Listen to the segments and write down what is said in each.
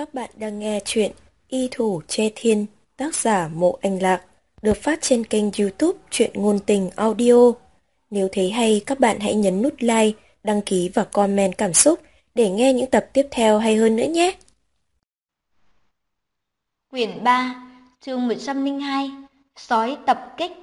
Các bạn đang nghe chuyện Y Thủ Che Thiên, tác giả Mộ Anh Lạc, được phát trên kênh YouTube Truyện Ngôn Tình Audio. Nếu thấy hay, các bạn hãy nhấn nút like, đăng ký và comment cảm xúc để nghe những tập tiếp theo hay hơn nữa nhé. Quyển 3, chương 102, Sói tập kích.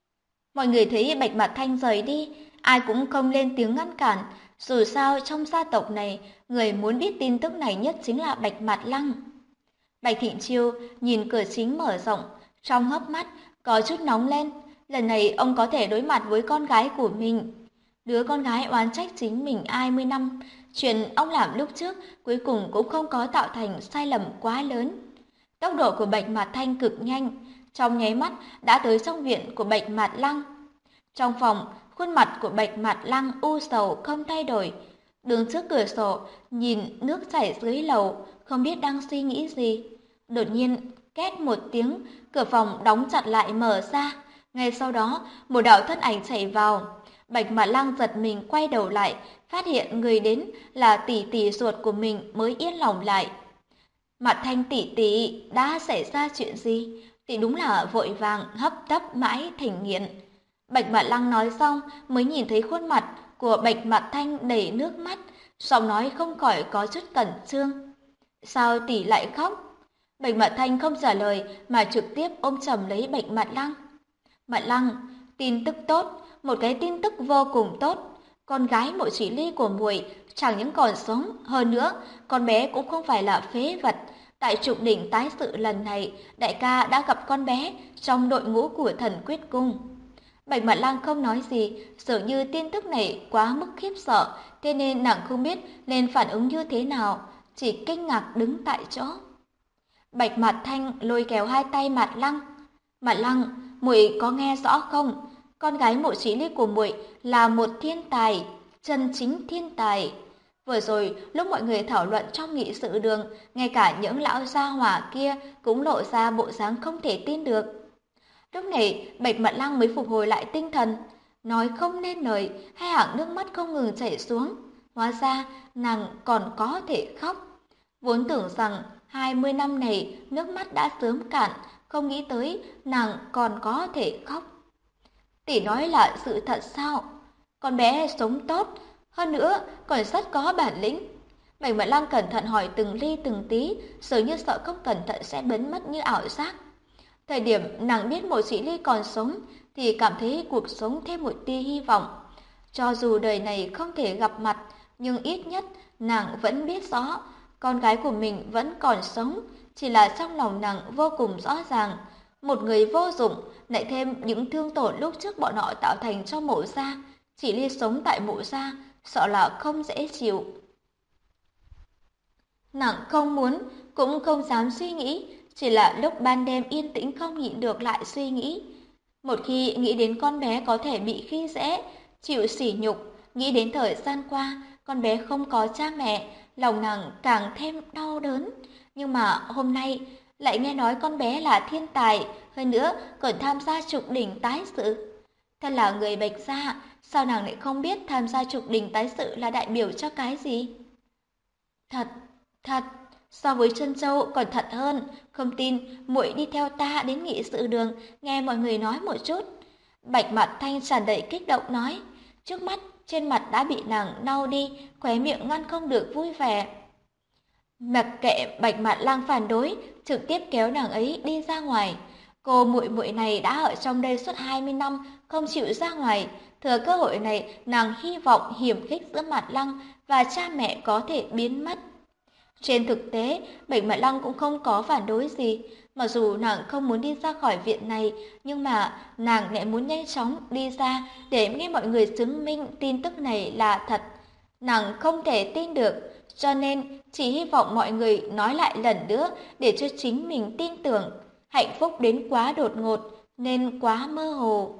Mọi người thấy Bạch Mạt Thanh rời đi, ai cũng không lên tiếng ngăn cản. Dù sao trong gia tộc này, người muốn biết tin tức này nhất chính là Bạch Mạt Lăng. Bạch Thịnh Chiêu nhìn cửa chính mở rộng, trong hốc mắt có chút nóng lên. Lần này ông có thể đối mặt với con gái của mình. Đứa con gái oán trách chính mình 20 năm, chuyện ông làm lúc trước cuối cùng cũng không có tạo thành sai lầm quá lớn. Tốc độ của Bạch Mạt Thanh cực nhanh, trong nháy mắt đã tới trong viện của Bạch Mạt Lăng. Trong phòng, khuôn mặt của Bạch Mạt Lăng u sầu không thay đổi, đứng trước cửa sổ nhìn nước chảy dưới lầu, không biết đang suy nghĩ gì. Đột nhiên, két một tiếng, cửa phòng đóng chặt lại mở ra. Ngay sau đó, một đạo thân ảnh chạy vào. Bạch Mạt Lăng giật mình quay đầu lại, phát hiện người đến là tỷ tỷ ruột của mình mới yên lòng lại. Mạt Thanh tỷ tỷ, đã xảy ra chuyện gì? Tỷ đúng là vội vàng hấp tấp mãi thành nghiện. Bạch Mạt Lăng nói xong mới nhìn thấy khuôn mặt của Bạch Mạt Thanh đầy nước mắt, giọng nói không khỏi có chút khẩn trương. Sao tỷ lại khóc? Bạch Mạt Thanh không trả lời mà trực tiếp ôm chầm lấy Bạch Mạt Lăng. Mạt Lăng, tin tức tốt, một cái tin tức vô cùng tốt. Con gái Mộ Chỉ Ly của muội chẳng những còn sống, hơn nữa, con bé cũng không phải là phế vật. Tại trục đỉnh tái sự lần này, đại ca đã gặp con bé trong đội ngũ của Thần Quyết Cung. Bạch Mạt Lăng không nói gì, dường như tin tức này quá mức khiếp sợ, thế nên nàng không biết nên phản ứng như thế nào, chỉ kinh ngạc đứng tại chỗ. Bạch Mạt Thanh lôi kéo hai tay Mạt Lăng. Mạt Lăng, muội có nghe rõ không? Con gái Mộ Chí Ly của muội là một thiên tài, chân chính thiên tài. Vừa rồi, lúc mọi người thảo luận trong nghị sự đường, ngay cả những lão gia hỏa kia cũng lộ ra bộ dáng không thể tin được. Lúc này, Bạch Mạt Lăng mới phục hồi lại tinh thần, nói không nên lời, hai hàng nước mắt không ngừng chảy xuống. Hóa ra, nàng còn có thể khóc. Vốn tưởng rằng 20 năm này nước mắt đã sớm cạn, không nghĩ tới nàng còn có thể khóc. Tỷ nói là sự thật sao? Con bé sống tốt, hơn nữa còn rất có bản lĩnh. Bạch Mạn Lăng cẩn thận hỏi từng ly từng tí, dường như sợ không cẩn thận sẽ biến mất như ảo giác. Thời điểm nàng biết Mộ Chỉ Ly còn sống thì cảm thấy cuộc sống thêm một tia hy vọng. Cho dù đời này không thể gặp mặt, nhưng ít nhất nàng vẫn biết rõ con gái của mình vẫn còn sống, chỉ là trong lòng nàng vô cùng rõ ràng. Một người vô dụng, lại thêm những thương tổn lúc trước bọn họ tạo thành cho Mộ gia, Chỉ Ly sống tại Mộ gia, sợ là không dễ chịu. Nàng không muốn, cũng không dám suy nghĩ, chỉ là lúc ban đêm yên tĩnh không nhịn được lại suy nghĩ. Một khi nghĩ đến con bé có thể bị khi dễ, chịu sỉ nhục, nghĩ đến thời gian qua, con bé không có cha mẹ, lòng nàng càng thêm đau đớn. Nhưng mà hôm nay lại nghe nói con bé là thiên tài, hơn nữa còn tham gia trục đỉnh tái sự. Thật là người Bạch gia, sao nàng lại không biết tham gia trục đỉnh tái sự là đại biểu cho cái gì? Thật, thật, so với Trân Châu còn thật hơn, không tin muội đi theo ta đến nghị sự đường, nghe mọi người nói một chút. Bạch Mạt Thanh tràn đầy kích động nói, trước mắt trên mặt đã bị nàng đau đi, khóe miệng ngăn không được vui vẻ. Mặc kệ Bạch Mạt Lăng phản đối, trực tiếp kéo nàng ấy đi ra ngoài. Cô muội muội này đã ở trong đây suốt 20 năm, không chịu ra ngoài. Thừa cơ hội này, nàng hy vọng hiểm khích giữa Mạt Lăng và cha mẹ có thể biến mất. Trên thực tế, Bạch Mạt Lăng cũng không có phản đối gì. Mặc dù nàng không muốn đi ra khỏi viện này, nhưng mà nàng lại muốn nhanh chóng đi ra để nghe mọi người chứng minh tin tức này là thật. Nàng không thể tin được, cho nên chỉ hy vọng mọi người nói lại lần nữa để cho chính mình tin tưởng. Hạnh phúc đến quá đột ngột nên quá mơ hồ.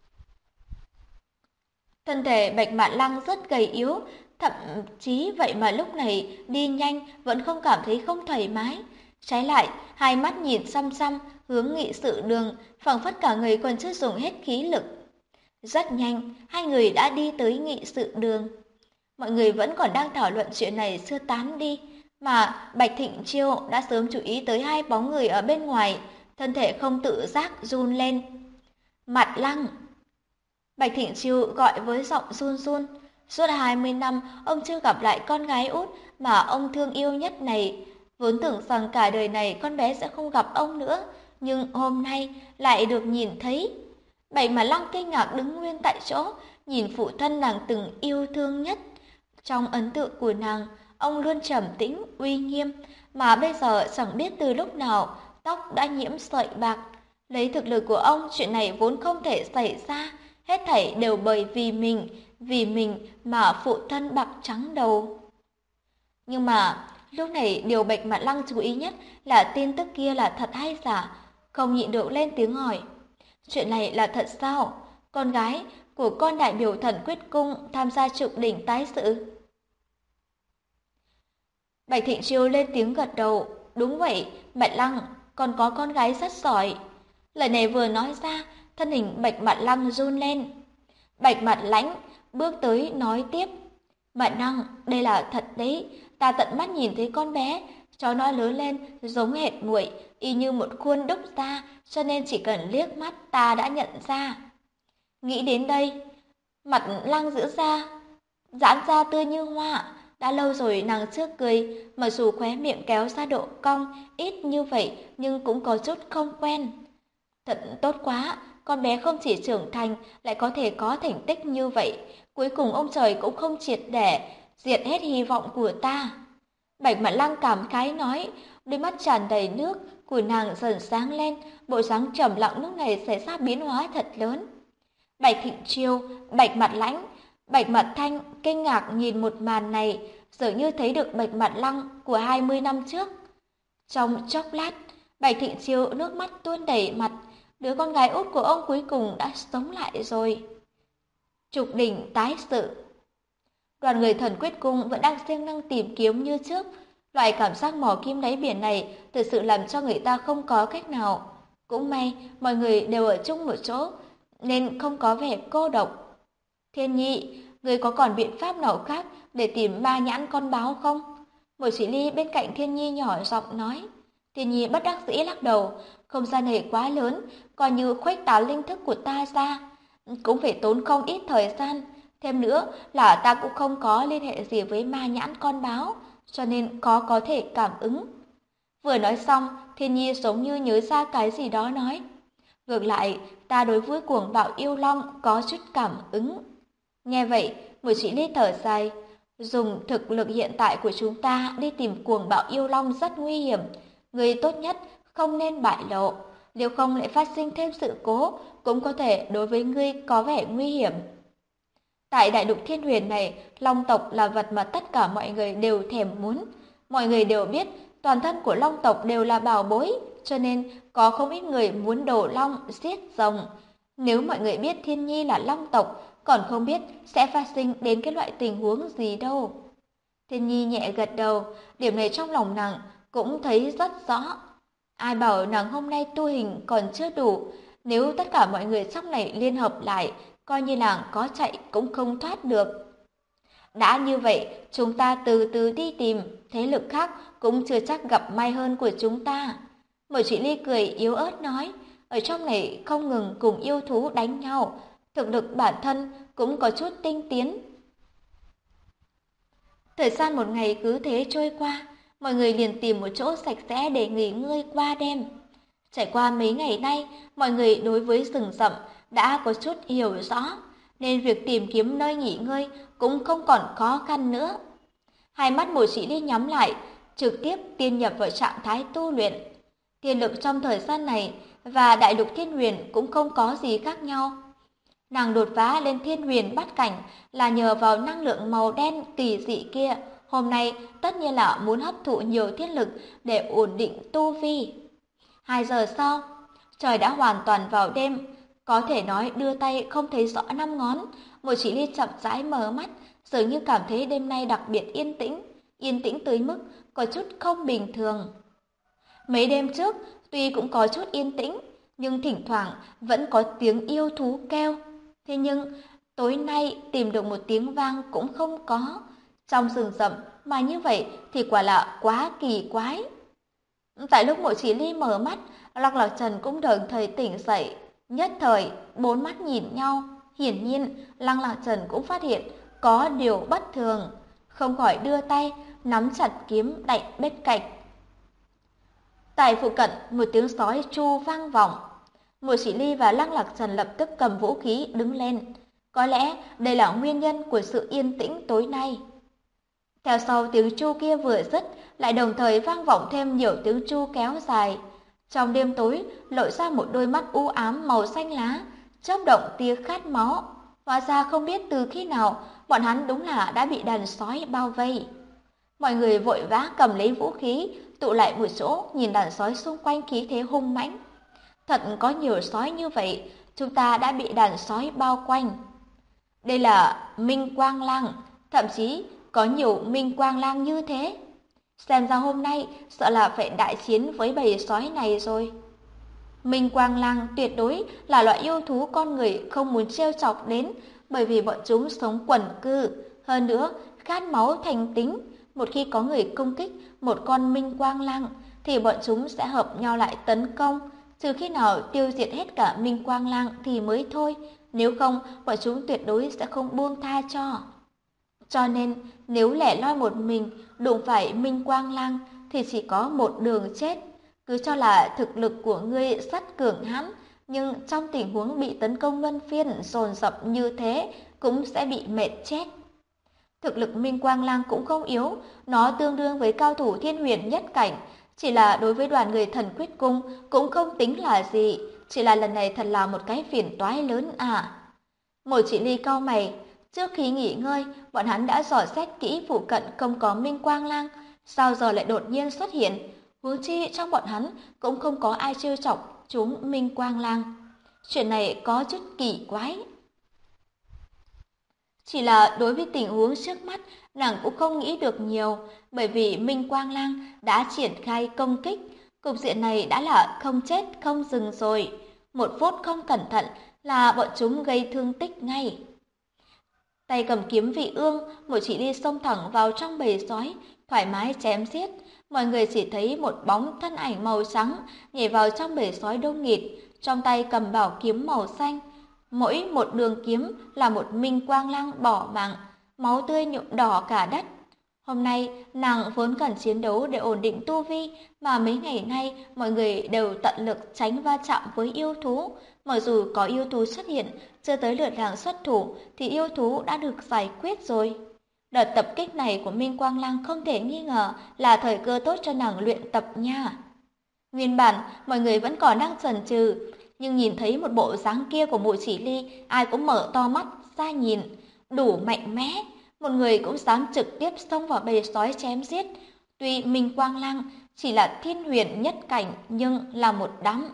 Thân thể Bạch Mạn Lăng rất gầy yếu, thậm chí vậy mà lúc này đi nhanh vẫn không cảm thấy không thoải mái. Trái lại, hai mắt nhìn xăm xăm hướng nghị sự đường, phảng phất cả người còn chưa dùng hết khí lực. Rất nhanh, hai người đã đi tới nghị sự đường. Mọi người vẫn còn đang thảo luận chuyện này chưa tán đi. Mà Bạch Thịnh Chiêu đã sớm chú ý tới hai bóng người ở bên ngoài, thân thể không tự giác run lên. Mặt Lăng! Bạch Thịnh Chiêu gọi với giọng run run. Suốt 20 năm, ông chưa gặp lại con gái út mà ông thương yêu nhất này. Vốn tưởng rằng cả đời này con bé sẽ không gặp ông nữa, nhưng hôm nay lại được nhìn thấy. Bạch Mặt Lăng kinh ngạc đứng nguyên tại chỗ, nhìn phụ thân nàng từng yêu thương nhất. Trong ấn tượng của nàng, ông luôn trầm tĩnh, uy nghiêm, mà bây giờ chẳng biết từ lúc nào tóc đã nhiễm sợi bạc. Lấy thực lực của ông, chuyện này vốn không thể xảy ra, hết thảy đều bởi vì mình mà phụ thân bạc trắng đầu. Nhưng mà lúc này điều Bạch Mạn Lăng chú ý nhất là tin tức kia là thật hay giả, không nhịn được lên tiếng hỏi. Chuyện này là thật sao? Con gái của con đại biểu Thần Quyết Cung tham gia trục đỉnh tái sự. Bạch Thịnh Chiêu lên tiếng gật đầu. Đúng vậy, Mạn Lăng, còn có con gái rất giỏi. Lời này vừa nói ra, thân hình Bạch Mạn Lăng run lên. Bạch Mặt Lãnh bước tới nói tiếp. Mạn Lăng, đây là thật đấy, ta tận mắt nhìn thấy con bé, cháu nó lớn lên giống hệt muội, y như một khuôn đúc ra, cho nên chỉ cần liếc mắt ta đã nhận ra. Nghĩ đến đây, mặt Lăng giãn ra tươi như hoa. Đã lâu rồi nàng chưa cười, mặc dù khóe miệng kéo ra độ cong ít như vậy nhưng cũng có chút không quen. Thật tốt quá, con bé không chỉ trưởng thành lại có thể có thành tích như vậy, cuối cùng ông trời cũng không triệt để diệt hết hy vọng của ta. Bạch Mạn Lăng cảm khái nói, đôi mắt tràn đầy nước của nàng dần sáng lên, bộ dáng trầm lặng lúc này xảy ra biến hóa thật lớn. Bạch Thịnh Chiêu, Bạch Mạn Lãnh, Bạch Mạn Thanh kinh ngạc nhìn một màn này, dường như thấy được Bạch Mạn Lăng của 20 năm trước. Trong chốc lát, Bạch Thịnh Chiêu nước mắt tuôn đầy mặt, đứa con gái út của ông cuối cùng đã sống lại rồi. Trục đỉnh tái sự. Đoàn người Thần Quyết Cung vẫn đang siêng năng tìm kiếm như trước. Loại cảm giác mò kim đáy biển này thực sự làm cho người ta không có cách nào. Cũng may mọi người đều ở chung một chỗ nên không có vẻ cô độc. Thiên Nhi, người có còn biện pháp nào khác để tìm ma nhãn con báo không? Một chị Ly bên cạnh Thiên Nhi nhỏ giọng nói. Thiên Nhi bất đắc dĩ lắc đầu, không gian này quá lớn, coi như khuếch tán linh thức của ta ra, cũng phải tốn không ít thời gian. Thêm nữa là ta cũng không có liên hệ gì với ma nhãn con báo, cho nên có thể cảm ứng. Vừa nói xong, Thiên Nhi giống như nhớ ra cái gì đó nói. Ngược lại, ta đối với cuồng bạo yêu long có chút cảm ứng. Nghe vậy, một chị Ly thở dài. Dùng thực lực hiện tại của chúng ta đi tìm cuồng bạo yêu long rất nguy hiểm. Người tốt nhất không nên bại lộ, nếu không lại phát sinh thêm sự cố, cũng có thể đối với ngươi có vẻ nguy hiểm. Tại đại lục Thiên Huyền này, long tộc là vật mà tất cả mọi người đều thèm muốn. Mọi người đều biết, toàn thân của long tộc đều là bảo bối, cho nên có không ít người muốn đổ long, giết rồng. Nếu mọi người biết Thiên Nhi là long tộc, còn không biết sẽ phát sinh đến cái loại tình huống gì đâu. Thiên Nhi nhẹ gật đầu, điểm này trong lòng nàng cũng thấy rất rõ. Ai bảo nàng hôm nay tu hình còn chưa đủ, nếu tất cả mọi người trong này liên hợp lại, coi như nàng có chạy cũng không thoát được. Đã như vậy, chúng ta từ từ đi tìm, thế lực khác cũng chưa chắc gặp may hơn của chúng ta. Một chị Ly cười yếu ớt nói, ở trong này không ngừng cùng yêu thú đánh nhau, thực lực bản thân cũng có chút tinh tiến. Thời gian một ngày cứ thế trôi qua, mọi người liền tìm một chỗ sạch sẽ để nghỉ ngơi qua đêm. Trải qua mấy ngày nay, mọi người đối với rừng rậm đã có chút hiểu rõ, nên việc tìm kiếm nơi nghỉ ngơi cũng không còn khó khăn nữa. Hai mắt một chị Ly nhắm lại, trực tiếp tiến nhập vào trạng thái tu luyện. Tiên lực trong thời gian này và đại lục Thiên Huyền cũng không có gì khác nhau. Nàng đột phá lên Thiên Huyền bát cảnh là nhờ vào năng lượng màu đen kỳ dị kia. Hôm nay tất nhiên là muốn hấp thụ nhiều thiên lực để ổn định tu vi. 2 giờ sau, trời đã hoàn toàn vào đêm, có thể nói đưa tay không thấy rõ 5 ngón. Một chị Ly chậm rãi mở mắt, dường như cảm thấy đêm nay đặc biệt yên tĩnh tới mức có chút không bình thường. Mấy đêm trước, tuy cũng có chút yên tĩnh, nhưng thỉnh thoảng vẫn có tiếng yêu thú kêu. Thế nhưng, tối nay tìm được một tiếng vang cũng không có. Trong rừng rậm, mà như vậy thì quả là quá kỳ quái. Tại lúc Mộ Chỉ Ly mở mắt, Lăng Lạc Trần cũng đồng thời tỉnh dậy. Nhất thời, bốn mắt nhìn nhau. Hiển nhiên, Lăng Lạc Trần cũng phát hiện có điều bất thường, không khỏi đưa tay nắm chặt kiếm đậy bên cạnh. Tại phụ cận, một tiếng sói tru vang vọng. Mộ Chỉ Ly và Lăng Lạc Trần lập tức cầm vũ khí đứng lên. Có lẽ đây là nguyên nhân của sự yên tĩnh tối nay. Theo sau tiếng tru kia vừa dứt, lại đồng thời vang vọng thêm nhiều tiếng tru kéo dài. Trong đêm tối, lộ ra một đôi mắt u ám màu xanh lá, chớp động tia khát máu. Hóa ra không biết từ khi nào, bọn hắn đúng là đã bị đàn sói bao vây. Mọi người vội vã cầm lấy vũ khí, tụ lại một chỗ, nhìn đàn sói xung quanh khí thế hung mãnh. Thật có nhiều sói như vậy, chúng ta đã bị đàn sói bao quanh. Đây là Minh Quang Lang, thậm chí có nhiều Minh Quang Lang như thế. Xem ra hôm nay sợ là phải đại chiến với bầy sói này rồi. Minh Quang Lang tuyệt đối là loại yêu thú con người không muốn trêu chọc đến, bởi vì bọn chúng sống quần cư, hơn nữa khát máu thành tính. Một khi có người công kích một con Minh Quang Lang thì bọn chúng sẽ hợp nhau lại tấn công, trừ khi nào tiêu diệt hết cả Minh Quang Lang thì mới thôi, nếu không bọn chúng tuyệt đối sẽ không buông tha cho. Cho nên nếu lẻ loi một mình đụng phải Minh Quang Lang thì chỉ có một đường chết. Cứ cho là thực lực của ngươi rất cường hãn, nhưng trong tình huống bị tấn công luân phiên dồn dập như thế cũng sẽ bị mệt chết. Thực lực Minh Quang Lang cũng không yếu, nó tương đương với cao thủ Thiên Huyền nhất cảnh, chỉ là đối với đoàn người Thần Quyết Cung cũng không tính là gì, chỉ là lần này thật là một cái phiền toái lớn à. Mộ Chỉ Ly cau mày, trước khi nghỉ ngơi, bọn hắn đã dò xét kỹ phụ cận không có Minh Quang Lang, sao giờ lại đột nhiên xuất hiện? Huống chi trong bọn hắn cũng không có ai trêu chọc chúng Minh Quang Lang. Chuyện này có chút kỳ quái. Chỉ là đối với tình huống trước mắt, nàng cũng không nghĩ được nhiều, bởi vì Minh Quang Lang đã triển khai công kích, cục diện này đã là không chết không dừng rồi. Một phút không cẩn thận là bọn chúng gây thương tích ngay. Tay cầm kiếm vị ương, Mộ Chỉ Ly xông thẳng vào trong bầy sói, thoải mái chém giết. Mọi người chỉ thấy một bóng thân ảnh màu trắng nhảy vào trong bầy sói đông nghịt, trong tay cầm bảo kiếm màu xanh. Mỗi một đường kiếm là một Minh Quang Lang bỏ mạng, máu tươi nhuộm đỏ cả đất. Hôm nay, nàng vốn cần chiến đấu để ổn định tu vi, mà mấy ngày nay mọi người đều tận lực tránh va chạm với yêu thú. Mặc dù có yêu thú xuất hiện, chưa tới lượt nàng xuất thủ, thì yêu thú đã được giải quyết rồi. Đợt tập kích này của Minh Quang Lang không thể nghi ngờ là thời cơ tốt cho nàng luyện tập nha. Nguyên bản, mọi người vẫn còn đang chần chừ, nhưng nhìn thấy một bộ dáng kia của Mộ Chỉ Ly, ai cũng mở to mắt ra nhìn, đủ mạnh mẽ. Một người cũng dám trực tiếp xông vào bầy sói chém giết. Tuy Minh Quang Lang chỉ là Thiên Huyền nhất cảnh, nhưng là một đám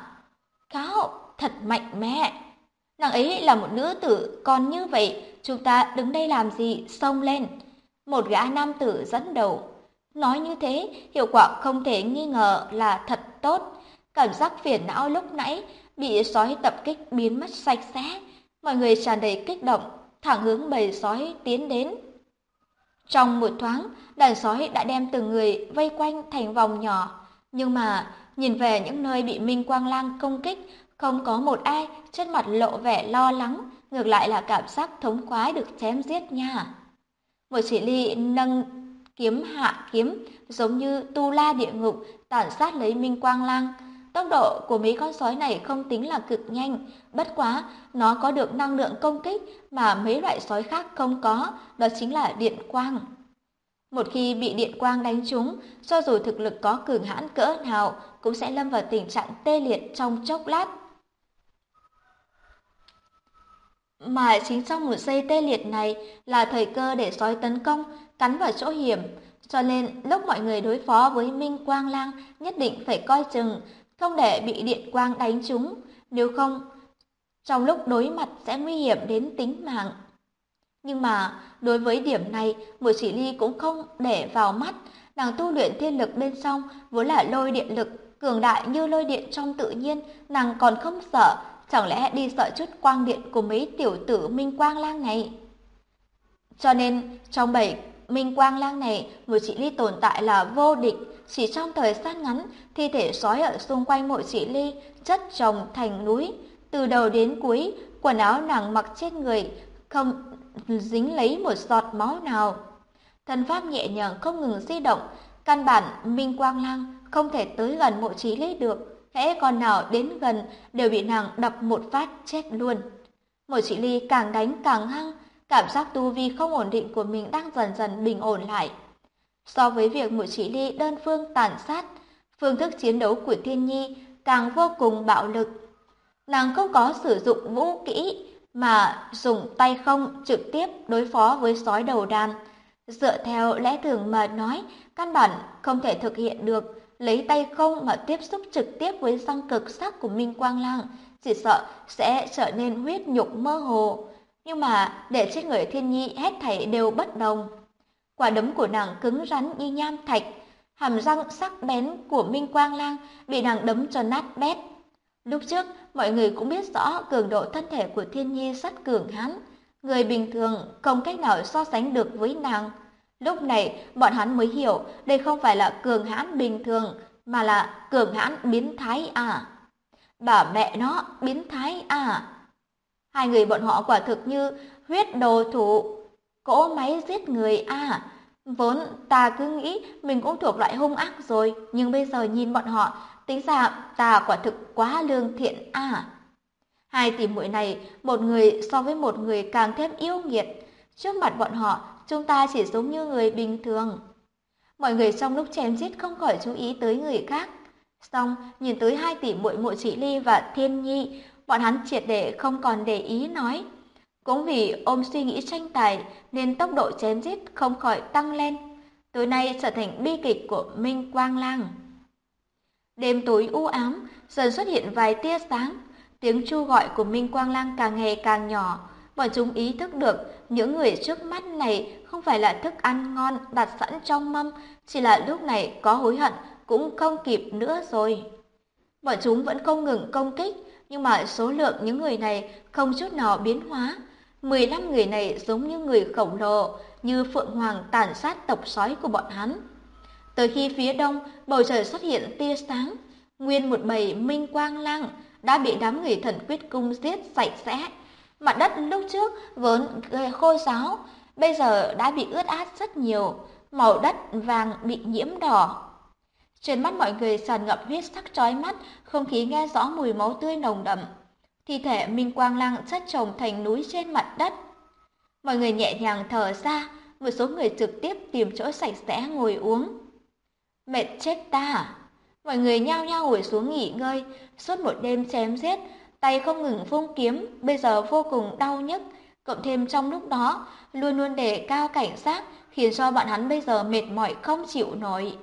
cáo thật mạnh mẽ. Nàng ấy là một nữ tử, còn như vậy, chúng ta đứng đây làm gì, xông lên. Một gã nam tử dẫn đầu. Nói như thế, hiệu quả không thể nghi ngờ là thật tốt. Cảm giác phiền não lúc nãy bị sói tập kích biến mất sạch sẽ. Mọi người tràn đầy kích động, thẳng hướng bầy sói tiến đến. Trong một thoáng, đàn sói đã đem từng người vây quanh thành vòng nhỏ. Nhưng mà, nhìn về những nơi bị Minh Quang Lang công kích, không có một ai trên mặt lộ vẻ lo lắng, ngược lại là cảm giác thống khoái được chém giết nha. Mộ Chỉ Ly nâng kiếm hạ kiếm, giống như tu la địa ngục, tàn sát lấy Minh Quang Lang. Tốc độ của mấy con sói này không tính là cực nhanh, bất quá nó có được năng lượng công kích mà mấy loại sói khác không có, đó chính là điện quang. Một khi bị điện quang đánh trúng, cho dù thực lực có cường hãn cỡ nào cũng sẽ lâm vào tình trạng tê liệt trong chốc lát. Mà chính trong một giây tê liệt này là thời cơ để sói tấn công, cắn vào chỗ hiểm, cho nên lúc mọi người đối phó với Minh Quang Lang nhất định phải coi chừng, không để bị điện quang đánh trúng, nếu không, trong lúc đối mặt sẽ nguy hiểm đến tính mạng. Nhưng mà, đối với điểm này, Mộ Chỉ Ly cũng không để vào mắt, nàng tu luyện thiên lực bên trong, vốn là lôi điện lực, cường đại như lôi điện trong tự nhiên, nàng còn không sợ, chẳng lẽ đi sợ chút quang điện của mấy tiểu tử Minh Quang Lang này. Cho nên, trong bầy Minh Quang Lang này, Mộ Chỉ Ly tồn tại là vô địch. Chỉ trong thời gian ngắn, thi thể sói ở xung quanh Mộ Chỉ Ly chất chồng thành núi. Từ đầu đến cuối, quần áo nàng mặc trên người không dính lấy một giọt máu nào. Thân pháp nhẹ nhàng không ngừng di động, căn bản Minh Quang Lang không thể tới gần Mộ Chí Ly được, hễ con nào đến gần đều bị nàng đập một phát chết luôn. Mộ Chí Ly càng đánh càng hăng, cảm giác tu vi không ổn định của mình đang dần dần bình ổn lại. So với việc Mộ Chí Ly đơn phương tàn sát, phương thức chiến đấu của Thiên Nhi càng vô cùng bạo lực. Nàng không có sử dụng vũ kỹ mà dùng tay không trực tiếp đối phó với sói đầu đàn. Dựa theo lẽ thường mà nói, căn bản không thể thực hiện được lấy tay không mà tiếp xúc trực tiếp với răng cực sắc của Minh Quang Lang, chỉ sợ sẽ trở nên huyết nhục mơ hồ. Nhưng mà để trên người Thiên Nhi hết thảy đều bất đồng. Quả đấm của nàng cứng rắn như nham thạch, hàm răng sắc bén của Minh Quang Lang bị nàng đấm cho nát bét. Lúc trước, mọi người cũng biết rõ cường độ thân thể của Thiên Nhi rất cường hãn, người bình thường không cách nào so sánh được với nàng. Lúc này, bọn hắn mới hiểu đây không phải là cường hãn bình thường, mà là cường hãn biến thái à. Bà mẹ nó, biến thái à. Hai người bọn họ quả thực như huyết đồ thủ, cỗ máy giết người à. Vốn ta cứ nghĩ mình cũng thuộc loại hung ác rồi, nhưng bây giờ nhìn bọn họ, tính ra ta quả thực quá lương thiện à. Hai tỷ muội này, một người so với một người càng thêm yêu nghiệt. Trước mặt bọn họ, chúng ta chỉ giống như người bình thường. Mọi người trong lúc chém giết không khỏi chú ý tới người khác. Xong, nhìn tới hai tỷ muội Mộ Chỉ Ly và Thiên Nhi, bọn hắn triệt để không còn để ý nói. Cũng vì ôm suy nghĩ tranh tài nên tốc độ chém giết không khỏi tăng lên. Tối nay trở thành bi kịch của Minh Quang Lang. Đêm tối u ám, dần xuất hiện vài tia sáng. Tiếng chu gọi của Minh Quang Lang càng ngày càng nhỏ. Bọn chúng ý thức được những người trước mắt này không phải là thức ăn ngon đặt sẵn trong mâm, chỉ là lúc này có hối hận cũng không kịp nữa rồi. Bọn chúng vẫn không ngừng công kích, nhưng mà số lượng những người này không chút nào biến hóa. 15 người này giống như người khổng lồ, như phượng hoàng tàn sát tộc sói của bọn hắn. Tới khi phía đông, bầu trời xuất hiện tia sáng, nguyên một bầy Minh Quang Lang đã bị đám người Thần Quyết Cung giết sạch sẽ. Mặt đất lúc trước vốn khô ráo, bây giờ đã bị ướt át rất nhiều, màu đất vàng bị nhiễm đỏ. Trên mắt mọi người tràn ngập huyết sắc chói mắt, không khí nghe rõ mùi máu tươi nồng đậm. Thi thể Minh Quang Lang chất chồng thành núi trên mặt đất. Mọi người nhẹ nhàng thở ra, một số người trực tiếp tìm chỗ sạch sẽ ngồi uống. Mệt chết ta. Mọi người nhao nhao ngồi xuống nghỉ ngơi, suốt một đêm chém giết, tay không ngừng vung kiếm, bây giờ vô cùng đau nhức, cộng thêm trong lúc đó luôn luôn đề cao cảnh giác, khiến cho bọn hắn bây giờ mệt mỏi không chịu nổi.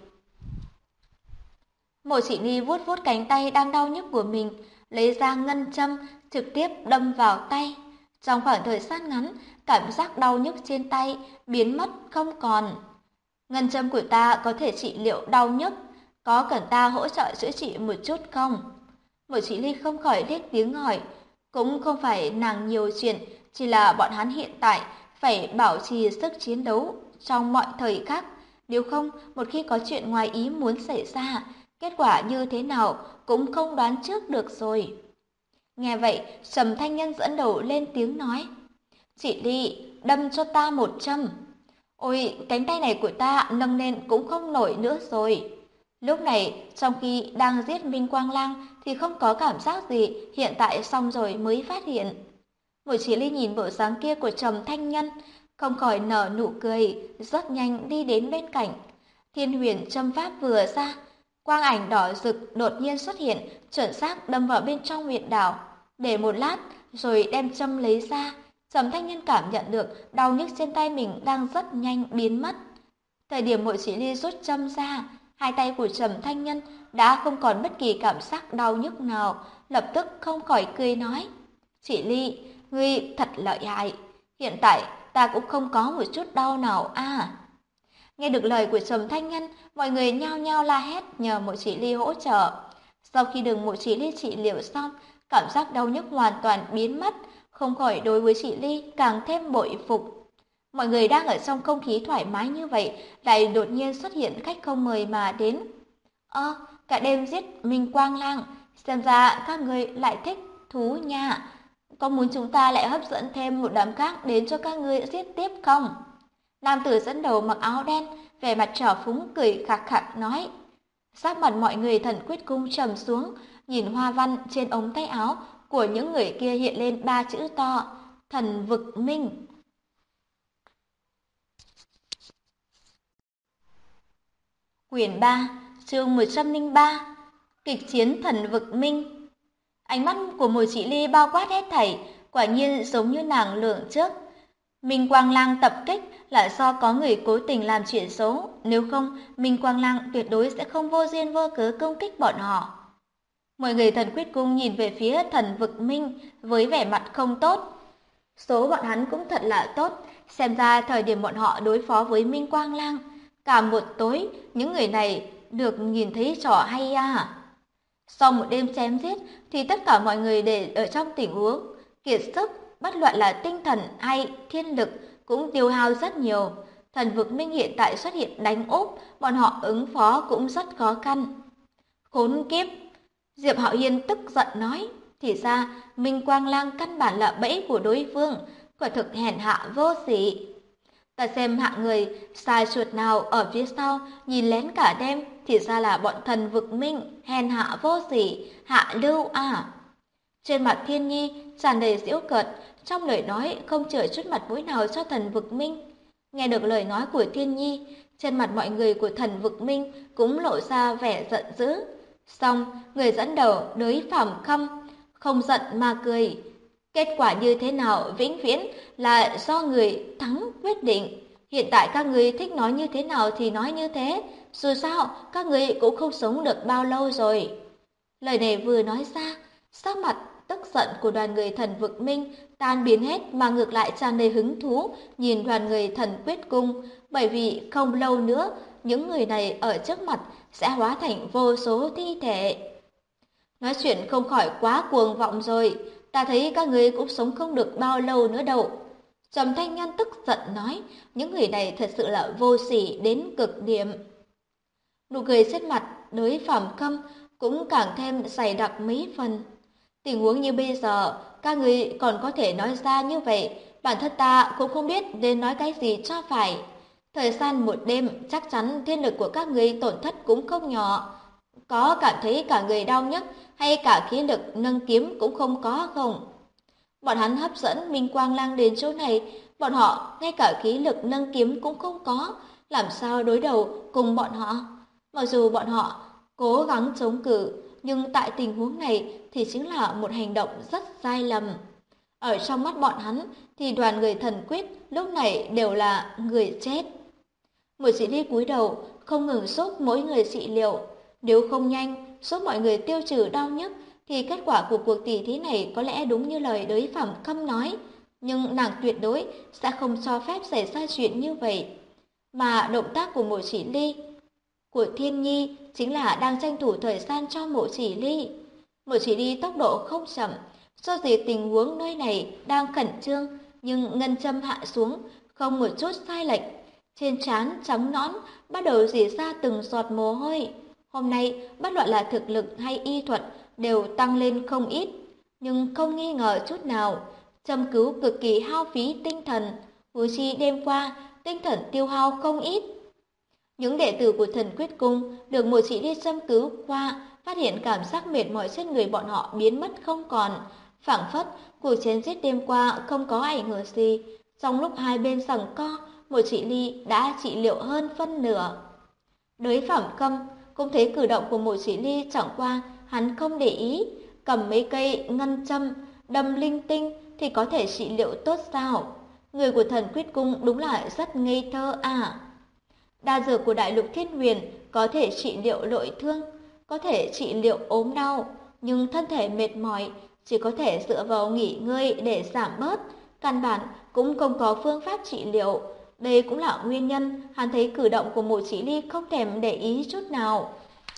Mộ Chỉ Ly vuốt vuốt cánh tay đang đau nhức của mình, lấy ra ngân châm trực tiếp đâm vào tay. Trong khoảng thời gian ngắn, cảm giác đau nhức trên tay biến mất không còn. Ngân châm của ta có thể trị liệu đau nhức, có cần ta hỗ trợ chữa trị một chút không? Mộ Chỉ Ly không khỏi liếc tiếng hỏi, cũng không phải nàng nhiều chuyện, chỉ là bọn hắn hiện tại phải bảo trì sức chiến đấu trong mọi thời khắc, nếu không một khi có chuyện ngoài ý muốn xảy ra, kết quả như thế nào cũng không đoán trước được rồi. Nghe vậy, Trầm Thanh Nhân dẫn đầu lên tiếng nói, chị Ly, đâm cho ta một châm. Ôi, cánh tay này của ta nâng lên cũng không nổi nữa rồi. Lúc này, trong khi đang giết Minh Quang Lang thì không có cảm giác gì, hiện tại xong rồi mới phát hiện. Mộ Chỉ Ly nhìn bộ dáng kia của Trầm Thanh Nhân, không khỏi nở nụ cười, rất nhanh đi đến bên cạnh. Thiên huyền châm pháp vừa ra, quang ảnh đỏ rực đột nhiên xuất hiện, chuẩn xác đâm vào bên trong huyệt đảo. Để một lát, rồi đem châm lấy ra. Trầm Thanh Nhân cảm nhận được đau nhức trên tay mình đang rất nhanh biến mất. Thời điểm Mộ Chỉ Ly rút châm ra, hai tay của Trầm Thanh Nhân đã không còn bất kỳ cảm giác đau nhức nào, lập tức không khỏi cười nói, chị Ly, ngươi thật lợi hại, hiện tại ta cũng không có một chút đau nào à. Nghe được lời của Trầm Thanh Nhân, mọi người nhao nhao la hét nhờ Mộ Chỉ Ly hỗ trợ. Sau khi được Mộ Chỉ Ly trị liệu xong, cảm giác đau nhức hoàn toàn biến mất, không khỏi đối với chị Ly càng thêm bội phục. Mọi người đang ở trong không khí thoải mái như vậy, lại đột nhiên xuất hiện khách không mời mà đến. Cả đêm giết Minh Quang Lang, xem ra các người lại thích thú nha. Có muốn chúng ta lại hấp dẫn thêm một đám khác đến cho các ngươi giết tiếp không? Nam tử dẫn đầu mặc áo đen, vẻ mặt trào phúng cười khạc khạc nói. Sắc mặt mọi người Thần Quyết Cung trầm xuống, nhìn hoa văn trên ống tay áo của những người kia hiện lên 3 chữ to, Thần Vực Minh. Quyển 3, chương 103, Kịch chiến Thần Vực Minh. Ánh mắt của Mùi Chỉ Ly bao quát hết thảy, quả nhiên giống như nàng lường trước. Minh Quang Lang tập kích là do có người cố tình làm chuyện xấu, nếu không, Minh Quang Lang tuyệt đối sẽ không vô duyên vô cớ công kích bọn họ. Mọi người Thần Quyết Cung nhìn về phía Thần Vực Minh với vẻ mặt không tốt. Số bọn hắn cũng thật là tốt, xem ra thời điểm bọn họ đối phó với Minh Quang Lang, cả một tối những người này được nhìn thấy trò hay à. Sau một đêm chém giết thì tất cả mọi người đều ở trong tình huống kiệt sức, bất luận là tinh thần hay thiên lực cũng tiêu hao rất nhiều. Thần Vực Minh hiện tại xuất hiện đánh úp, bọn họ ứng phó cũng rất khó khăn. Khốn kiếp! Diệp Hạo Hiên tức giận nói, thì ra Minh Quang Lang căn bản là bẫy của đối phương, quả thực hèn hạ vô sỉ. Ta xem hạng người sai chuột nào ở phía sau nhìn lén cả đêm, thì ra là bọn Thần Vực Minh, hèn hạ vô sỉ, hạ lưu à. Trên mặt Thiên Nhi tràn đầy giễu cợt, trong lời nói không chừa chút mặt mũi nào cho Thần Vực Minh. Nghe được lời nói của Thiên Nhi, trên mặt mọi người của Thần Vực Minh cũng lộ ra vẻ giận dữ. Xong, người dẫn đầu Đới Phàm Khâm không giận mà cười. Kết quả như thế nào vĩnh viễn là do người thắng quyết định. Hiện tại các người thích nói như thế nào thì nói như thế, dù sao các người cũng không sống được bao lâu rồi. Lời này vừa nói ra, sắc mặt tức giận của đoàn người Thần Vực Minh tan biến hết mà ngược lại tràn đầy hứng thú nhìn đoàn người Thần Quyết Cung, bởi vì không lâu nữa những người này ở trước mặt sẽ hóa thành vô số thi thể. Nói chuyện không khỏi quá cuồng vọng rồi, ta thấy các người cũng sống không được bao lâu nữa đâu. Trầm Thanh Nhân tức giận nói, những người này thật sự là vô sỉ đến cực điểm. Nụ cười trên mặt Đới Phàm Khâm cũng càng thêm dày đặc mấy phần. Tình huống như bây giờ, các người còn có thể nói ra như vậy, bản thân ta cũng không biết nên nói cái gì cho phải. Thời gian một đêm, chắc chắn thiên lực của các người tổn thất cũng không nhỏ. Có cảm thấy cả người đau nhức hay cả khí lực nâng kiếm cũng không có không? Bọn hắn hấp dẫn Minh Quang Lang đến chỗ này, bọn họ ngay cả khí lực nâng kiếm cũng không có, làm sao đối đầu cùng bọn họ? Mặc dù bọn họ cố gắng chống cự, nhưng tại tình huống này thì chính là một hành động rất sai lầm. Ở trong mắt bọn hắn thì đoàn người Thần Quyết lúc này đều là người chết. Một sĩ đi cúi đầu, không ngừng giúp mỗi người trị liệu. Nếu không nhanh, giúp mọi người tiêu trừ đau nhức, thì kết quả của cuộc tỉ thí này có lẽ đúng như lời Đới Phàm Khâm nói. Nhưng nàng tuyệt đối sẽ không cho phép xảy ra chuyện như vậy. Mà động tác của Mộ Chỉ Ly, của Thiên Nhi chính là đang tranh thủ thời gian cho Mộ Chỉ Ly. Mộ Chỉ Ly tốc độ không chậm, do gì tình huống nơi này đang khẩn trương, nhưng ngân châm hạ xuống, không một chút sai lệch. Trên trán trắng nõn bắt đầu rỉ ra từng giọt mồ hôi. Hôm nay, bất luận là thực lực hay y thuật đều tăng lên không ít, nhưng không nghi ngờ chút nào, châm cứu cực kỳ hao phí tinh thần, huống chi đêm qua tinh thần tiêu hao không ít. Những đệ tử của Thần Quyết Cung được Mộ Chỉ Ly châm cứu qua, phát hiện cảm giác mệt mỏi trên người bọn họ biến mất không còn, phảng phất cuộc chiến giết đêm qua không có ảnh hưởng gì. Trong lúc hai bên giằng co, Mộ Chỉ Ly đã trị liệu hơn phân nửa. Đới Phàm Khâm cũng thấy cử động của Mộ Chỉ Ly, chẳng qua hắn không để ý, cầm mấy cây ngân châm đâm linh tinh thì có thể trị liệu tốt sao? Người của Thần Quyết Cung đúng là rất ngây thơ à. Đan dược của Đại Lục Thiên Huyền có thể trị liệu nội thương, có thể trị liệu ốm đau, nhưng thân thể mệt mỏi chỉ có thể dựa vào nghỉ ngơi để giảm bớt, căn bản cũng không có phương pháp trị liệu. Đây cũng là nguyên nhân hắn thấy cử động của Mộ Chỉ Ly không thèm để ý chút nào.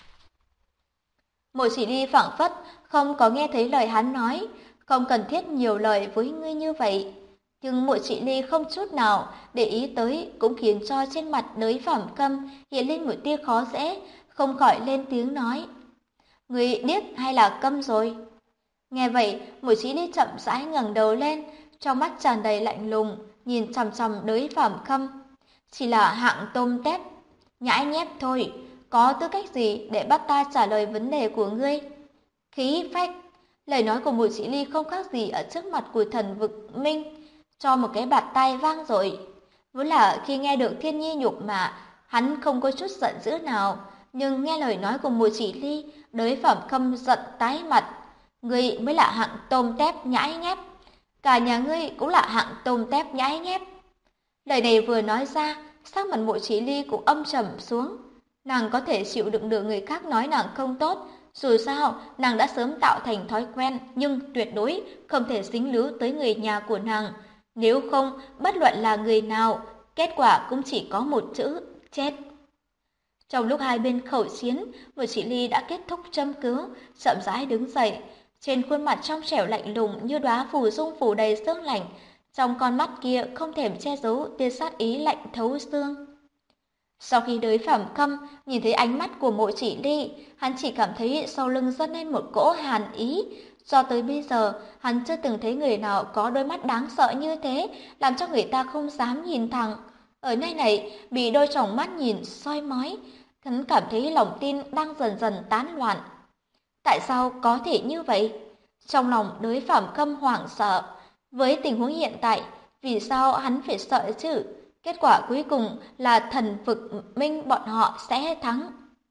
Mộ Chỉ Ly phảng phất không có nghe thấy lời hắn nói, không cần thiết nhiều lời với ngươi như vậy. Nhưng Mộ Chỉ Ly không chút nào để ý tới, cũng khiến cho trên mặt Đới Phạm Khâm hiện lên một tia khó dễ, không khỏi lên tiếng nói: Người điếc hay là câm rồi? Nghe vậy, Mộ Chỉ Ly chậm rãi ngẩng đầu lên, trong mắt tràn đầy lạnh lùng, nhìn chằm chằm Đới Phạm Khâm. Chỉ là hạng tôm tép, nhãi nhép thôi, có tư cách gì để bắt ta trả lời vấn đề của ngươi? Khí phách, lời nói của Mộ Chỉ Ly không khác gì ở trước mặt của Thần Vực Minh, cho một cái bạt tai vang dội. Vốn là khi nghe được Thiên Nhi nhục mạ, hắn không có chút giận dữ nào, nhưng nghe lời nói của Mộ Chỉ Ly, Đới Phạm Khâm giận tái mặt. Ngươi mới là hạng tôm tép nhãi nhép, cả nhà ngươi cũng là hạng tôm tép nhãi nhép. Lời này vừa nói ra, sắc mặt Mộ Chỉ Ly cũng âm trầm xuống. Nàng có thể chịu đựng được người khác nói nàng không tốt, dù sao nàng đã sớm tạo thành thói quen, nhưng tuyệt đối không thể dính líu tới người nhà của nàng. Nếu không, bất luận là người nào, kết quả cũng chỉ có một chữ: chết. Trong lúc hai bên khẩu chiến, Mộ Chỉ Ly đã kết thúc châm cứu, chậm rãi đứng dậy. Trên khuôn mặt trong trẻo lạnh lùng như đóa phù dung phủ đầy sương lạnh, trong con mắt kia không thèm che giấu tia sát ý lạnh thấu xương. Sau khi Đới Phạm Khâm nhìn thấy ánh mắt của Mộ Chỉ Ly, hắn chỉ cảm thấy sau lưng dâng lên một cỗ hàn ý. Cho tới bây giờ, hắn chưa từng thấy người nào có đôi mắt đáng sợ như thế, làm cho người ta không dám nhìn thẳng. Ở nơi này, bị đôi tròng mắt nhìn soi mói, hắn cảm thấy lòng tin đang dần dần tán loạn. Tại sao có thể như vậy? Trong lòng Đới Phạm Khâm hoảng sợ. Với tình huống hiện tại, vì sao hắn phải sợ chứ? Kết quả cuối cùng là Thần Vực Minh bọn họ sẽ thắng.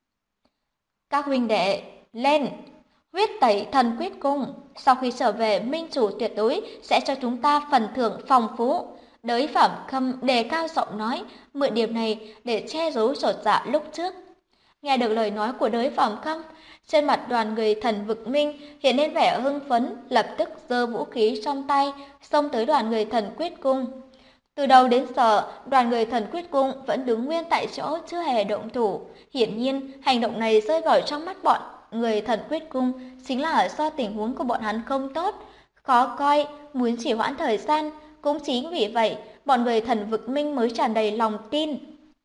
Các huynh đệ, lên! Huyết tẩy thần quyết cung. Sau khi trở về, Minh Chủ tuyệt đối sẽ cho chúng ta phần thưởng phong phú. Đới Phạm Khâm đề cao giọng nói, mượn điểm này để che giấu chột dạ lúc trước. Nghe được lời nói của Đới Phạm Khâm, trên mặt đoàn người Thần Vực Minh hiện lên vẻ hưng phấn, lập tức giơ vũ khí trong tay, xông tới đoàn người Thần Quyết Cung. Từ đầu đến giờ, đoàn người Thần Quyết Cung vẫn đứng nguyên tại chỗ chưa hề động thủ. Hiển nhiên, hành động này rơi vào trong mắt bọn người Thần Quyết Cung chính là do tình huống của bọn hắn không tốt, khó coi, muốn chỉ hoãn thời gian. Cũng chính vì vậy, bọn người Thần Vực Minh mới tràn đầy lòng tin.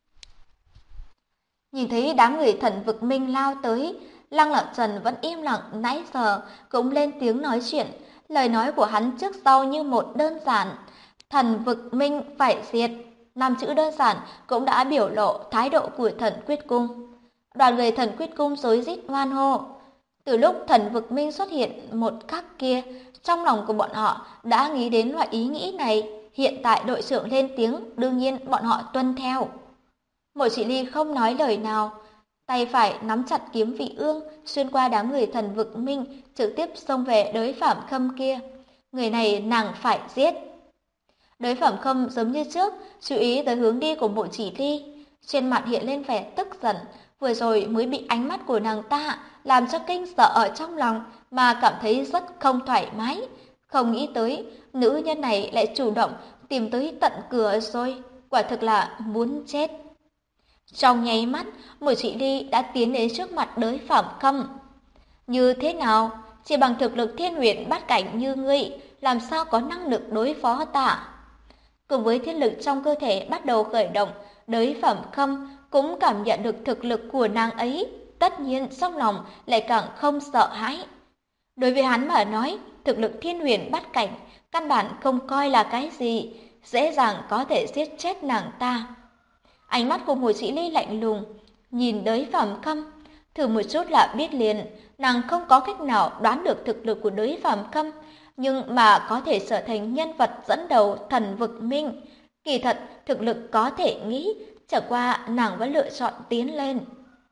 Nhìn thấy đám người Thần Vực Minh lao tới, Lăng Lạc Trần vẫn im lặng nãy giờ, cũng lên tiếng nói chuyện. Lời nói của hắn trước sau như một đơn giản: Thần Vực Minh phải diệt. 5 chữ đơn giản cũng đã biểu lộ thái độ của Thần Quyết Cung. Đoàn người Thần Quyết Cung rối rít hoan hô. Từ lúc Thần Vực Minh xuất hiện một khắc kia, trong lòng của bọn họ đã nghĩ đến loại ý nghĩ này. Hiện tại đội trưởng lên tiếng, đương nhiên bọn họ tuân theo. Mộ Chỉ Ly không nói lời nào, tay phải nắm chặt kiếm vị ương, xuyên qua đám người Thần Vực Minh, trực tiếp xông về Đới Phạm Khâm kia. Người này nàng phải giết. Đới Phạm Khâm giống như trước, chú ý tới hướng đi của Mộ Chỉ Ly, trên mặt hiện lên vẻ tức giận, vừa rồi mới bị ánh mắt của nàng ta làm cho kinh sợ ở trong lòng mà cảm thấy rất không thoải mái. Không nghĩ tới, nữ nhân này lại chủ động tìm tới tận cửa rồi, quả thực là muốn chết. Trong nháy mắt, Mộ Chỉ Ly đã tiến đến trước mặt Đới Phạm Khâm. Như thế nào? Chỉ bằng thực lực thiên huyền bát cảnh như ngươi, làm sao có năng lực đối phó ta? Cùng với thiên lực trong cơ thể bắt đầu khởi động, Đới Phạm Khâm cũng cảm nhận được thực lực của nàng ấy, tất nhiên trong lòng lại càng không sợ hãi. Đối với hắn mà nói, thực lực thiên huyền bát cảnh căn bản không coi là cái gì, dễ dàng có thể giết chết nàng ta. Ánh mắt của Mộ Chỉ Ly lạnh lùng, nhìn Đới Phạm Khâm, thử một chút là biết liền, nàng không có cách nào đoán được thực lực của Đới Phạm Khâm, nhưng mà có thể trở thành nhân vật dẫn đầu Thần Vực Minh. Kỳ thật, thực lực có thể nghĩ, chẳng qua nàng vẫn lựa chọn tiến lên.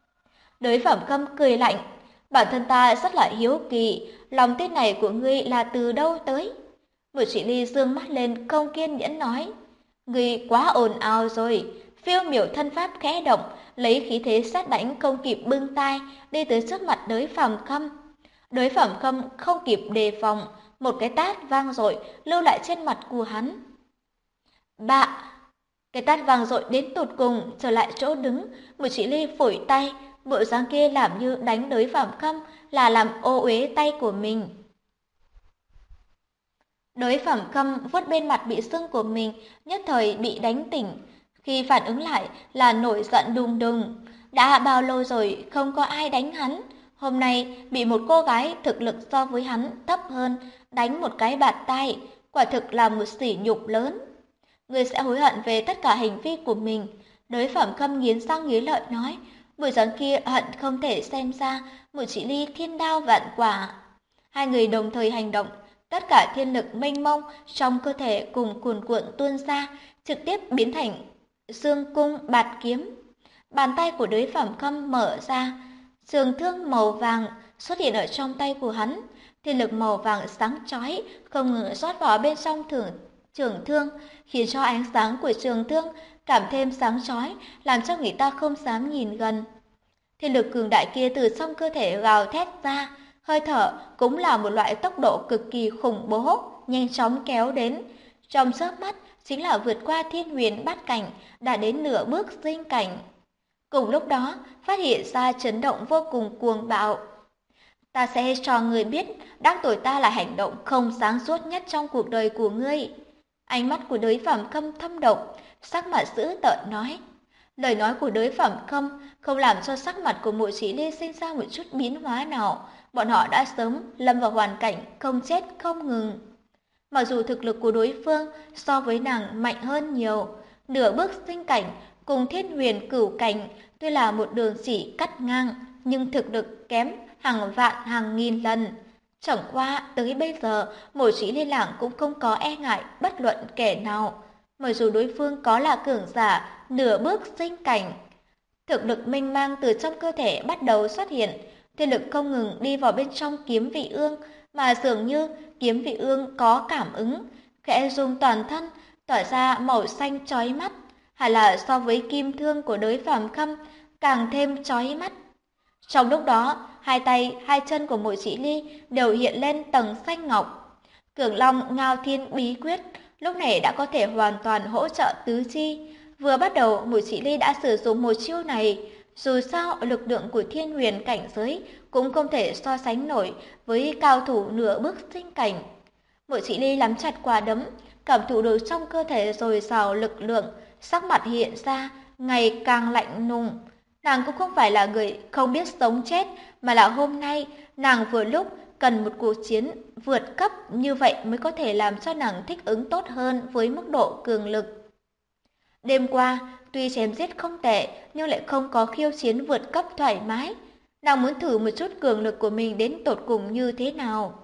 Đới Phạm Khâm cười lạnh, bản thân ta rất là hiếu kỳ, lòng tin này của ngươi là từ đâu tới? Mộ Chỉ Ly dương mắt lên không kiên nhẫn nói, ngươi quá ồn ào rồi. Phiêu miểu thân pháp khẽ động, lấy khí thế sát đánh không kịp bưng tay, đi tới trước mặt Đới Phạm Khâm. Đới Phạm Khâm không kịp đề phòng, một cái tát vang dội lưu lại trên mặt của hắn. Bạ! Cái tát vang dội đến tụt cùng, trở lại chỗ đứng, Mộ Chỉ Ly phủi tay, bộ dáng kia làm như đánh Đới Phạm Khâm là làm ô uế tay của mình. Đới Phẩm Khâm vuốt bên mặt bị sưng của mình, nhất thời bị đánh tỉnh. Khi phản ứng lại là nổi giận đùng đùng. Đã bao lâu rồi không có ai đánh hắn. Hôm nay bị một cô gái thực lực so với hắn thấp hơn đánh một cái bạt tai, quả thực là một sỉ nhục lớn. Ngươi sẽ hối hận về tất cả hành vi của mình. Đới Phẩm Khâm nghiến răng nghiến lợi nói, buổi sáng kia hận không thể xem ra một chỉ ly thiên đao vạn quả. Hai người đồng thời hành động, tất cả thiên lực mênh mông trong cơ thể cùng cuồn cuộn tuôn ra, trực tiếp biến thành dương cung bạt kiếm. Bàn tay của Đới Phẩm Khâm mở ra, trường thương màu vàng xuất hiện ở trong tay của hắn. Thiên lực màu vàng sáng chói không ngừng rót vào bên trong trường thương, khiến cho ánh sáng của trường thương cảm thêm sáng chói, làm cho người ta không dám nhìn gần. Thiên lực cường đại kia từ trong cơ thể gào thét ra, hơi thở cũng là một loại tốc độ cực kỳ khủng bố, nhanh chóng kéo đến. Trong chớp mắt chính là vượt qua thiên huyền bát cảnh, đã đến nửa bước sinh cảnh. Cùng lúc đó, phát hiện ra chấn động vô cùng cuồng bạo. Ta sẽ cho người biết, đắc tội ta là hành động không sáng suốt nhất trong cuộc đời của ngươi. Ánh mắt của Đới Phẩm Khâm thâm độc, sắc mặt dữ tợn nói. Lời nói của Đới Phẩm Khâm không làm cho sắc mặt của Mộ Chỉ Ly sinh ra một chút biến hóa nào. Bọn họ đã sớm lâm vào hoàn cảnh không chết không ngừng. Mặc dù thực lực của đối phương so với nàng mạnh hơn nhiều, nửa bước sinh cảnh cùng thiên huyền cửu cảnh tuy là một đường chỉ cắt ngang, nhưng thực lực kém hàng vạn hàng nghìn lần. Chẳng qua tới bây giờ, Mộ Chỉ Ly Lảng cũng không có e ngại bất luận kẻ nào. Mặc dù đối phương có là cường giả nửa bước sinh cảnh, thực lực mênh mang từ trong cơ thể bắt đầu xuất hiện, thiên lực không ngừng đi vào bên trong kiếm vị ương, mà dường như kiếm vị ương có cảm ứng, khẽ rung toàn thân, tỏa ra màu xanh chói mắt, hay là so với kim thương của Đới Phàm Khâm càng thêm chói mắt. Trong lúc đó, hai tay, hai chân của Mộ Chỉ Ly đều hiện lên tầng xanh ngọc. Cường Long Ngao Thiên Bí Quyết lúc này đã có thể hoàn toàn hỗ trợ tứ chi. Vừa bắt đầu, Mộ Chỉ Ly đã sử dụng một chiêu này. Dù sao, lực lượng của thiên huyền cảnh giới cũng không thể so sánh nổi với cao thủ nửa bước sinh cảnh. Mộ Chỉ Ly nắm chặt quả đấm, cảm thụ được trong cơ thể dồi dào lực lượng, sắc mặt hiện ra ngày càng lạnh lùng. Nàng cũng không phải là người không biết sống chết, mà là hôm nay nàng vừa lúc cần một cuộc chiến vượt cấp, như vậy mới có thể làm cho nàng thích ứng tốt hơn với mức độ cường lực. Đêm qua, tuy chém giết không tệ, nhưng lại không có khiêu chiến vượt cấp thoải mái. Nàng muốn thử một chút cường lực của mình đến tột cùng như thế nào.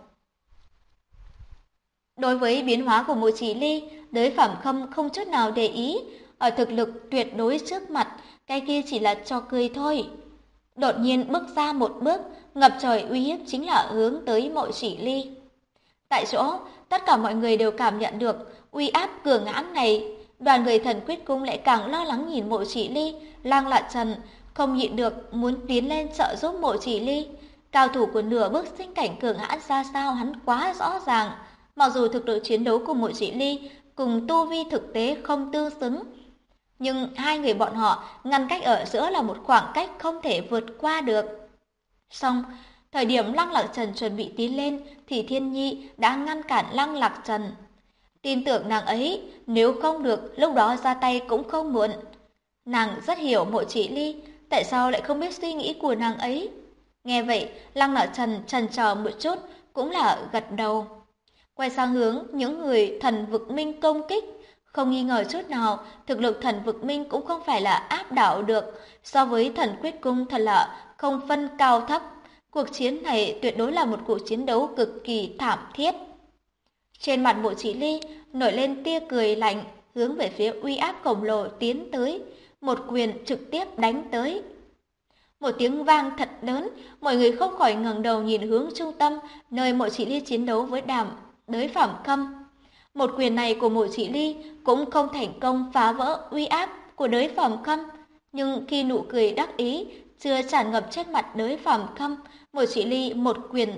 Đối với biến hóa của Mộ Chỉ Ly, Đới Phàm Khâm không chút nào để ý. Ở thực lực tuyệt đối trước mặt, cái kia chỉ là trò cười thôi. Đột nhiên bước ra một bước, ngập trời uy hiếp chính là hướng tới Mộ Chỉ Ly. Tại chỗ, tất cả mọi người đều cảm nhận được uy áp cường hãn này. Đoàn người Thần Quyết Cung lại càng lo lắng nhìn Mộ Chỉ Ly. Lang Lạ Trần không nhịn được muốn tiến lên trợ giúp Mộ Chỉ Ly. Cao thủ của nửa bước sinh cảnh cường hãn ra sao hắn quá rõ ràng. Mặc dù thực lực chiến đấu của Mộ Chỉ Ly cùng tu vi thực tế không tương xứng, nhưng hai người bọn họ ngăn cách ở giữa là một khoảng cách không thể vượt qua được. Song, thời điểm Lăng Lạc Trần chuẩn bị tiến lên thì Thiên Nhi đã ngăn cản Lăng Lạc Trần. Tin tưởng nàng ấy, nếu không được lúc đó ra tay cũng không muộn. Nàng rất hiểu Mộ Chỉ Ly, tại sao lại không biết suy nghĩ của nàng ấy. Nghe vậy, Lăng Lạc Trần chần chờ một chút, cũng là gật đầu. Quay sang hướng những người Thần Vực Minh công kích. Không nghi ngờ chút nào, thực lực Thần Vực Minh cũng không phải là áp đảo được. So với Thần Quyết Cung thật là không phân cao thấp. Cuộc chiến này tuyệt đối là một cuộc chiến đấu cực kỳ thảm thiết. Trên mặt Mộ Chỉ Ly nổi lên tia cười lạnh, hướng về phía uy áp khổng lồ tiến tới. Một quyền trực tiếp đánh tới. Một tiếng vang thật lớn, mọi người không khỏi ngẩng đầu nhìn hướng trung tâm, nơi Mộ Chỉ Ly chiến đấu với Đới Phàm Khâm. Một quyền này của Mộ Chỉ Ly cũng không thành công phá vỡ uy áp của Đới Phàm Khâm, nhưng khi nụ cười đắc ý chưa tràn ngập trên mặt Đới Phàm Khâm, Mộ Chỉ Ly một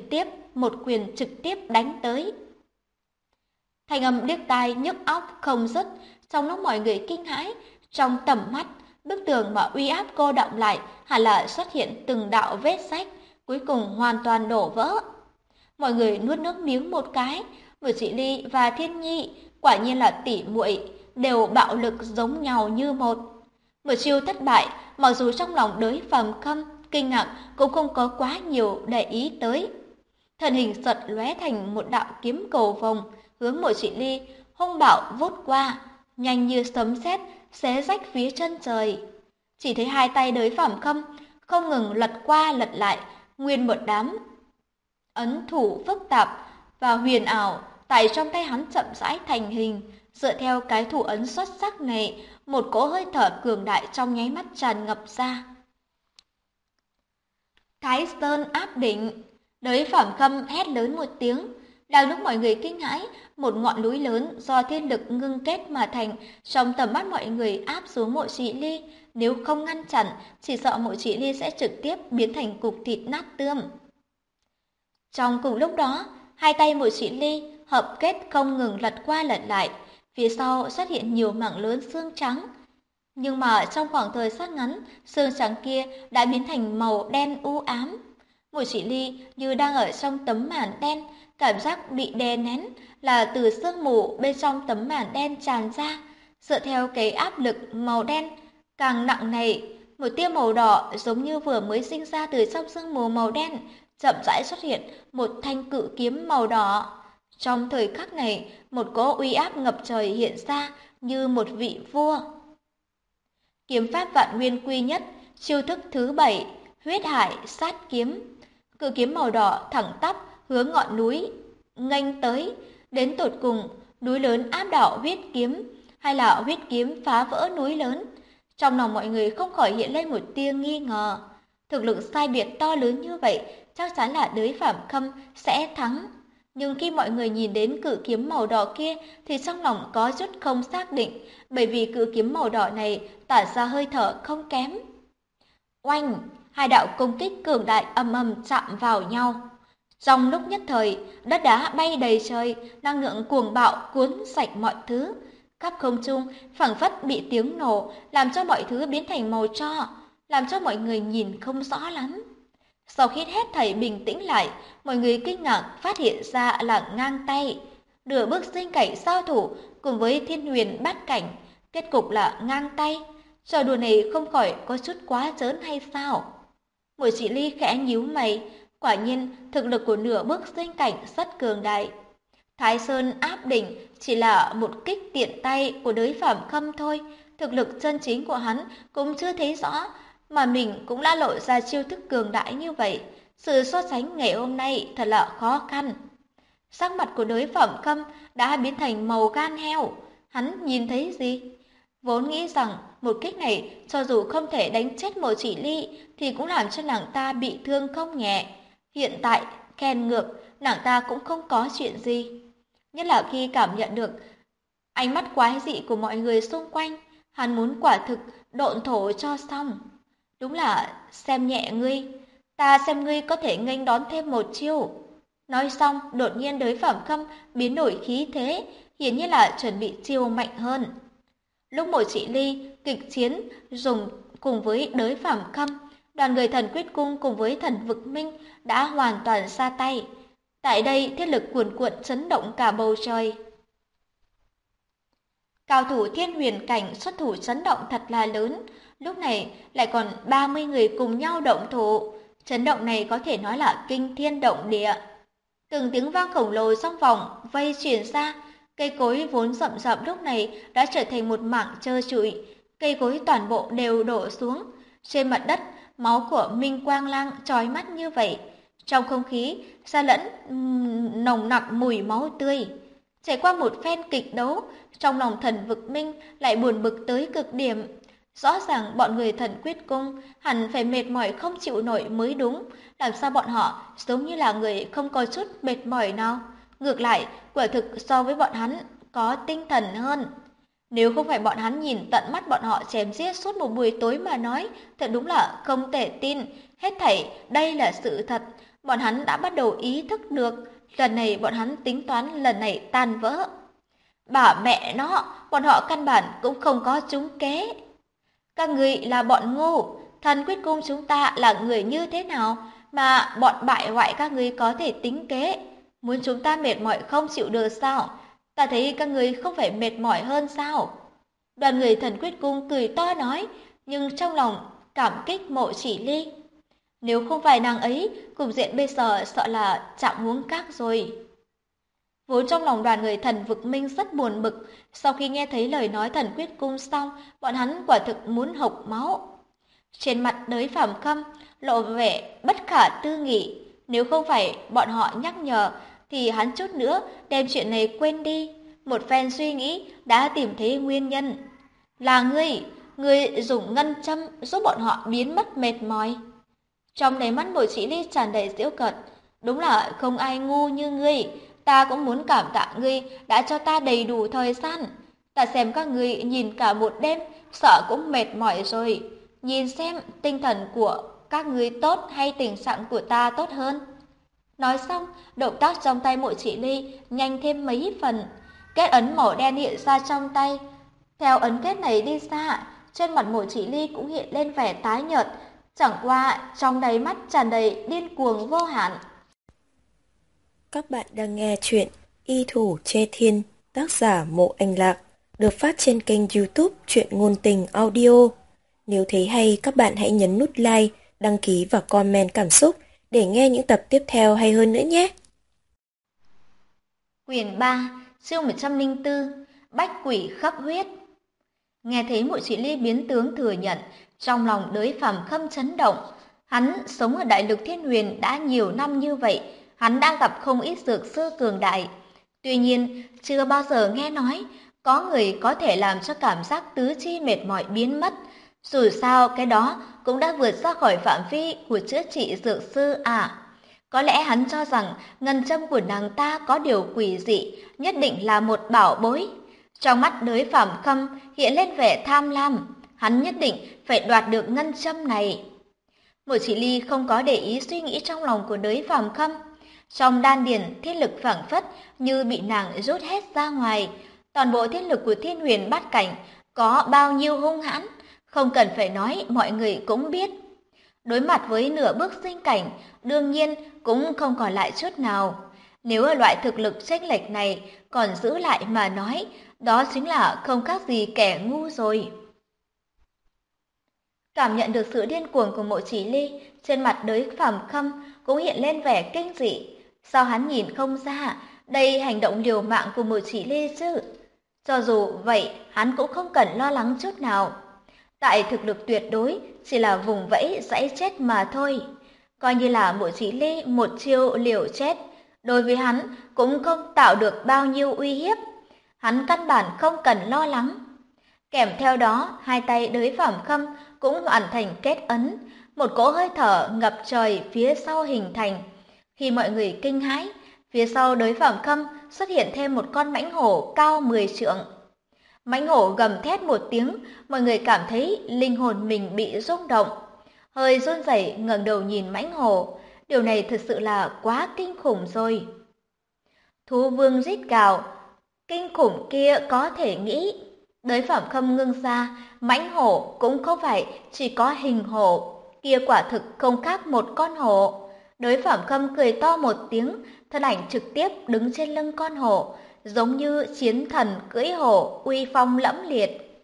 quyền trực tiếp đánh tới. Thanh âm điếc tai nhức óc không dứt, trong lúc mọi người kinh hãi, trong tầm mắt, bức tường mà uy áp cô đọng lại hẳn là xuất hiện từng đạo vết rách, cuối cùng hoàn toàn đổ vỡ. Mọi người nuốt nước miếng một cái, Mười Chị Ly và Thiên Nhi quả nhiên là tỷ muội, đều bạo lực giống nhau như một. Một chiêu thất bại, mặc dù trong lòng Đới Phàm Khâm kinh ngạc cũng không có quá nhiều để ý tới. Thân hình giật lóe thành một đạo kiếm cầu vồng, hướng Mộ Chị Ly hung bạo vút qua, nhanh như sấm sét xé rách phía chân trời. Chỉ thấy hai tay Đới Phàm Khâm không ngừng lật qua lật lại, nguyên một đám ấn thủ phức tạp và huyền ảo tại trong tay hắn chậm rãi thành hình. Dựa theo cái thủ ấn xuất sắc này, một cỗ hơi thở cường đại trong nháy mắt tràn ngập ra. Thái Sơn áp đỉnh, Đới Phàm Khâm hét lớn một tiếng. Đang lúc mọi người kinh hãi, một ngọn núi lớn do thiên lực ngưng kết mà thành trong tầm mắt mọi người áp xuống Mộ Chỉ Ly. Nếu không ngăn chặn, chỉ sợ Mộ Chỉ Ly sẽ trực tiếp biến thành cục thịt nát tươm. Trong cùng lúc đó, hai tay Mộ Chỉ Ly hợp kết không ngừng lật qua lật lại, phía sau xuất hiện nhiều mảng lớn xương trắng. Nhưng mà trong khoảng thời gian ngắn, xương trắng kia đã biến thành màu đen u ám. Mộ Chỉ Ly như đang ở trong tấm màn đen, cảm giác bị đè nén là từ sương mù bên trong tấm màn đen tràn ra. Dựa theo cái áp lực màu đen càng nặng này, một tia màu đỏ giống như vừa mới sinh ra từ trong sương mù màu đen, chậm rãi xuất hiện một thanh cự kiếm màu đỏ. Trong thời khắc này, một cỗ uy áp ngập trời hiện ra như một vị vua. Kiếm pháp Vạn Nguyên Quy Nhất, chiêu thức thứ 7, Huyết Hải Sát Kiếm. Cự kiếm màu đỏ thẳng tắp hướng ngọn núi nghênh tới, đến tột cùng núi lớn áp đảo huyết kiếm hay là huyết kiếm phá vỡ núi lớn. Trong lòng mọi người không khỏi hiện lên một tia nghi ngờ. Thực lực sai biệt to lớn như vậy, chắc chắn là Đới Phàm Khâm sẽ thắng. Nhưng khi mọi người nhìn đến cự kiếm màu đỏ kia thì trong lòng có chút không xác định, bởi vì cự kiếm màu đỏ này tỏa ra hơi thở không kém. Oanh, hai đạo công kích cường đại ầm ầm chạm vào nhau. Trong lúc nhất thời, đất đá bay đầy trời, năng lượng cuồng bạo cuốn sạch mọi thứ. Khắp không trung phảng phất bị tiếng nổ làm cho mọi thứ biến thành màu tro, làm cho mọi người nhìn không rõ lắm. Sau khi hết thảy bình tĩnh lại, mọi người kinh ngạc phát hiện ra là ngang tay. Nửa bước sinh cảnh giao thủ cùng với thiên huyền bát cảnh, kết cục là ngang tay. Trò đùa này không khỏi có chút quá trớn hay sao? Mộ Chỉ Ly khẽ nhíu mày, quả nhiên thực lực của nửa bước sinh cảnh rất cường đại. Thái Sơn áp đỉnh chỉ là một kích tiện tay của Đới Phàm Khâm thôi, thực lực chân chính của hắn cũng chưa thấy rõ, mà mình cũng đã lộ ra chiêu thức cường đại như vậy. Sự so sánh ngày hôm nay thật là khó khăn. Sắc mặt của Đới Phàm Khâm đã biến thành màu gan heo. Hắn nhìn thấy gì? Vốn nghĩ rằng một kích này cho dù không thể đánh chết Mộ Chỉ Ly thì cũng làm cho nàng ta bị thương không nhẹ. Hiện tại khen ngược, nàng ta cũng không có chuyện gì. Nhất là khi cảm nhận được ánh mắt quái dị của mọi người xung quanh, hắn muốn quả thực độn thổ cho xong. Đúng là xem nhẹ ngươi, ta xem ngươi có thể nghênh đón thêm một chiêu. Nói xong, đột nhiên Đới Phàm Khâm biến đổi khí thế, hiển nhiên là chuẩn bị chiêu mạnh hơn. Lúc Mộ Chỉ Ly kịch chiến dùng cùng với Đới Phàm Khâm, đoàn người Thần Quyết Cung cùng với Thần Vực Minh đã hoàn toàn ra tay. Tại đây thiết lực cuồn cuộn chấn động cả bầu trời. Cao thủ thiên huyền cảnh xuất thủ chấn động thật là lớn, lúc này lại còn 30 người cùng nhau động thủ. Chấn động này có thể nói là kinh thiên động địa. Từng tiếng vang khổng lồ trong vòng vây truyền ra, cây cối vốn rậm rậm lúc này đã trở thành một mảng trơ trụi, cây cối toàn bộ đều đổ xuống. Trên mặt đất, máu của Minh Quang Lang chói mắt như vậy. Trong không khí, pha lẫn nồng nặc mùi máu tươi. Trải qua một phen kịch đấu, trong lòng Thần Vực Minh lại buồn bực tới cực điểm. Rõ ràng bọn người Thần Quyết Cung hẳn phải mệt mỏi không chịu nổi mới đúng. Làm sao bọn họ giống như là người không có chút mệt mỏi nào? Ngược lại, quả thực so với bọn hắn có tinh thần hơn. Nếu không phải bọn hắn nhìn tận mắt bọn họ chém giết suốt một buổi tối mà nói, thật đúng là không thể tin. Hết thảy đây là sự thật. Bọn hắn đã bắt đầu ý thức được, lần này bọn hắn tính toán lần này tan vỡ. Bà mẹ nó, bọn họ căn bản cũng không có trúng kế. Các người là bọn ngu, Thần Quyết Cung chúng ta là người như thế nào mà bọn bại hoại các ngươi có thể tính kế? Muốn chúng ta mệt mỏi không chịu được sao? Ta thấy các người không phải mệt mỏi hơn sao? Đoàn người Thần Quyết Cung cười to nói, nhưng trong lòng cảm kích Mộ Chỉ Ly. Nếu không phải nàng ấy, cục diện bây giờ sợ là chạm huống các rồi. Vốn trong lòng đoàn người Thần Vực Minh rất buồn bực, sau khi nghe thấy lời nói Thần Quyết Cung xong, bọn hắn quả thực muốn hộc máu. Trên mặt Đới Phàm Khâm lộ vẻ bất khả tư nghị, nếu không phải bọn họ nhắc nhở thì hắn chút nữa đem chuyện này quên đi. Một phen suy nghĩ đã tìm thấy nguyên nhân. Là ngươi dùng ngân châm giúp bọn họ biến mất mệt mỏi. Trong đáy mắt Bội Chỉ Ly tràn đầy giễu cợt, đúng là không ai ngu như ngươi, ta cũng muốn cảm tạ ngươi đã cho ta đầy đủ thời gian. Ta xem các ngươi nhìn cả một đêm, sợ cũng mệt mỏi rồi. Nhìn xem tinh thần của các ngươi tốt hay tình trạng của ta tốt hơn. Nói xong, động tác trong tay Mộ Chỉ Ly nhanh thêm mấy phần. Kết ấn màu đen hiện ra trong tay. Theo ấn kết này đi xa, trên mặt Mộ Chỉ Ly cũng hiện lên vẻ tái nhợt, chẳng qua trong đáy mắt tràn đầy điên cuồng vô hạn. Các bạn đang nghe chuyện Y Thủ Chê Thiên, tác giả Mộ Anh Lạc, được phát trên kênh YouTube Truyện Ngôn Tình Audio. Nếu thấy hay, các bạn hãy nhấn nút like, đăng ký và comment cảm xúc để nghe những tập tiếp theo hay hơn nữa nhé. Quyển 3, chương 104, Bách Quỷ Khắp Huyết. Nghe thấy Mộ Chỉ Ly biến tướng thừa nhận, trong lòng Đới Phàm Khâm chấn động. Hắn sống ở Đại Lục Thiên Huyền đã nhiều năm như vậy, hắn đã gặp không ít dược sư cường đại. Tuy nhiên, chưa bao giờ nghe nói có người có thể làm cho cảm giác tứ chi mệt mỏi biến mất. Dù sao cái đó cũng đã vượt ra khỏi phạm vi của chữa trị dược sư à. Có lẽ hắn cho rằng ngân châm của nàng ta có điều quỷ dị, nhất định là một bảo bối. Trong mắt Đới Phàm Khâm hiện lên vẻ tham lam, hắn nhất định phải đoạt được ngân châm này. Mộ Chỉ Ly không có để ý suy nghĩ trong lòng của Đới Phàm Khâm. Trong đan điền thiên lực phảng phất như bị nàng rút hết ra ngoài. Toàn bộ thiên lực của Thiên Huyền Bát Cảnh có bao nhiêu hung hãn, không cần phải nói mọi người cũng biết. Đối mặt với nửa bước sinh cảnh, đương nhiên cũng không còn lại chút nào. Nếu ở loại thực lực chênh lệch này còn giữ lại mà nói, đó chính là không khác gì kẻ ngu rồi. Cảm nhận được sự điên cuồng của Mộ Chỉ Ly, trên mặt Đới Phàm Khâm cũng hiện lên vẻ kinh dị. Sao hắn nhìn không ra, đây hành động liều mạng của Mộ Chỉ Ly chứ? Cho dù vậy, hắn cũng không cần lo lắng chút nào. Tại thực lực tuyệt đối, chỉ là vùng vẫy dãy chết mà thôi. Coi như là Mộ Chỉ Ly một chiêu liều chết, đối với hắn cũng không tạo được bao nhiêu uy hiếp. Hắn căn bản không cần lo lắng. Kèm theo đó, hai tay Đới Phàm Khâm cũng hoàn thành kết ấn, một cỗ hơi thở ngập trời phía sau hình thành. Khi mọi người kinh hãi, phía sau Đới Phàm Khâm xuất hiện thêm một con mãnh hổ cao 10 trượng. Mãnh hổ gầm thét một tiếng, mọi người cảm thấy linh hồn mình bị rung động. Hơi run rẩy ngẩng đầu nhìn mãnh hổ, điều này thực sự là quá kinh khủng rồi. Thú vương rít gào, kinh khủng kia có thể nghĩ. Đới Phàm Khâm ngưng ra, mãnh hổ cũng không phải chỉ có hình hổ, kia quả thực không khác một con hổ. Đới Phàm Khâm cười to một tiếng, thân ảnh trực tiếp đứng trên lưng con hổ, giống như chiến thần cưỡi hổ, uy phong lẫm liệt.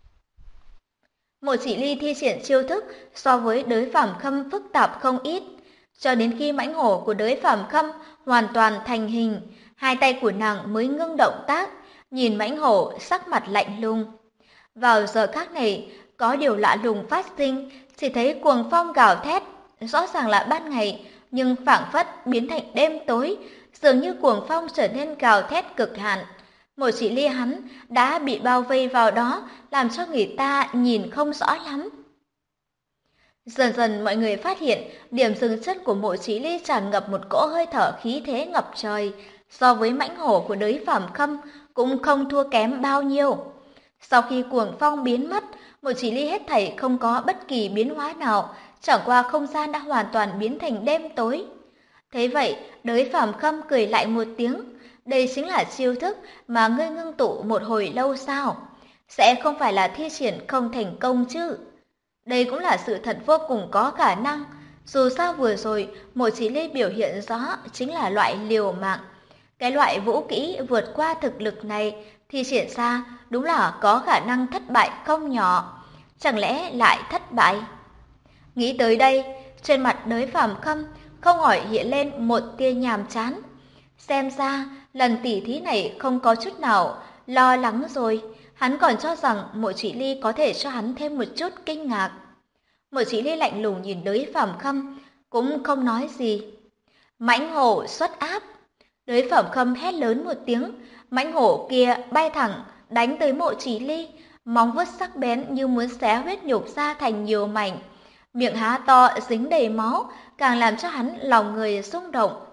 Mộ Chỉ Ly thi triển chiêu thức so với Đới Phàm Khâm phức tạp không ít, cho đến khi mãnh hổ của Đới Phàm Khâm hoàn toàn thành hình, hai tay của nàng mới ngưng động tác, nhìn mãnh hổ sắc mặt lạnh lùng. Vào giờ khắc này, có điều lạ lùng phát sinh, chỉ thấy cuồng phong gào thét, rõ ràng là ban ngày, nhưng phảng phất biến thành đêm tối, dường như cuồng phong trở nên gào thét cực hạn. Mộ Chỉ Ly hắn đã bị bao vây vào đó, làm cho người ta nhìn không rõ lắm. Dần dần mọi người phát hiện, điểm dừng chân của Mộ Chỉ Ly tràn ngập một cỗ hơi thở khí thế ngập trời, so với mãnh hổ của Đới Phàm Khâm cũng không thua kém bao nhiêu. Sau khi cuồng phong biến mất, Mộ Chỉ Ly hết thảy không có bất kỳ biến hóa nào, chẳng qua không gian đã hoàn toàn biến thành đêm tối. Thế vậy, Đới Phàm Khâm cười lại một tiếng, đây chính là chiêu thức mà ngươi ngưng tụ một hồi lâu sao? Sẽ không phải là thi triển không thành công chứ? Đây cũng là sự thật vô cùng có khả năng. Dù sao vừa rồi, Mộ Chỉ Ly biểu hiện rõ chính là loại liều mạng. Cái loại vũ kỹ vượt qua thực lực này thì triển ra đúng là có khả năng thất bại không nhỏ. Chẳng lẽ lại thất bại? Nghĩ tới đây, trên mặt Đới Phàm Khâm không khỏi hiện lên một tia nhàm chán. Xem ra, lần tỉ thí này không có chút nào lo lắng rồi. Hắn còn cho rằng Mộ Chỉ Ly có thể cho hắn thêm một chút kinh ngạc. Mộ Chỉ Ly lạnh lùng nhìn Đới Phàm Khâm, cũng không nói gì. Mãnh hổ xuất áp. Đới Phàm Khâm hét lớn một tiếng, mãnh hổ kia bay thẳng đánh tới Mộ Chỉ Ly, móng vuốt sắc bén như muốn xé huyết nhục ra thành nhiều mảnh. Miệng há to dính đầy máu, càng làm cho hắn lòng người rung động.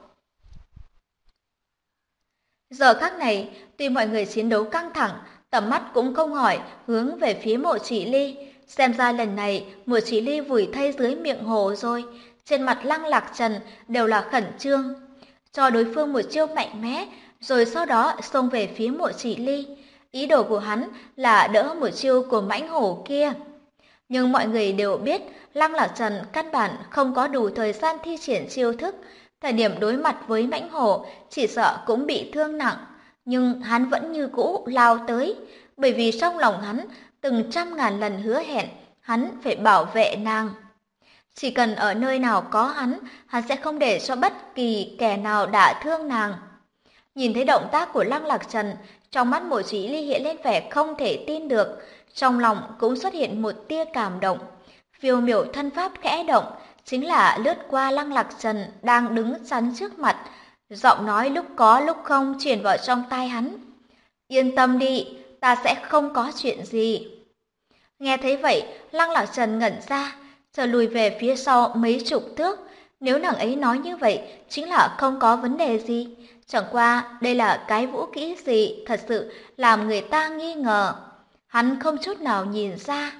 Giờ khắc này, tuy mọi người chiến đấu căng thẳng, tầm mắt cũng không hỏi hướng về phía Mộ Chỉ Ly. Xem ra lần này Mộ Chỉ Ly vùi thây dưới miệng hồ rồi. Trên mặt Lăng Lạc Trần đều là khẩn trương. Cho đối phương một chiêu mạnh mẽ, rồi sau đó xông về phía Mộ Chỉ Ly. Ý đồ của hắn là đỡ một chiêu của mãnh hổ kia. Nhưng mọi người đều biết Lăng Lạc Trần căn bản không có đủ thời gian thi triển chiêu thức. Thời điểm đối mặt với mãnh hổ chỉ sợ cũng bị thương nặng. Nhưng hắn vẫn như cũ lao tới, bởi vì trong lòng hắn từng trăm ngàn lần hứa hẹn hắn phải bảo vệ nàng. Chỉ cần ở nơi nào có hắn sẽ không để cho bất kỳ kẻ nào đả thương nàng. Nhìn thấy động tác của Lăng Lạc Trần, trong mắt Mộ Chỉ Ly hiện lên vẻ không thể tin được, trong lòng cũng xuất hiện một tia cảm động. Phiêu miểu thân pháp khẽ động, chính là lướt qua Lăng Lạc Trần đang đứng chắn trước mặt, giọng nói lúc có lúc không truyền vào trong tai hắn. Yên tâm đi, ta sẽ không có chuyện gì. Nghe thấy vậy, Lăng Lạc Trần ngẩn ra, trở lùi về phía sau mấy chục thước. Nếu nàng ấy nói như vậy, chính là không có vấn đề gì. Chẳng qua, đây là cái vũ kỹ gì, thật sự làm người ta nghi ngờ. Hắn không chút nào nhìn ra.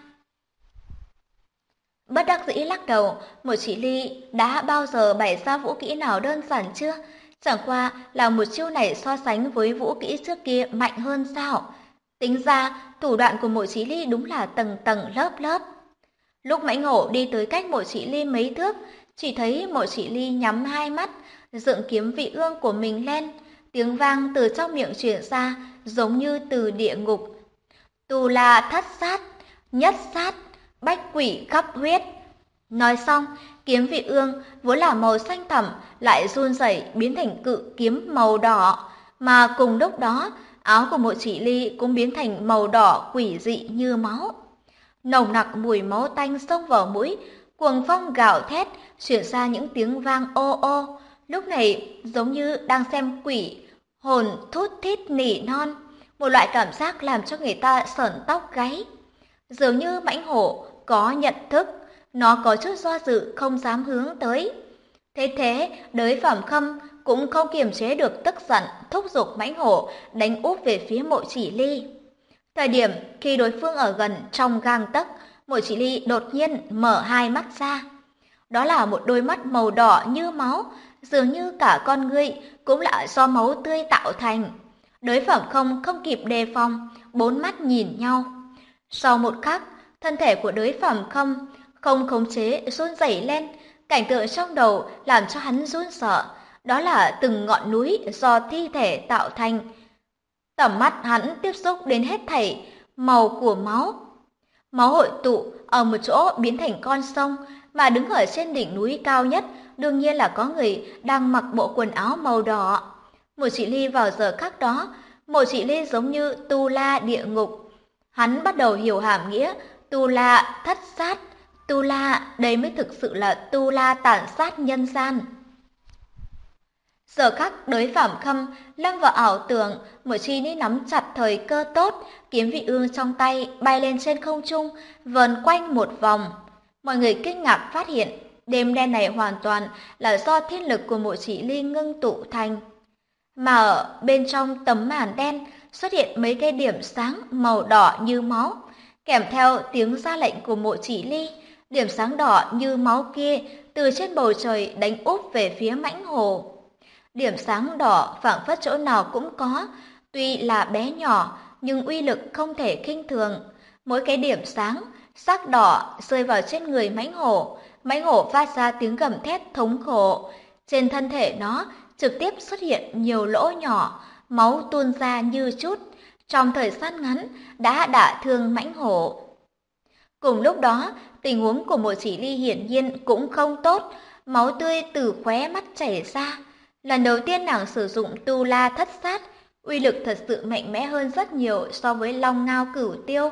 Bất đắc dĩ lắc đầu, Mộ Chỉ Ly đã bao giờ bày ra vũ kỹ nào đơn giản chưa? Chẳng qua là một chiêu này so sánh với vũ kỹ trước kia mạnh hơn sao? Tính ra, thủ đoạn của Mộ Chỉ Ly đúng là tầng tầng lớp lớp. Lúc mãnh hổ đi tới cách Mộ Chỉ Ly mấy thước, chỉ thấy Mộ Chỉ Ly nhắm hai mắt, dựng kiếm vị ương của mình lên, tiếng vang từ trong miệng truyền ra giống như từ địa ngục. Tu la thất sát, nhất sát, bách quỷ khắp huyết. Nói xong, kiếm vị ương vốn là màu xanh thẳm lại run rẩy biến thành cự kiếm màu đỏ, mà cùng lúc đó, áo của Mộ Chỉ Ly cũng biến thành màu đỏ quỷ dị như máu. Nồng nặc mùi máu tanh xông vào mũi, cuồng phong gào thét, chuyển ra những tiếng vang ô ô. Lúc này giống như đang xem quỷ hồn thút thít nỉ non, một loại cảm giác làm cho người ta sởn tóc gáy. Dường như mãnh hổ có nhận thức, nó có chút do dự không dám hướng tới. Thế Đới Phàm Khâm cũng không kiềm chế được tức giận, thúc giục mãnh hổ đánh úp về phía Mộ Chỉ Ly. Thời điểm khi đối phương ở gần trong gang tấc, Mộ Chỉ Ly đột nhiên mở hai mắt ra. Đó là một đôi mắt màu đỏ như máu, dường như cả con ngươi cũng là do máu tươi tạo thành. Đới Phàm Khâm không kịp đề phòng, bốn mắt nhìn nhau. Sau một khắc, thân thể của Đới Phàm Khâm không khống chế run rẩy lên, cảnh tượng trong đầu làm cho hắn run sợ. Đó là từng ngọn núi do thi thể tạo thành. Tầm mắt hắn tiếp xúc đến hết thảy màu của máu. Máu hội tụ ở một chỗ biến thành con sông, mà đứng ở trên đỉnh núi cao nhất đương nhiên là có người đang mặc bộ quần áo màu đỏ. Mộ Chỉ Ly vào giờ khắc đó, Mộ Chỉ Ly giống như tu la địa ngục. Hắn bắt đầu hiểu hàm nghĩa tu la thất sát. Tu la, đây mới thực sự là tu la tàn sát nhân gian. Giờ khắc Đới Phàm Khâm lâm vào ảo tưởng, Mộ Chỉ Ly nắm chặt thời cơ tốt, kiếm vị ương trong tay bay lên trên không trung, vờn quanh một vòng. Mọi người kinh ngạc phát hiện, đêm đen này hoàn toàn là do thiên lực của Mộ Chỉ Ly ngưng tụ thành. Mà ở bên trong tấm màn đen xuất hiện mấy cái điểm sáng màu đỏ như máu, kèm theo tiếng ra lệnh của Mộ Chỉ Ly. Điểm sáng đỏ như máu kia từ trên bầu trời đánh úp về phía mãnh hổ. Điểm sáng đỏ phảng phất chỗ nào cũng có, tuy là bé nhỏ nhưng uy lực không thể khinh thường. Mỗi cái điểm sáng, sắc đỏ rơi vào trên người mãnh hổ phát ra tiếng gầm thét thống khổ. Trên thân thể nó trực tiếp xuất hiện nhiều lỗ nhỏ, máu tuôn ra như chút, trong thời gian ngắn đã đả thương mãnh hổ. Cùng lúc đó, tình huống của Mộ Chỉ Ly hiển nhiên cũng không tốt, máu tươi từ khóe mắt chảy ra. Lần đầu tiên nàng sử dụng tu la thất sát, uy lực thật sự mạnh mẽ hơn rất nhiều so với long ngao cửu tiêu.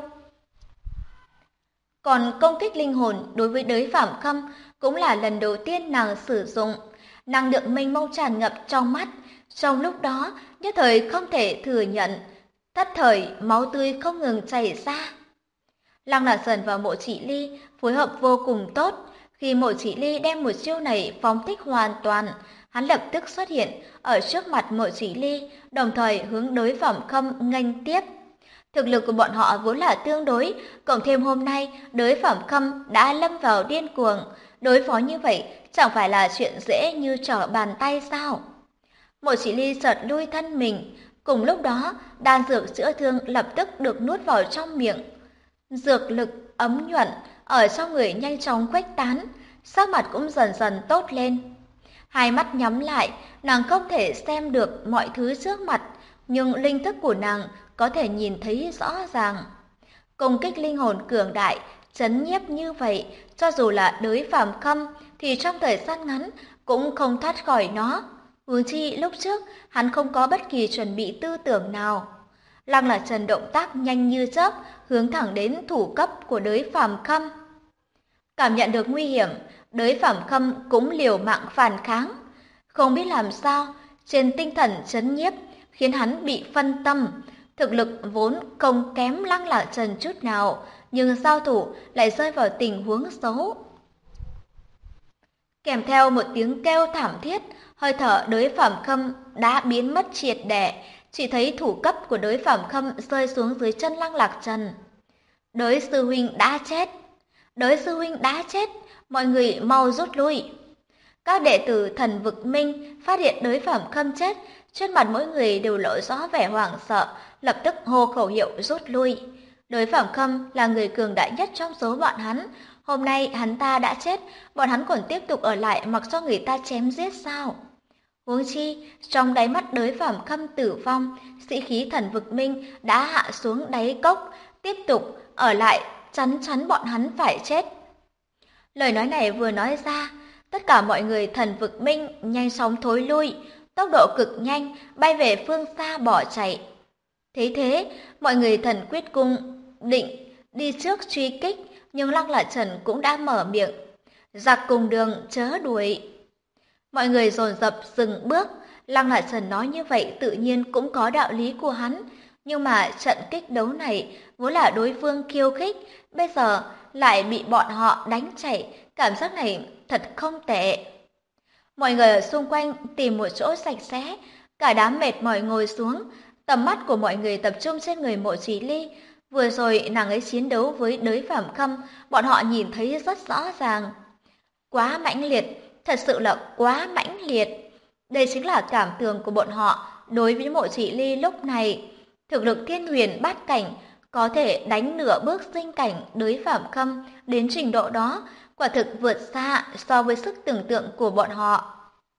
Còn công kích linh hồn đối với đới Phạm Khâm cũng là lần đầu tiên nàng sử dụng. Năng lượng mênh mông tràn ngập trong mắt, trong lúc đó nhất thời không thể thừa nhận, thất thời máu tươi không ngừng chảy ra. Lăng Lạc Sần và Mộ Chỉ Ly phối hợp vô cùng tốt. Khi Mộ Chỉ Ly đem một chiêu này phóng thích hoàn toàn, hắn lập tức xuất hiện ở trước mặt Mộ Chỉ Ly, đồng thời hướng đối Phạm Khâm nghênh tiếp. Thực lực của bọn họ vốn là tương đối, cộng thêm hôm nay đối Phạm Khâm đã lâm vào điên cuồng, đối phó như vậy chẳng phải là chuyện dễ như trở bàn tay sao? Mộ Chỉ Ly chợt lui thân mình, cùng lúc đó đan dược chữa thương lập tức được nuốt vào trong miệng. Dược lực ấm nhuận ở trong người nhanh chóng khuếch tán, sắc mặt cũng dần dần tốt lên. Hai mắt nhắm lại, nàng không thể xem được mọi thứ trước mặt, nhưng linh thức của nàng có thể nhìn thấy rõ ràng. Công kích linh hồn cường đại, chấn nhiếp như vậy, cho dù là đới Phàm Khâm thì trong thời gian ngắn cũng không thoát khỏi nó. Huống chi lúc trước hắn không có bất kỳ chuẩn bị tư tưởng nào. Lăng Lạc Trần động tác nhanh như chớp, hướng thẳng đến thủ cấp của đới Phàm Khâm. Cảm nhận được nguy hiểm, đới Phàm Khâm cũng liều mạng phản kháng. Không biết làm sao, trên tinh thần chấn nhiếp khiến hắn bị phân tâm. Thực lực vốn không kém Lăng Lạc Trần chút nào, nhưng giao thủ lại rơi vào tình huống xấu. Kèm theo một tiếng kêu thảm thiết, hơi thở đới Phàm Khâm đã biến mất triệt để, chỉ thấy thủ cấp của đới Phàm Khâm rơi xuống dưới chân Lăng Lạc Trần. Đới sư huynh đã chết, đới sư huynh đã chết, mọi người mau rút lui. Các đệ tử Thần Vực Minh phát hiện đới Phàm Khâm chết, trên mặt mỗi người đều lộ rõ vẻ hoảng sợ, lập tức hô khẩu hiệu rút lui. Đới Phàm Khâm là người cường đại nhất trong số bọn hắn, hôm nay hắn ta đã chết, bọn hắn còn tiếp tục ở lại mặc cho người ta chém giết sao? Huống chi, trong đáy mắt đới Phàm Khâm tử vong, sĩ khí Thần Vực Minh đã hạ xuống đáy cốc, tiếp tục ở lại chắn chắn bọn hắn phải chết. Lời nói này vừa nói ra, tất cả mọi người Thần Vực Minh nhanh chóng thối lui, tốc độ cực nhanh bay về phương xa bỏ chạy. Thế, mọi người Thần Quyết Cung định đi trước truy kích, nhưng Lăng Lạc Trần cũng đã mở miệng, giặc cùng đường chớ đuổi. Mọi người dồn dập dừng bước, Lăng Lạc Trần nói như vậy tự nhiên cũng có đạo lý của hắn, nhưng mà trận kích đấu này vốn là đối phương khiêu khích, bây giờ lại bị bọn họ đánh chạy, cảm giác này thật không tệ. Mọi người ở xung quanh tìm một chỗ sạch sẽ, cả đám mệt mỏi ngồi xuống, tầm mắt của mọi người tập trung trên người Mộ Chỉ Ly. Vừa rồi nàng ấy chiến đấu với đới Phàm Khâm, bọn họ nhìn thấy rất rõ ràng. Quá mãnh liệt, thật sự là quá mãnh liệt. Đây chính là cảm tưởng của bọn họ đối với Mộ Chỉ Ly lúc này. Thực lực thiên huyền bát cảnh, có thể đánh nửa bước sinh cảnh đới Phàm Khâm đến trình độ đó, quả thực vượt xa so với sức tưởng tượng của bọn họ.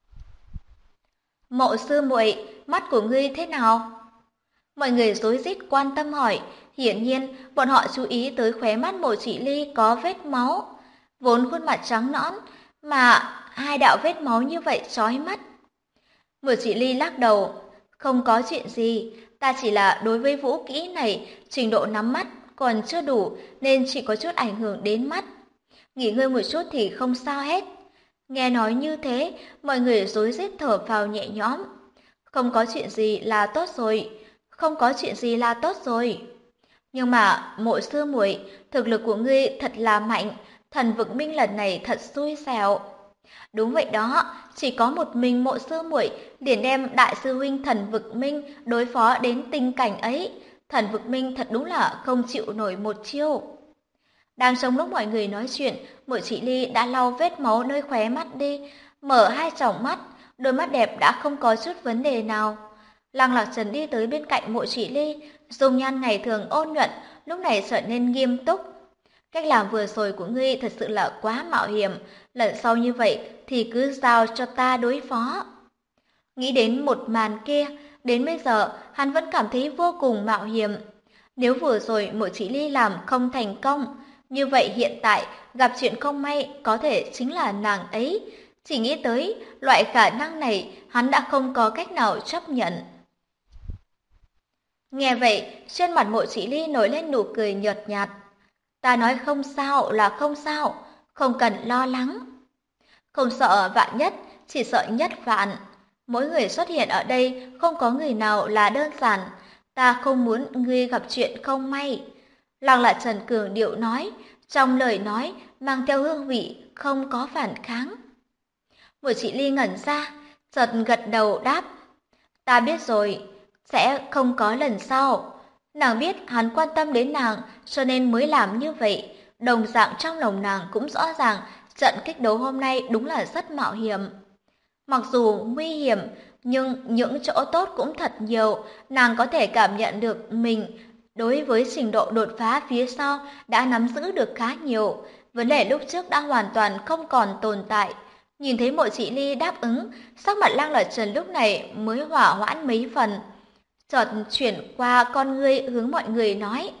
Mộ sư muội, mắt của ngươi thế nào? Mọi người rối rít quan tâm hỏi, hiển nhiên bọn họ chú ý tới khóe mắt Mộ Chỉ Ly có vết máu. Vốn khuôn mặt trắng nõn, mà hai đạo vết máu như vậy chói mắt. Mộ Chỉ Ly lắc đầu, không có chuyện gì, ta chỉ là đối với vũ kỹ này trình độ nắm mắt còn chưa đủ nên chỉ có chút ảnh hưởng đến mắt. Nghỉ ngơi một chút thì không sao hết. Nghe nói như thế, mọi người rối rít thở phào nhẹ nhõm. Không có chuyện gì là tốt rồi, không có chuyện gì là tốt rồi. Nhưng mà Mộ sư muội, thực lực của ngươi thật là mạnh, Thần Vực Minh lần này thật xui xẻo. Đúng vậy đó, chỉ có một mình Mộ sư muội liền đem đại sư huynh Thần Vực Minh đối phó đến tình cảnh ấy. Thần Vực Minh thật đúng là không chịu nổi một chiêu. Đang trong lúc mọi người nói chuyện, Mộ Chỉ Ly đã lau vết máu nơi khóe mắt đi, mở hai tròng mắt, đôi mắt đẹp đã không có chút vấn đề nào. Lăng Lạc Trần đi tới bên cạnh Mộ Chỉ Ly, dung nhan ngày thường ôn nhuận, lúc này trở nên nghiêm túc. Cách làm vừa rồi của ngươi thật sự là quá mạo hiểm, lần sau như vậy thì cứ giao cho ta đối phó. Nghĩ đến một màn kia, đến bây giờ hắn vẫn cảm thấy vô cùng mạo hiểm. Nếu vừa rồi Mộ Chỉ Ly làm không thành công, như vậy hiện tại gặp chuyện không may có thể chính là nàng ấy. Chỉ nghĩ tới loại khả năng này, hắn đã không có cách nào chấp nhận. Nghe vậy, trên mặt Mộ Chỉ Ly nổi lên nụ cười nhợt nhạt. Ta nói không sao là không sao, không cần lo lắng. Không sợ vạn nhất, chỉ sợ nhất vạn. Mỗi người xuất hiện ở đây không có người nào là đơn giản. Ta không muốn ngươi gặp chuyện không may. Lăng Lạc Trần cường điệu nói, trong lời nói mang theo hương vị không có phản kháng. Mộ Chỉ Ly ngẩn ra, chợt gật đầu đáp. Ta biết rồi, sẽ không có lần sau. Nàng biết hắn quan tâm đến nàng cho nên mới làm như vậy. Đồng dạng trong lòng nàng cũng rõ ràng trận kích đấu hôm nay đúng là rất mạo hiểm. Mặc dù nguy hiểm, nhưng những chỗ tốt cũng thật nhiều. Nàng có thể cảm nhận được mình đối với trình độ đột phá phía sau đã nắm giữ được khá nhiều. Vấn đề lúc trước đã hoàn toàn không còn tồn tại. Nhìn thấy Mộ Chỉ Ly đáp ứng, sắc mặt Lăng Lạc Trần lúc này mới hỏa hoãn mấy phần. Chợt chuyển qua con ngươi hướng mọi người nói.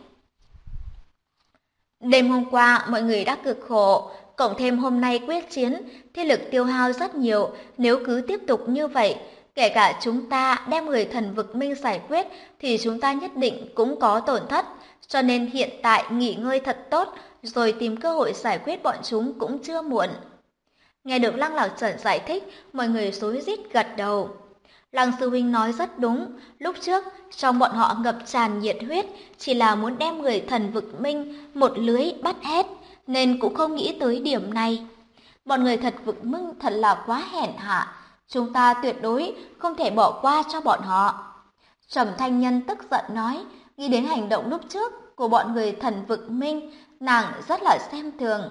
Đêm hôm qua mọi người đã cực khổ, cộng thêm hôm nay quyết chiến, thế lực tiêu hao rất nhiều, nếu cứ tiếp tục như vậy, kể cả chúng ta đem người thần vực minh giải quyết thì chúng ta nhất định cũng có tổn thất, cho nên hiện tại nghỉ ngơi thật tốt, rồi tìm cơ hội giải quyết bọn chúng cũng chưa muộn. Nghe được Lăng Lạc Trần giải thích, mọi người rối rít gật đầu. Lăng sư huynh nói rất đúng, lúc trước trong bọn họ ngập tràn nhiệt huyết, chỉ là muốn đem người thần vực minh một lưới bắt hết, nên cũng không nghĩ tới điểm này. Bọn người thật vực minh thật là quá hèn hạ, chúng ta tuyệt đối không thể bỏ qua cho bọn họ. Trầm Thanh Nhân tức giận nói, nghĩ đến hành động lúc trước của bọn người thần vực minh, nàng rất là xem thường.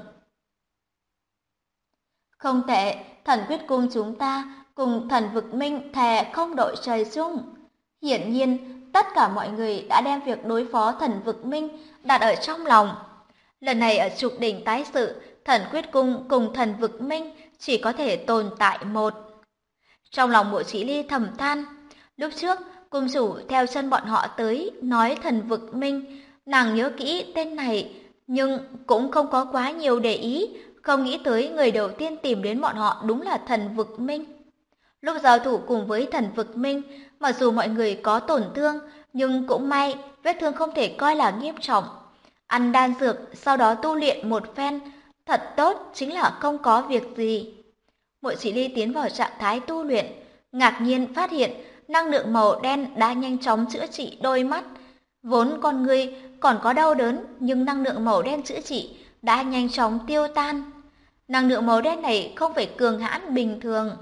Không tệ, thần quyết cung chúng ta cùng thần vực minh thề không đội trời chung. Hiển nhiên, tất cả mọi người đã đem việc đối phó thần vực minh đặt ở trong lòng. Lần này ở trục đỉnh tái sự, thần quyết cung cùng thần vực minh chỉ có thể tồn tại một. Trong lòng Mộ Chỉ Ly thầm than, lúc trước cung chủ theo chân bọn họ tới nói thần vực minh, nàng nhớ kỹ tên này, nhưng cũng không có quá nhiều để ý, không nghĩ tới người đầu tiên tìm đến bọn họ đúng là thần vực minh. Lúc giao thủ cùng với thần vực minh, mặc dù mọi người có tổn thương, nhưng cũng may vết thương không thể coi là nghiêm trọng. Ăn đan dược, sau đó tu luyện một phen, thật tốt chính là không có việc gì. Mộ Chỉ Ly tiến vào trạng thái tu luyện, ngạc nhiên phát hiện năng lượng màu đen đã nhanh chóng chữa trị đôi mắt. Vốn con người còn có đau đớn, nhưng năng lượng màu đen chữa trị đã nhanh chóng tiêu tan. Năng lượng màu đen này không phải cường hãn bình thường.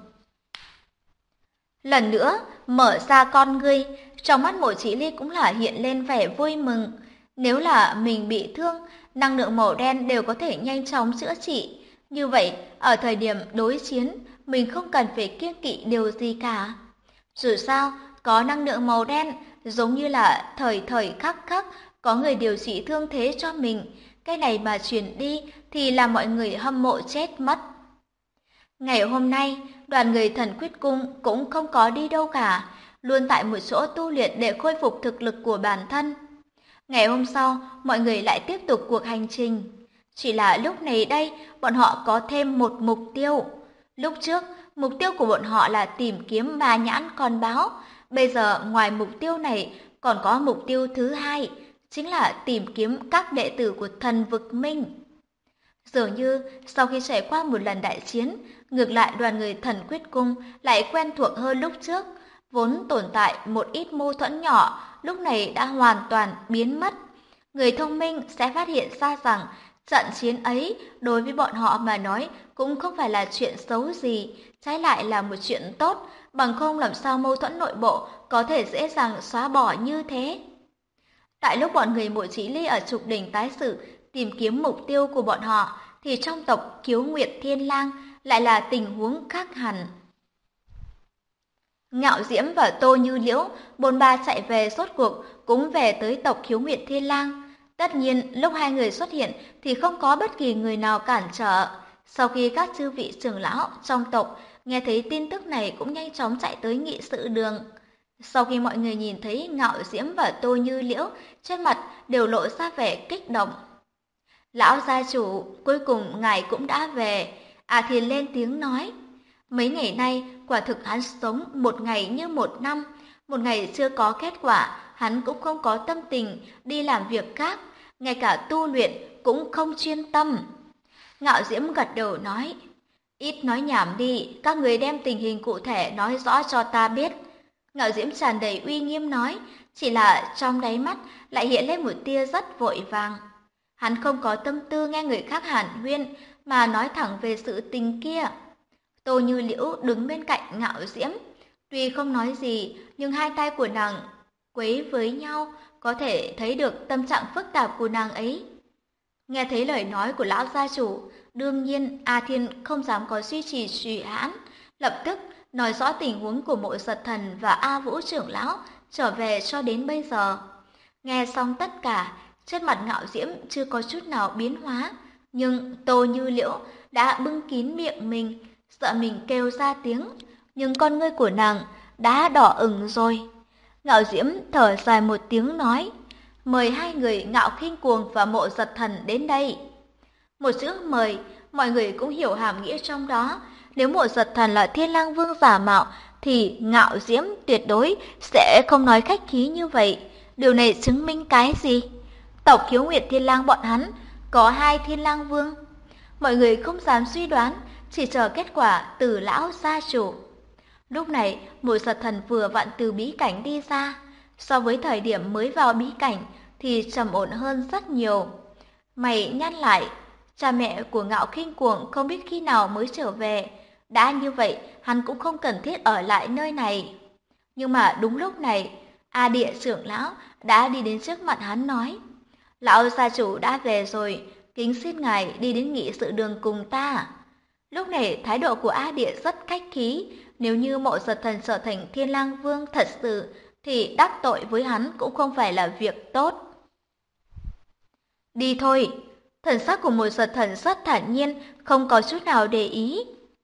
Lần nữa, mở ra con ngươi, trong mắt Mộ Chỉ Ly cũng là hiện lên vẻ vui mừng. Nếu là mình bị thương, năng lượng màu đen đều có thể nhanh chóng chữa trị. Như vậy, ở thời điểm đối chiến, mình không cần phải kiêng kỵ điều gì cả. Dù sao, có năng lượng màu đen, giống như là thời thời khắc khắc, có người điều trị thương thế cho mình. Cái này mà truyền đi thì làm mọi người hâm mộ chết mất. Ngày hôm nay, đoàn người thần quyết cung cũng không có đi đâu cả, luôn tại một chỗ tu luyện để khôi phục thực lực của bản thân. Ngày hôm sau, mọi người lại tiếp tục cuộc hành trình. Chỉ là lúc này đây, bọn họ có thêm một mục tiêu. Lúc trước, mục tiêu của bọn họ là tìm kiếm ma nhãn con báo. Bây giờ, ngoài mục tiêu này, còn có mục tiêu thứ hai, chính là tìm kiếm các đệ tử của thần vực minh. Dường như, sau khi trải qua một lần đại chiến, ngược lại đoàn người thần quyết cung lại quen thuộc hơn lúc trước. Vốn tồn tại một ít mâu thuẫn nhỏ, lúc này đã hoàn toàn biến mất. Người thông minh sẽ phát hiện ra rằng trận chiến ấy đối với bọn họ mà nói cũng không phải là chuyện xấu gì, trái lại là một chuyện tốt, bằng không làm sao mâu thuẫn nội bộ có thể dễ dàng xóa bỏ như thế. Tại lúc bọn người Mộ Chỉ Ly ở trục đỉnh tái sự tìm kiếm mục tiêu của bọn họ, thì trong tộc Khiếu Nguyệt Thiên Lang lại là tình huống khác hẳn. Ngạo Diễm và Tô Như Liễu bôn ba chạy về rốt cuộc cũng về tới tộc Khiếu Nguyệt Thiên Lang. Tất nhiên, lúc hai người xuất hiện thì không có bất kỳ người nào cản trở. Sau khi các chư vị trưởng lão trong tộc nghe thấy tin tức này cũng nhanh chóng chạy tới nghị sự đường. Sau khi mọi người nhìn thấy Ngạo Diễm và Tô Như Liễu, trên mặt đều lộ ra vẻ kích động. Lão gia chủ, cuối cùng ngài cũng đã về. A Thiên lên tiếng nói. Mấy ngày nay, quả thực hắn sống một ngày như một năm. Một ngày chưa có kết quả, hắn cũng không có tâm tình đi làm việc khác. Ngay cả tu luyện cũng không chuyên tâm. Ngạo Diễm gật đầu nói. Ít nói nhảm đi, các người đem tình hình cụ thể nói rõ cho ta biết. Ngạo Diễm tràn đầy uy nghiêm nói, chỉ là trong đáy mắt lại hiện lên một tia rất vội vàng. Hắn không có tâm tư nghe người khác hàn huyên, mà nói thẳng về sự tình kia. Tô Như Liễu đứng bên cạnh Ngạo Diễm, tuy không nói gì, nhưng hai tay của nàng quấy với nhau, có thể thấy được tâm trạng phức tạp của nàng ấy. Nghe thấy lời nói của lão gia chủ, đương nhiên A Thiên không dám có duy trì trì hãn, lập tức nói rõ tình huống của Mộ Giật Thần và A Vũ trưởng lão trở về cho đến bây giờ. Nghe xong tất cả, trên mặt Ngạo Diễm chưa có chút nào biến hóa, nhưng Tô Như Liễu đã bưng kín miệng mình, sợ mình kêu ra tiếng, nhưng con ngươi của nàng đã đỏ ửng rồi. Ngạo Diễm thở dài một tiếng nói, mời hai người Ngạo Khinh Cuồng và Mộ Giật Thần đến đây. Một chữ mời, mọi người cũng hiểu hàm nghĩa trong đó. Nếu Mộ Giật Thần là Thiên Lang Vương giả mạo, thì Ngạo Diễm tuyệt đối sẽ không nói khách khí như vậy. Điều này chứng minh cái gì? Tộc Khiếu Nguyệt Thiên Lang bọn hắn có hai Thiên Lang Vương. Mọi người không dám suy đoán, chỉ chờ kết quả từ lão gia chủ. Lúc này, Mộ Giật Thần vừa vặn từ bí cảnh đi ra. So với thời điểm mới vào bí cảnh thì trầm ổn hơn rất nhiều. Mày nhăn lại, cha mẹ của Ngạo Khinh Cuồng không biết khi nào mới trở về. Đã như vậy, hắn cũng không cần thiết ở lại nơi này. Nhưng mà đúng lúc này, A Địa trưởng lão đã đi đến trước mặt hắn nói, lão gia chủ đã về rồi, kính xin ngài đi đến nghị sự đường cùng ta. Lúc này thái độ của A Địa rất khách khí, nếu như Mộ Giật Thần trở thành Thiên Lang Vương thật sự thì đắc tội với hắn cũng không phải là việc tốt. Đi thôi. Thần sắc của Mộ Giật Thần rất thản nhiên, không có chút nào để ý.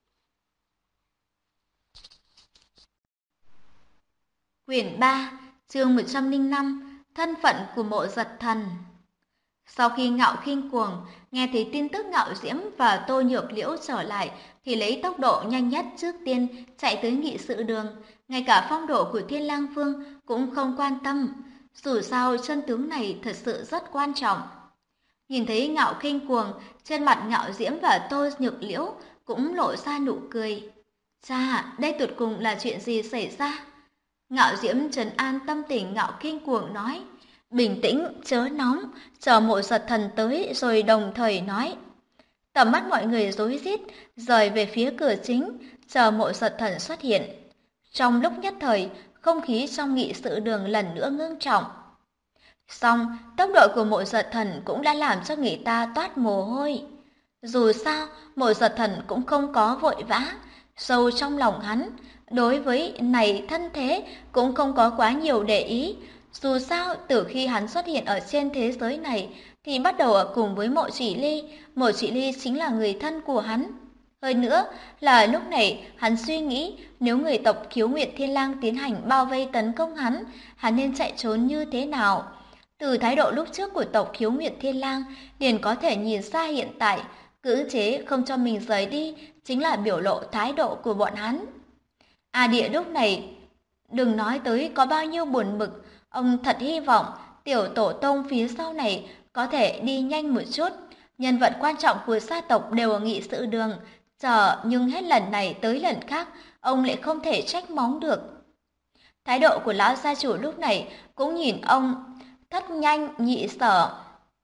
Quyển 3, chương 105, thân phận của Mộ Giật Thần. Sau khi Ngạo Khinh Cuồng nghe thấy tin tức Ngạo Diễm và Tô Nhược Liễu trở lại, thì lấy tốc độ nhanh nhất trước tiên chạy tới nghị sự đường. Ngay cả phong độ của Thiên Lang Vương cũng không quan tâm. Dù sao chân tướng này thật sự rất quan trọng. Nhìn thấy Ngạo Khinh Cuồng, trên mặt Ngạo Diễm và Tô Nhược Liễu cũng lộ ra nụ cười. Cha, đây tuyệt cùng là chuyện gì xảy ra? Ngạo Diễm trấn an tâm tình Ngạo Khinh Cuồng nói, bình tĩnh, chớ nóng, chờ Mộ Giật Thần tới rồi đồng thời nói. Tầm mắt mọi người rối rít, rời về phía cửa chính, chờ Mộ Giật Thần xuất hiện. Trong lúc nhất thời, không khí trong nghị sự đường lần nữa ngưng trọng. Song, tốc độ của Mộ Giật Thần cũng đã làm cho người ta toát mồ hôi. Dù sao, Mộ Giật Thần cũng không có vội vã, sâu trong lòng hắn, đối với này thân thế cũng không có quá nhiều để ý. Dù sao, từ khi hắn xuất hiện ở trên thế giới này, thì bắt đầu ở cùng với Mộ Chỉ Ly chính là người thân của hắn. Hơn nữa là lúc này hắn suy nghĩ nếu người tộc Khiếu Nguyệt Thiên Lang tiến hành bao vây tấn công hắn nên chạy trốn như thế nào. Từ thái độ lúc trước của tộc Khiếu Nguyệt Thiên Lang liền có thể nhìn ra hiện tại cưỡng chế không cho mình rời đi chính là biểu lộ thái độ của bọn hắn. A Địa lúc này đừng nói tới có bao nhiêu buồn bực, ông thật hy vọng tiểu tổ tông phía sau này có thể đi nhanh một chút. Nhân vật quan trọng của gia tộc đều ở nghị sự đường, nhưng hết lần này tới lần khác, ông lại không thể trách móc được. Thái độ của lão gia chủ lúc này cũng nhìn ông thất nhanh nhị sở.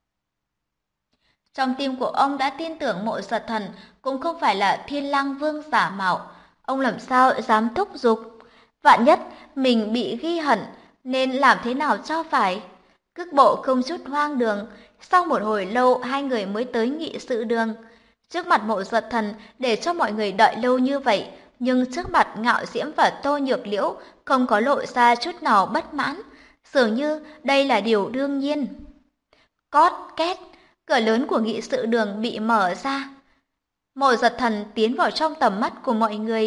Trong tim của ông đã tin tưởng Mộ Giật Thần cũng không phải là Thiên Lang Vương giả mạo. Ông làm sao dám thúc giục? Vạn nhất mình bị ghi hận nên làm thế nào cho phải? Cước bộ không chút hoang đường, sau một hồi lâu hai người mới tới nghị sự đường. Trước mặt Mộ Giật Thần để cho mọi người đợi lâu như vậy, nhưng trước mặt Ngạo Diễm và Tô Nhược Liễu không có lộ ra chút nào bất mãn, dường như đây là điều đương nhiên. Cót két, cửa lớn của nghị sự đường bị mở ra. Mộ Giật Thần tiến vào trong tầm mắt của mọi người,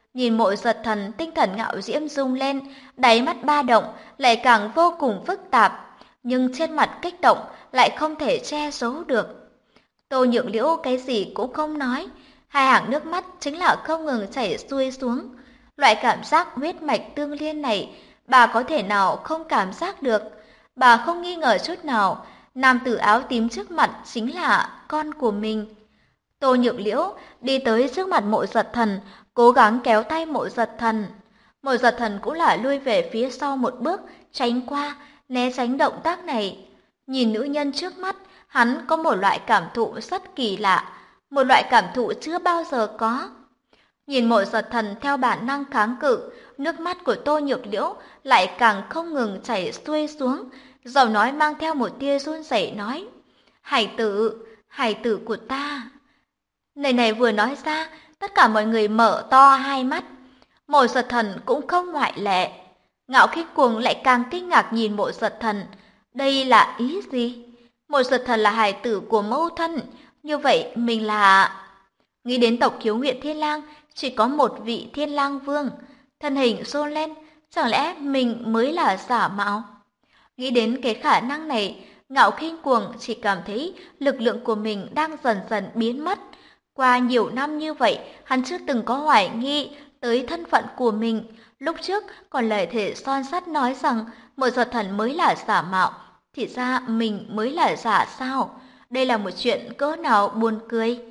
Nhìn Mộ Giật Thần, tinh thần Ngạo Diễm rung lên, đáy mắt ba động lại càng vô cùng phức tạp, nhưng trên mặt kích động lại không thể che giấu được. Tô Nhược Liễu cái gì cũng không nói, hai hàng nước mắt chính là không ngừng chảy xuôi xuống. Loại cảm giác huyết mạch tương liên này, bà có thể nào không cảm giác được? Bà không nghi ngờ chút nào, nam tử áo tím trước mặt chính là con của mình. Tô Nhược Liễu đi tới trước mặt Mộ Giật Thần, cố gắng kéo tay Mộ Giật Thần. Mộ Giật Thần cũng là lui về phía sau một bước, tránh qua, né tránh động tác này. Nhìn nữ nhân trước mắt, hắn có một loại cảm thụ rất kỳ lạ, một loại cảm thụ chưa bao giờ có. Nhìn Mộ Giật Thần theo bản năng kháng cự, nước mắt của Tô Nhược Liễu lại càng không ngừng chảy xuôi xuống, giọng nói mang theo một tia run rẩy nói: Hải tử của ta." Lời này vừa nói ra, tất cả mọi người mở to hai mắt. Mộ Giật Thần cũng không ngoại lệ. Ngạo Khinh Cuồng lại càng kinh ngạc nhìn Mộ Giật Thần. Đây là ý gì? Mộ Giật Thần là hài tử của mẫu thân, như vậy mình là... Nghĩ đến tộc Khiếu Nguyệt Thiên Lang, chỉ có một vị Thiên Lang Vương. Thân hình run lên, chẳng lẽ mình mới là giả mạo? Nghĩ đến cái khả năng này, Ngạo Khinh Cuồng chỉ cảm thấy lực lượng của mình đang dần dần biến mất. Qua nhiều năm như vậy, hắn chưa từng có hoài nghi tới thân phận của mình. Lúc trước còn lời thể son sắt nói rằng Mộ Giật Thần mới là giả mạo, thì ra mình mới là giả sao? Đây là một chuyện cỡ nào buồn cười.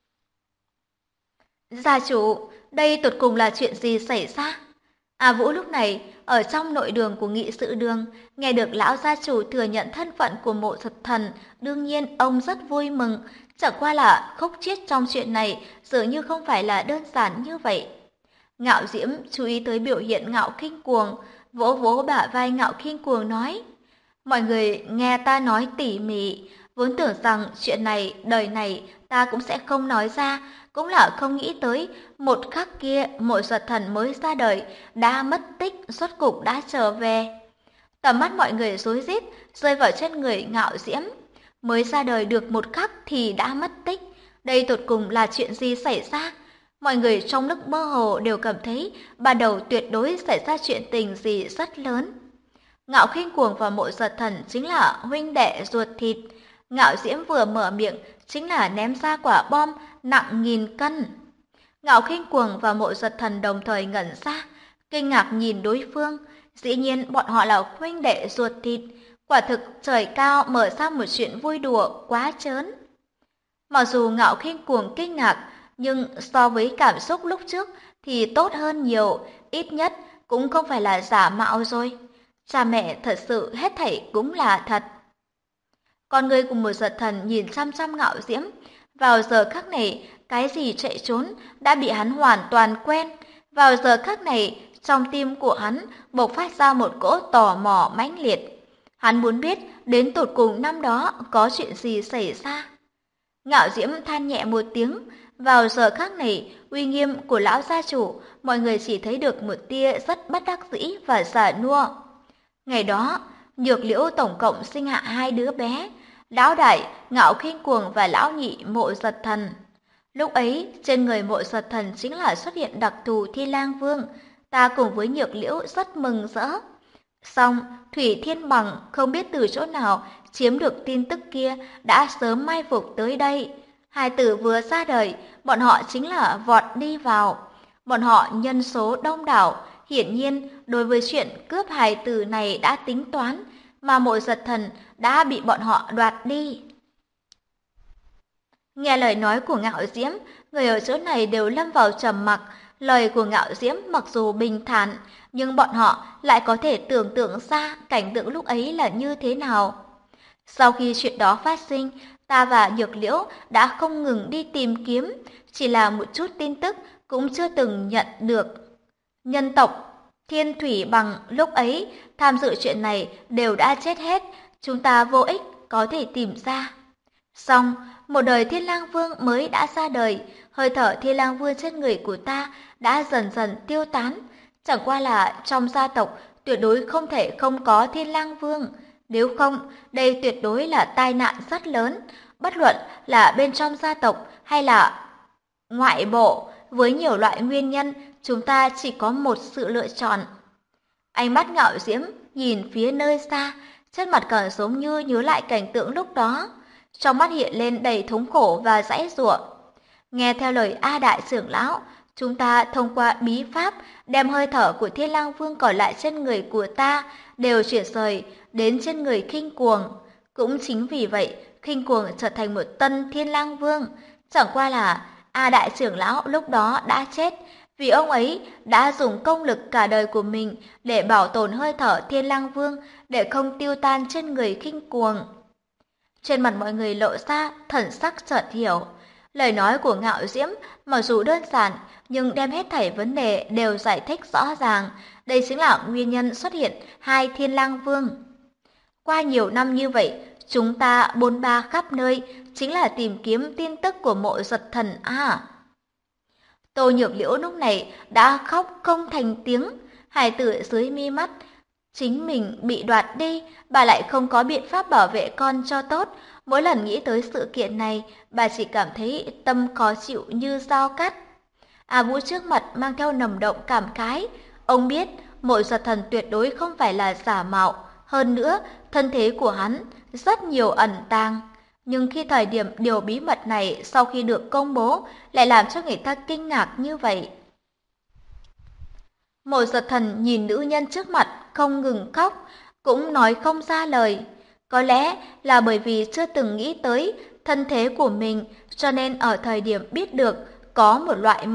Gia chủ, đây tột cùng là chuyện gì xảy ra? A Vũ lúc này ở trong nội đường của nghị sự đường, nghe được lão gia chủ thừa nhận thân phận của Mộ Giật Thần, đương nhiên ông rất vui mừng. Chẳng qua là khúc chiết trong chuyện này dường như không phải là đơn giản như vậy. Ngạo Diễm chú ý tới biểu hiện Ngạo Khinh Cuồng, vỗ vỗ bả vai Ngạo Khinh Cuồng nói: "Mọi người nghe ta nói tỉ mỉ, vốn tưởng rằng chuyện này đời này ta cũng sẽ không nói ra, cũng là không nghĩ tới một khắc kia Mộ Giật Thần mới ra đời đã mất tích, rốt cục đã trở về." Tầm mắt mọi người rối rít rơi vào trên người Ngạo Diễm. Mới ra đời được một khắc thì đã mất tích, đây tột cùng là chuyện gì xảy ra? Mọi người trong lúc mơ hồ đều cảm thấy ban đầu tuyệt đối xảy ra chuyện tình gì rất lớn. Ngạo Khinh Cuồng và Mộ Giật Thần chính là huynh đệ ruột thịt. Ngạo Diễm vừa mở miệng chính là ném ra quả bom nặng nghìn cân. Ngạo Khinh Cuồng và Mộ Giật Thần đồng thời ngẩn ra, kinh ngạc nhìn đối phương. Dĩ nhiên bọn họ là huynh đệ ruột thịt. Quả thực trời cao mở ra một chuyện vui đùa quá trớn. Mặc dù Ngạo Khinh Cuồng kinh ngạc, nhưng so với cảm xúc lúc trước thì tốt hơn nhiều, ít nhất cũng không phải là giả mạo rồi. Cha mẹ thật sự hết thảy cũng là thật. Con người của Mộ Giật Thần nhìn chăm chăm Ngạo Diễm, vào giờ khắc này, cái gì chạy trốn đã bị hắn hoàn toàn quen. Vào giờ khắc này, trong tim của hắn bộc phát ra một cỗ tò mò mãnh liệt. Hắn muốn biết đến tột cùng năm đó có chuyện gì xảy ra. Ngạo Diễm than nhẹ một tiếng, vào giờ khắc này, uy nghiêm của lão gia chủ, mọi người chỉ thấy được một tia rất bất đắc dĩ và già nua. Ngày đó, Nhược Liễu tổng cộng sinh hạ hai đứa bé, lão đại Ngạo Khinh Cuồng và lão nhị Mộ Giật Thần. Lúc ấy, trên người Mộ Giật Thần chính là xuất hiện đặc thù Thiên Lang Vương, ta cùng với Nhược Liễu rất mừng rỡ. Song, Thủy Thiên Bằng không biết từ chỗ nào chiếm được tin tức kia đã sớm mai phục tới đây. Hai tử vừa ra đời, bọn họ chính là vọt đi vào. Bọn họ nhân số đông đảo, hiển nhiên đối với chuyện cướp hài tử này đã tính toán, mà Mộ Giật Thần đã bị bọn họ đoạt đi. Nghe lời nói của Ngạo Diễm, người ở chỗ này đều lâm vào trầm mặc. Lời của Ngạo Diễm mặc dù bình thản, nhưng bọn họ lại có thể tưởng tượng ra cảnh tượng lúc ấy là như thế nào. Sau khi chuyện đó phát sinh, ta và Nhược Liễu đã không ngừng đi tìm kiếm, chỉ là một chút tin tức cũng chưa từng nhận được. Nhân tộc Thiên Thủy Bằng lúc ấy tham dự chuyện này đều đã chết hết, chúng ta vô ích có thể tìm ra. Xong, một đời Thiên Lang Vương mới đã ra đời, hơi thở Thiên Lang Vương trên người của ta đã dần dần tiêu tán. Chẳng qua là trong gia tộc tuyệt đối không thể không có Thiên Lang Vương. Nếu không, đây tuyệt đối là tai nạn rất lớn. Bất luận là bên trong gia tộc hay là ngoại bộ, với nhiều loại nguyên nhân, chúng ta chỉ có một sự lựa chọn. Ánh mắt Ngạo Diễm nhìn phía nơi xa, trên mặt càng giống như nhớ lại cảnh tượng lúc đó. Trong mắt hiện lên đầy thống khổ và giãy giụa. Nghe theo lời A Đại trưởng lão, chúng ta thông qua bí pháp đem hơi thở của Thiên Lang Vương còn lại trên người của ta đều chuyển rời đến trên người Khinh Cuồng. Cũng chính vì vậy, Khinh Cuồng trở thành một tân Thiên Lang Vương. Chẳng qua là A Đại trưởng lão lúc đó đã chết, vì ông ấy đã dùng công lực cả đời của mình để bảo tồn hơi thở Thiên Lang Vương để không tiêu tan trên người Khinh Cuồng. Trên mặt mọi người lộ ra thần sắc chợt hiểu. Lời nói của Ngạo Diễm mặc dù đơn giản nhưng đem hết thảy vấn đề đều giải thích rõ ràng. Đây chính là nguyên nhân xuất hiện hai Thiên Lang Vương. Qua nhiều năm như vậy, chúng ta bôn ba khắp nơi chính là tìm kiếm tin tức của Mộ Giật Thần à. Tô Nhược Liễu lúc này đã khóc không thành tiếng, hài tử dưới mi mắt. Chính mình bị đoạt đi, bà lại không có biện pháp bảo vệ con cho tốt. Mỗi lần nghĩ tới sự kiện này, bà chỉ cảm thấy tâm khó chịu như dao cắt. A Vũ trước mặt mang theo nồng động cảm khái. Ông biết Mộ Giật Thần tuyệt đối không phải là giả mạo. Hơn nữa, thân thế của hắn rất nhiều ẩn tàng. Nhưng khi thời điểm điều bí mật này sau khi được công bố lại làm cho người ta kinh ngạc như vậy. Mộ Giật Thần nhìn nữ nhân trước mặt không ngừng khóc, cũng nói không ra lời. Có lẽ là bởi vì chưa từng nghĩ tới thân thế của mình, cho nên ở thời điểm biết được có một loại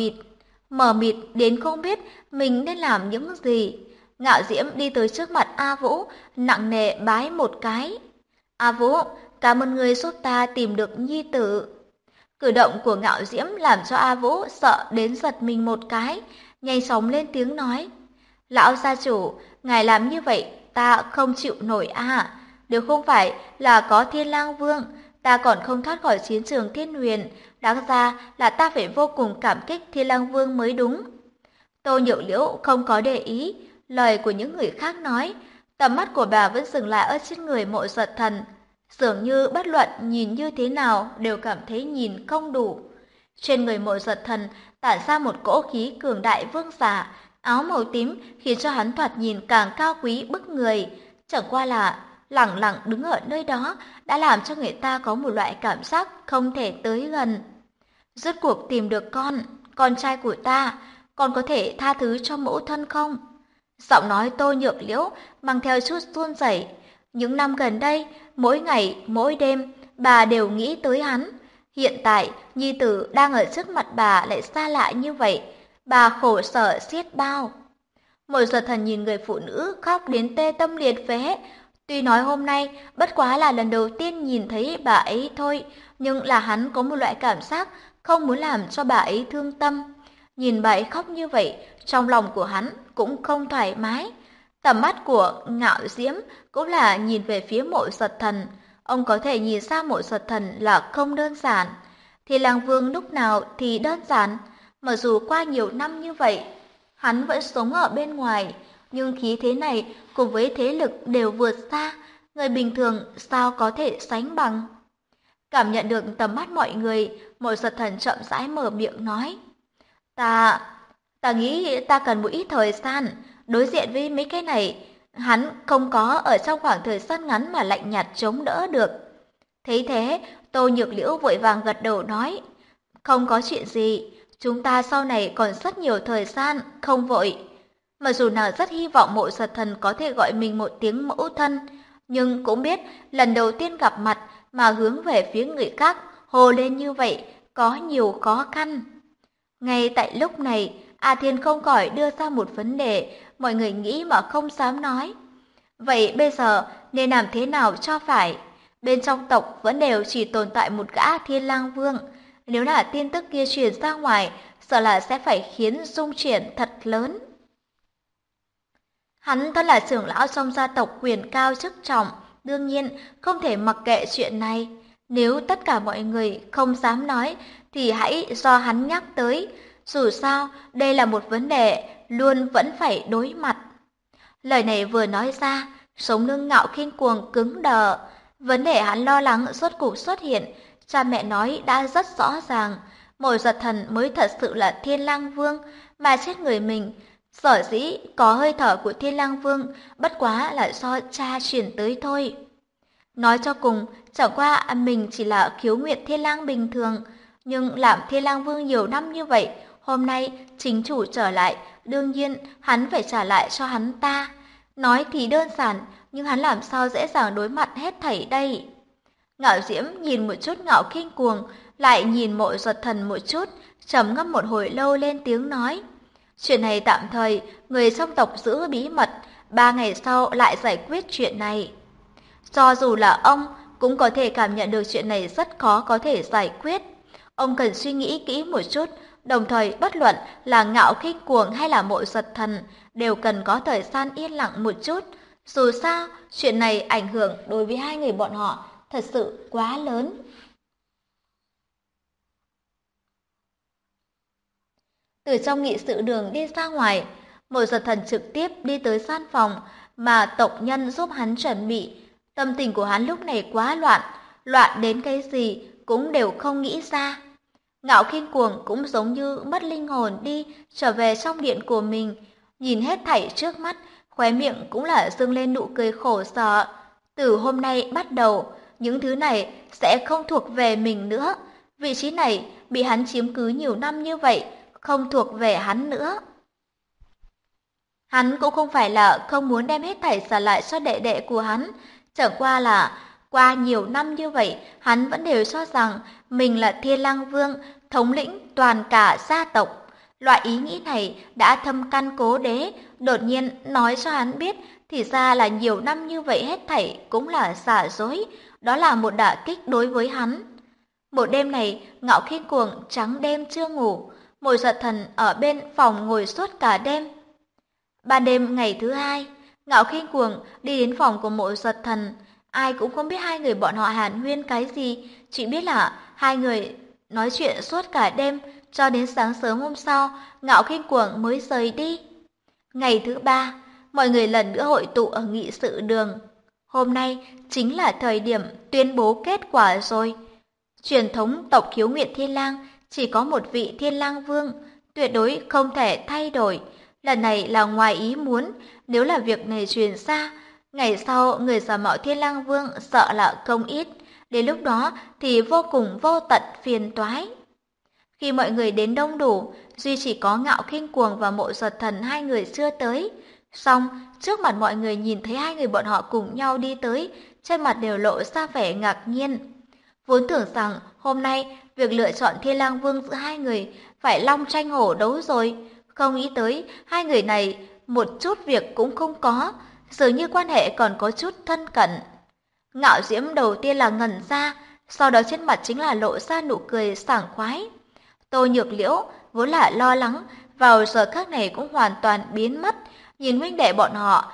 mờ mịt đến không biết mình nên làm những gì. Ngạo Diễm đi tới trước mặt A Vũ, nặng nề bái một cái. A Vũ, cảm ơn người giúp ta tìm được nhi tử. Cử động của Ngạo Diễm làm cho A Vũ sợ đến giật mình một cái, nhanh chóng lên tiếng nói. Lão gia chủ, ngài làm như vậy ta không chịu nổi à. Nếu không phải là có Thiên Lang Vương, ta còn không thoát khỏi chiến trường Thiên Huyền. Đáng ra là ta phải vô cùng cảm kích Thiên Lang Vương mới đúng. Tô Nhược Liễu không có để ý lời của những người khác nói. Tầm mắt của bà vẫn dừng lại ở trên người Mộ Giật Thần. Dường như bất luận nhìn như thế nào đều cảm thấy nhìn không đủ. Trên người Mộ Giật Thần tản ra một cỗ khí cường đại vương giả, áo màu tím khiến cho hắn thoạt nhìn càng cao quý bức người. Chẳng qua là lẳng lặng đứng ở nơi đó đã làm cho người ta có một loại cảm giác không thể tới gần. Rốt cuộc tìm được con trai của ta, con có thể tha thứ cho mẫu thân không? Giọng nói Tô Nhược Liễu mang theo chút run rẩy. Những năm gần đây, mỗi ngày, mỗi đêm, bà đều nghĩ tới hắn. Hiện tại, nhi tử đang ở trước mặt bà lại xa lạ như vậy, bà khổ sở xiết bao. Mộ Giật Thần nhìn người phụ nữ khóc đến tê tâm liệt phế. Tuy nói hôm nay bất quá là lần đầu tiên nhìn thấy bà ấy thôi, nhưng là hắn có một loại cảm giác không muốn làm cho bà ấy thương tâm. Nhìn bà ấy khóc như vậy, trong lòng của hắn cũng không thoải mái. Tầm mắt của Ngạo Diễm cũng là nhìn về phía Mộ Giật Thần. Ông có thể nhìn ra Mộ Giật Thần là không đơn giản. Thì Lang Vương lúc nào thì đơn giản. Mặc dù qua nhiều năm như vậy, hắn vẫn sống ở bên ngoài, nhưng khí thế này cùng với thế lực đều vượt xa. Người bình thường sao có thể sánh bằng. Cảm nhận được tầm mắt mọi người, Mộ Giật Thần chậm rãi mở miệng nói. Ta nghĩ ta cần một ít thời gian. Đối diện với mấy cái này, hắn không có ở trong khoảng thời gian ngắn mà lạnh nhạt chống đỡ được. Thấy thế, Tô Nhược Liễu vội vàng gật đầu nói. Không có chuyện gì, chúng ta sau này còn rất nhiều thời gian, không vội. Mặc dù nàng rất hy vọng Mộ Giật Thần có thể gọi mình một tiếng mẫu thân, nhưng cũng biết lần đầu tiên gặp mặt mà hướng về phía người khác hô lên như vậy có nhiều khó khăn. Ngay tại lúc này, A Thiên không khỏi đưa ra một vấn đề mọi người nghĩ mà không dám nói. Vậy bây giờ nên làm thế nào cho phải? Bên trong tộc vẫn đều chỉ tồn tại một gã Thiên Lang Vương. Nếu là tin tức kia truyền ra ngoài, sợ là sẽ phải khiến rung chuyển thật lớn. Hắn thân là trưởng lão trong gia tộc quyền cao chức trọng, đương nhiên không thể mặc kệ chuyện này. Nếu tất cả mọi người không dám nói, thì hãy do hắn nhắc tới. Dù sao, đây là một vấn đề luôn vẫn phải đối mặt. Lời này vừa nói ra, sống lưng Ngạo Khinh Cuồng cứng đờ. Vấn đề hắn lo lắng rốt cục xuất hiện, cha mẹ nói đã rất rõ ràng. Mộ Giật Thần mới thật sự là Thiên Lang Vương, mà chết người mình. Sở dĩ có hơi thở của Thiên Lang Vương, bất quá là do cha truyền tới thôi. Nói cho cùng, chẳng qua mình chỉ là khiếu nguyệt Thiên Lang bình thường, nhưng làm Thiên Lang Vương nhiều năm như vậy, hôm nay chính chủ trở lại, đương nhiên hắn phải trả lại cho hắn ta. Nói thì đơn giản, nhưng hắn làm sao dễ dàng đối mặt hết thảy đây. Ngạo Diễm nhìn một chút Ngạo Kinh Cuồng, lại nhìn Mộ Giật Thần một chút, trầm ngâm một hồi lâu lên tiếng nói. Chuyện này tạm thời, người trong tộc giữ bí mật, 3 ngày sau lại giải quyết chuyện này. Cho dù là ông, cũng có thể cảm nhận được chuyện này rất khó có thể giải quyết. Ông cần suy nghĩ kỹ một chút, đồng thời bất luận là Ngạo Kinh Cuồng hay là Mộ Giật Thần, đều cần có thời gian yên lặng một chút. Dù sao, chuyện này ảnh hưởng đối với hai người bọn họ thật sự quá lớn. Từ trong nghị sự đường đi ra ngoài, Mộ Giật Thần trực tiếp đi tới gian phòng mà tộc nhân giúp hắn chuẩn bị. Tâm tình của hắn lúc này quá loạn, loạn đến cái gì cũng đều không nghĩ ra. Ngạo Kinh Cuồng cũng giống như mất linh hồn đi trở về trong điện của mình, nhìn hết thảy trước mắt, khóe miệng cũng là dâng lên nụ cười khổ sở. Từ hôm nay bắt đầu, những thứ này sẽ không thuộc về mình nữa. Vị trí này bị hắn chiếm cứ nhiều năm như vậy, không thuộc về hắn nữa. Hắn cũng không phải là không muốn đem hết thảy trả lại cho đệ đệ của hắn, chẳng qua là qua nhiều năm như vậy, hắn vẫn đều cho rằng mình là Thiên Lang Vương, thống lĩnh toàn cả gia tộc. Loại ý nghĩ này đã thâm căn cố đế, đột nhiên nói cho hắn biết, thì ra là nhiều năm như vậy hết thảy cũng là giả dối, đó là một đả kích đối với hắn. Một đêm này, Ngạo Kinh Cuồng trắng đêm chưa ngủ, Mộ Giật Thần ở bên phòng ngồi suốt cả đêm. Ban đêm ngày thứ hai, Ngạo Kinh Cuồng đi đến phòng của Mộ Giật Thần. Ai cũng không biết hai người bọn họ hàn huyên cái gì, chỉ biết là hai người nói chuyện suốt cả đêm, cho đến sáng sớm hôm sau, Ngạo Kinh Cuồng mới rời đi. Ngày thứ ba, mọi người lần nữa hội tụ ở nghị sự đường. Hôm nay chính là thời điểm tuyên bố kết quả rồi. Truyền thống tộc Khiếu Nguyệt Thiên Lang chỉ có một vị Thiên Lang Vương, tuyệt đối không thể thay đổi. Lần này là ngoài ý muốn, nếu là việc này truyền ra, ngày sau người giả mạo Thiên Lang Vương sợ là không ít, đến lúc đó thì vô cùng vô tận phiền toái. Khi mọi người đến đông đủ, duy chỉ có Ngạo Kinh Cuồng và Mộ Giật Thần hai người chưa tới. Song, trước mặt mọi người nhìn thấy hai người bọn họ cùng nhau đi tới, trên mặt đều lộ ra vẻ ngạc nhiên. Vốn tưởng rằng hôm nay việc lựa chọn Thiên Lang Vương giữa hai người phải long tranh hổ đấu rồi, không nghĩ tới hai người này một chút việc cũng không có, dường như quan hệ còn có chút thân cận. Ngạo Diễm đầu tiên là ngẩn ra, sau đó trên mặt chính là lộ ra nụ cười sảng khoái. Tô Nhược Liễu vốn là lo lắng, vào giờ khắc này cũng hoàn toàn biến mất, nhìn huynh đệ bọn họ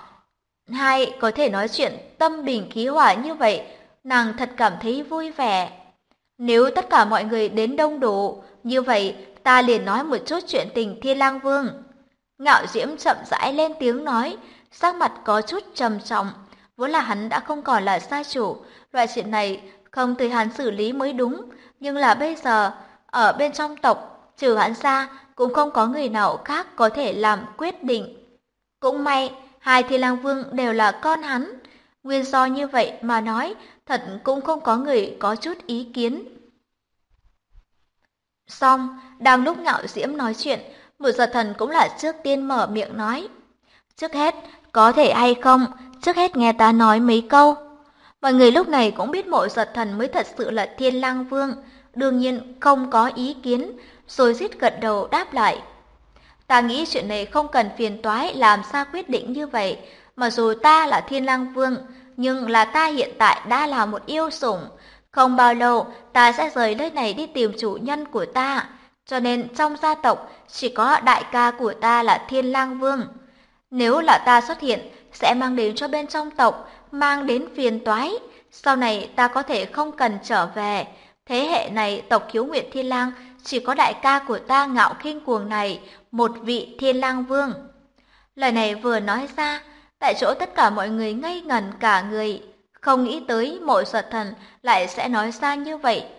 hai có thể nói chuyện tâm bình khí hòa như vậy, nàng thật cảm thấy vui vẻ. Nếu tất cả mọi người đến đông đủ, như vậy ta liền nói một chút chuyện tình Thiên Lang Vương. Ngạo Diễm chậm rãi lên tiếng nói, sắc mặt có chút trầm trọng. Vốn là hắn đã không còn là gia chủ, loại chuyện này không từ hắn xử lý mới đúng. Nhưng là bây giờ, ở bên trong tộc, trừ hắn ra, cũng không có người nào khác có thể làm quyết định. Cũng may, hai Thiên Lang Vương đều là con hắn. Nguyên do như vậy mà nói, thật cũng không có người có chút ý kiến. Xong, đang lúc Ngạo Diễm nói chuyện, Mộ Giật Thần cũng là trước tiên mở miệng nói. Trước hết, có thể hay không, trước hết nghe ta nói mấy câu. Mọi người lúc này cũng biết Mộ Giật Thần mới thật sự là Thiên Lang Vương, đương nhiên không có ý kiến, rồi rít gật đầu đáp lại. Ta nghĩ chuyện này không cần phiền toái làm sao quyết định như vậy, mặc dù ta là Thiên Lang Vương, nhưng là ta hiện tại đã là một yêu sủng. Không bao lâu, ta sẽ rời nơi này đi tìm chủ nhân của ta, cho nên trong gia tộc chỉ có đại ca của ta là Thiên Lang Vương. Nếu là ta xuất hiện, sẽ mang đến cho bên trong tộc, mang đến phiền toái. Sau này ta có thể không cần trở về. Thế hệ này tộc Khiếu Nguyệt Thiên Lang chỉ có đại ca của ta Ngạo Kinh Cuồng này, một vị Thiên Lang Vương. Lời này vừa nói ra, tại chỗ tất cả mọi người ngây ngẩn cả người, không nghĩ tới Mộ Giật Thần lại sẽ nói ra như vậy.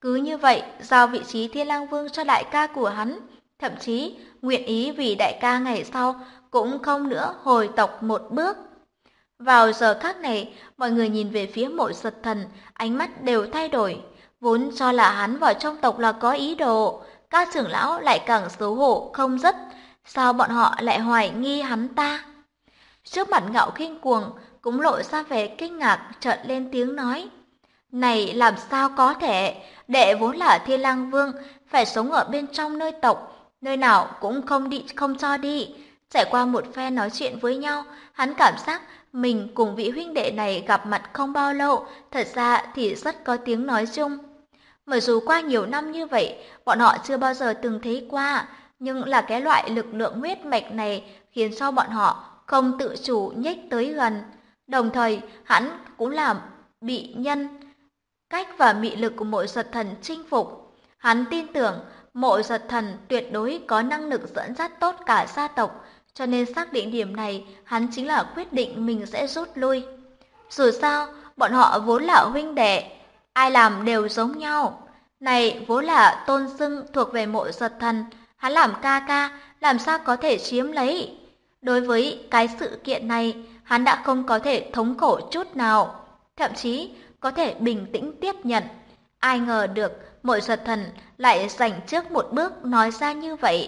cứ như vậy giao vị trí Thiên Lang Vương cho đại ca của hắn, thậm chí nguyện ý vì đại ca ngày sau cũng không nữa hồi tộc một bước. Vào giờ khắc này, mọi người nhìn về phía Mộ Giật Thần, ánh mắt đều thay đổi. Vốn cho là hắn vào trong tộc là có ý đồ, các trưởng lão lại càng xấu hổ không dứt. Sao bọn họ lại hoài nghi hắn ta? Trước mặt Ngạo Khinh Cuồng cũng lộ ra vẻ kinh ngạc, trợn lên tiếng nói: "Này làm sao có thể? Đệ vốn là Thiên Lang Vương, phải sống ở bên trong nơi tộc, nơi nào cũng không cho đi." Trải qua một phen nói chuyện với nhau, hắn cảm giác mình cùng vị huynh đệ này gặp mặt không bao lâu, thật ra thì rất có tiếng nói chung. Mặc dù qua nhiều năm như vậy, bọn họ chưa bao giờ từng thấy qua, nhưng là cái loại lực lượng huyết mạch này khiến cho bọn họ không tự chủ nhích tới gần. Đồng thời, hắn cũng là bị nhân cách và mị lực của Mộ Giật Thần chinh phục. Hắn tin tưởng Mộ Giật Thần tuyệt đối có năng lực dẫn dắt tốt cả gia tộc, cho nên xác định điểm này, hắn chính là quyết định mình sẽ rút lui. Dù sao, bọn họ vốn là huynh đệ, ai làm đều giống nhau. Này vốn là tôn xưng thuộc về Mộ Giật Thần, hắn làm ca ca, làm sao có thể chiếm lấy. Đối với cái sự kiện này, hắn đã không có thể thống khổ chút nào, thậm chí có thể bình tĩnh tiếp nhận. Ai ngờ được Mộ Giật Thần lại giành trước một bước nói ra như vậy.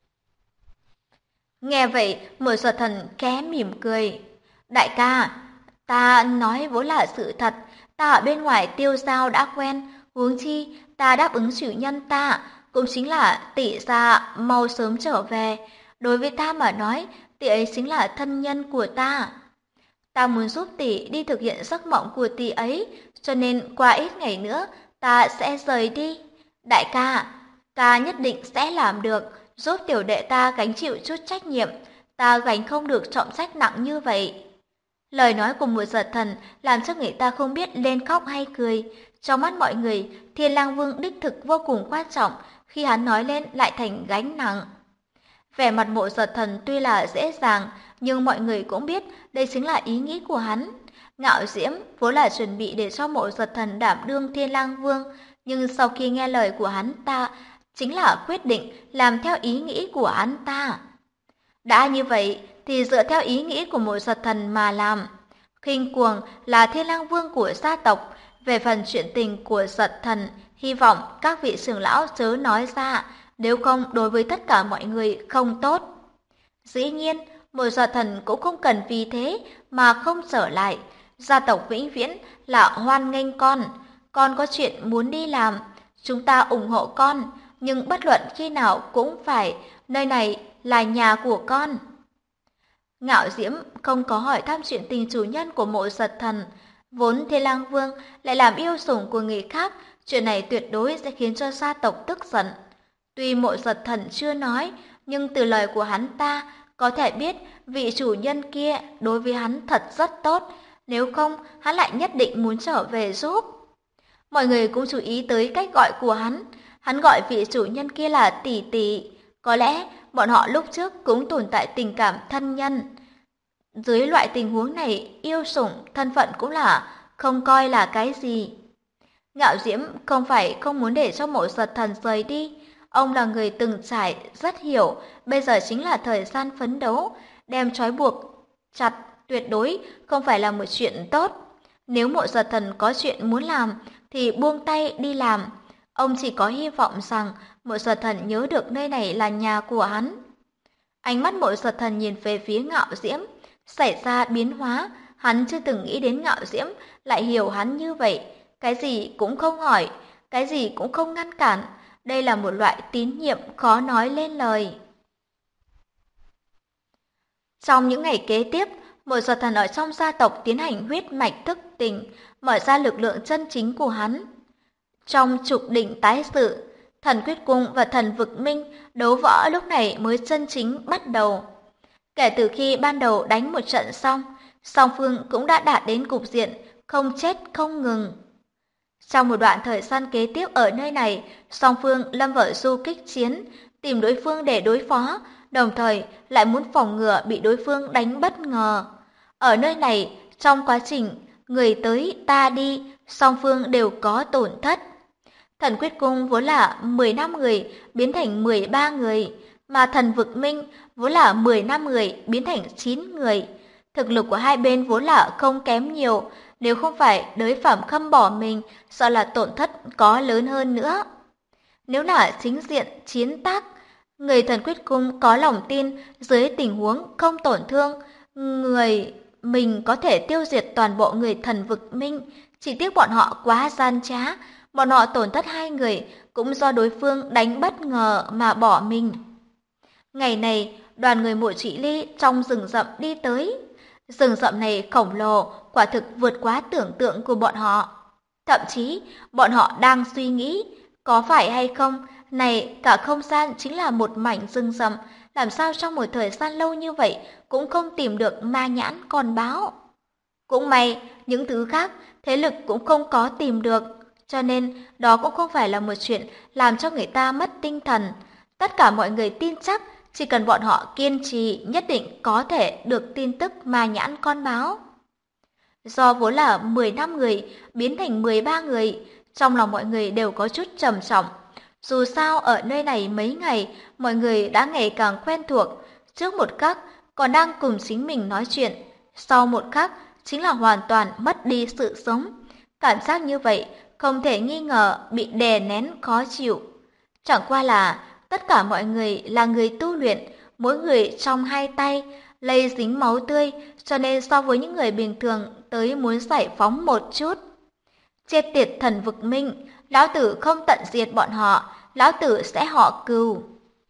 Nghe vậy, Mộ Giật Thần khẽ mỉm cười. Đại ca, ta nói vốn là sự thật, ta ở bên ngoài tiêu giao đã quen, huống chi ta đáp ứng chủ nhân ta, cũng chính là tỷ gia mau sớm trở về. Đối với ta mà nói, tỷ ấy chính là thân nhân của ta. Ta muốn giúp tỷ đi thực hiện giấc mộng của tỷ ấy, cho nên qua ít ngày nữa ta sẽ rời đi. Đại ca, ta nhất định sẽ làm được, giúp tiểu đệ ta gánh chịu chút trách nhiệm, ta gánh không được trọng trách nặng như vậy. Lời nói của Mộ Giật Thần làm cho người ta không biết lên khóc hay cười. Trong mắt mọi người, Thiên Lang Vương đích thực vô cùng quan trọng, khi hắn nói lên lại thành gánh nặng. Vẻ mặt Mộ Giật Thần tuy là dễ dàng, nhưng mọi người cũng biết đây chính là ý nghĩ của hắn. Ngạo Diễm vốn là chuẩn bị để cho Mộ Giật Thần đảm đương Thiên Lang Vương, nhưng sau khi nghe lời của hắn ta, chính là quyết định làm theo ý nghĩ của hắn ta. Đã như vậy thì dựa theo ý nghĩ của Mộ Giật Thần mà làm. Khinh Cuồng là Thiên Lang Vương của gia tộc, về phần chuyện tình của Giật Thần, hy vọng các vị trưởng lão chớ nói ra, nếu không đối với tất cả mọi người không tốt. Dĩ nhiên, Mộ Giật Thần cũng không cần vì thế mà không trở lại. Gia tộc vĩnh viễn là hoan nghênh con có chuyện muốn đi làm, chúng ta ủng hộ con, nhưng bất luận khi nào cũng phải, nơi này là nhà của con. Ngạo Diễm không có hỏi thăm chuyện tình chủ nhân của Mộ Giật Thần, vốn Thiên Lang Vương lại làm yêu sủng của người khác, chuyện này tuyệt đối sẽ khiến cho gia tộc tức giận. Tuy Mộ Giật Thần chưa nói, nhưng từ lời của hắn ta có thể biết vị chủ nhân kia đối với hắn thật rất tốt, nếu không hắn lại nhất định muốn trở về giúp. Mọi người cũng chú ý tới cách gọi của hắn gọi vị chủ nhân kia là tỷ tỷ, có lẽ bọn họ lúc trước cũng tồn tại tình cảm thân nhân. Dưới loại tình huống này, yêu sủng, thân phận cũng là không coi là cái gì. Ngạo Diễm không phải không muốn để cho Mộ Giật Thần rời đi, ông là người từng trải, rất hiểu, bây giờ chính là thời gian phấn đấu, đem trói buộc chặt tuyệt đối không phải là một chuyện tốt. Nếu Mộ Giật Thần có chuyện muốn làm thì buông tay đi làm. Ông chỉ có hy vọng rằng Mộ Giật Thần nhớ được nơi này là nhà của hắn. Ánh mắt Mộ Giật Thần nhìn về phía Ngạo Diễm, xảy ra biến hóa, hắn chưa từng nghĩ đến Ngạo Diễm lại hiểu hắn như vậy, cái gì cũng không hỏi, cái gì cũng không ngăn cản, đây là một loại tín nhiệm khó nói lên lời. Trong những ngày kế tiếp, Mộ Giật Thần ở trong gia tộc tiến hành huyết mạch thức tỉnh, mở ra lực lượng chân chính của hắn. Trong trục đỉnh tái sự, Thần Quyết Cung và Thần Vực Minh đấu võ lúc này mới chân chính bắt đầu. Kể từ khi ban đầu đánh một trận xong, song phương cũng đã đạt đến cục diện không chết không ngừng. Trong một đoạn thời gian kế tiếp ở nơi này, song phương lâm vào du kích chiến, tìm đối phương để đối phó, đồng thời lại muốn phòng ngừa bị đối phương đánh bất ngờ. Ở nơi này, trong quá trình người tới ta đi, song phương đều có tổn thất. Thần Quyết Cung vốn là 15 người biến thành 13 người, mà Thần Vực Minh vốn là 15 người biến thành 9 người. Thực lực của hai bên vốn là không kém nhiều, nếu không phải đối Phạm Khâm bỏ mình, sợ là tổn thất có lớn hơn nữa. Nếu là chính diện chiến tác, người Thần Quyết Cung có lòng tin dưới tình huống không tổn thương, người mình có thể tiêu diệt toàn bộ người Thần Vực Minh, chỉ tiếc bọn họ quá gian trá, bọn họ tổn thất hai người cũng do đối phương đánh bất ngờ mà bỏ mình. Ngày này, đoàn người Mộ Chỉ Ly trong rừng rậm đi tới. Rừng rậm này khổng lồ, quả thực vượt quá tưởng tượng của bọn họ. Thậm chí, bọn họ đang suy nghĩ, có phải hay không, này cả không gian chính là một mảnh rừng rậm, làm sao trong một thời gian lâu như vậy cũng không tìm được ma nhãn con báo. Cũng may, những thứ khác, thế lực cũng không có tìm được, cho nên đó cũng không phải là một chuyện làm cho người ta mất tinh thần. Tất cả mọi người tin chắc, chỉ cần bọn họ kiên trì nhất định có thể được tin tức ma nhãn con báo. Do vốn là 15 người biến thành 13 người, trong lòng mọi người đều có chút trầm trọng. Dù sao ở nơi này mấy ngày, mọi người đã ngày càng quen thuộc, trước một khắc còn đang cùng chính mình nói chuyện, sau một khắc chính là hoàn toàn mất đi sự sống. Cảm giác như vậy không thể nghi ngờ bị đè nén khó chịu. Chẳng qua là tất cả mọi người là người tu luyện, mỗi người trong hai tay lây dính máu tươi, cho nên so với những người bình thường tới muốn giải phóng một chút. Chết tiệt Thần Vực Minh, lão tử không tận diệt bọn họ, lão tử sẽ họ cừu.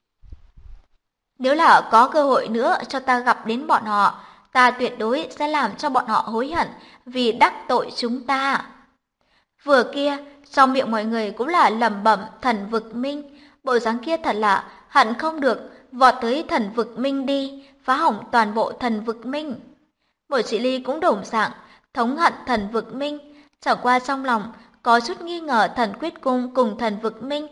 Nếu là có cơ hội nữa cho ta gặp đến bọn họ, ta tuyệt đối sẽ làm cho bọn họ hối hận vì đắc tội chúng ta. Vừa kia, trong miệng mọi người cũng là lẩm bẩm Thần Vực Minh, bộ dáng kia thật là hận không được vọt tới Thần Vực Minh đi, phá hỏng toàn bộ Thần Vực Minh. Mộ Chỉ Ly cũng đồng dạng thống hận Thần Vực Minh, chẳng qua trong lòng có chút nghi ngờ Thần Quyết Cung cùng Thần Vực Minh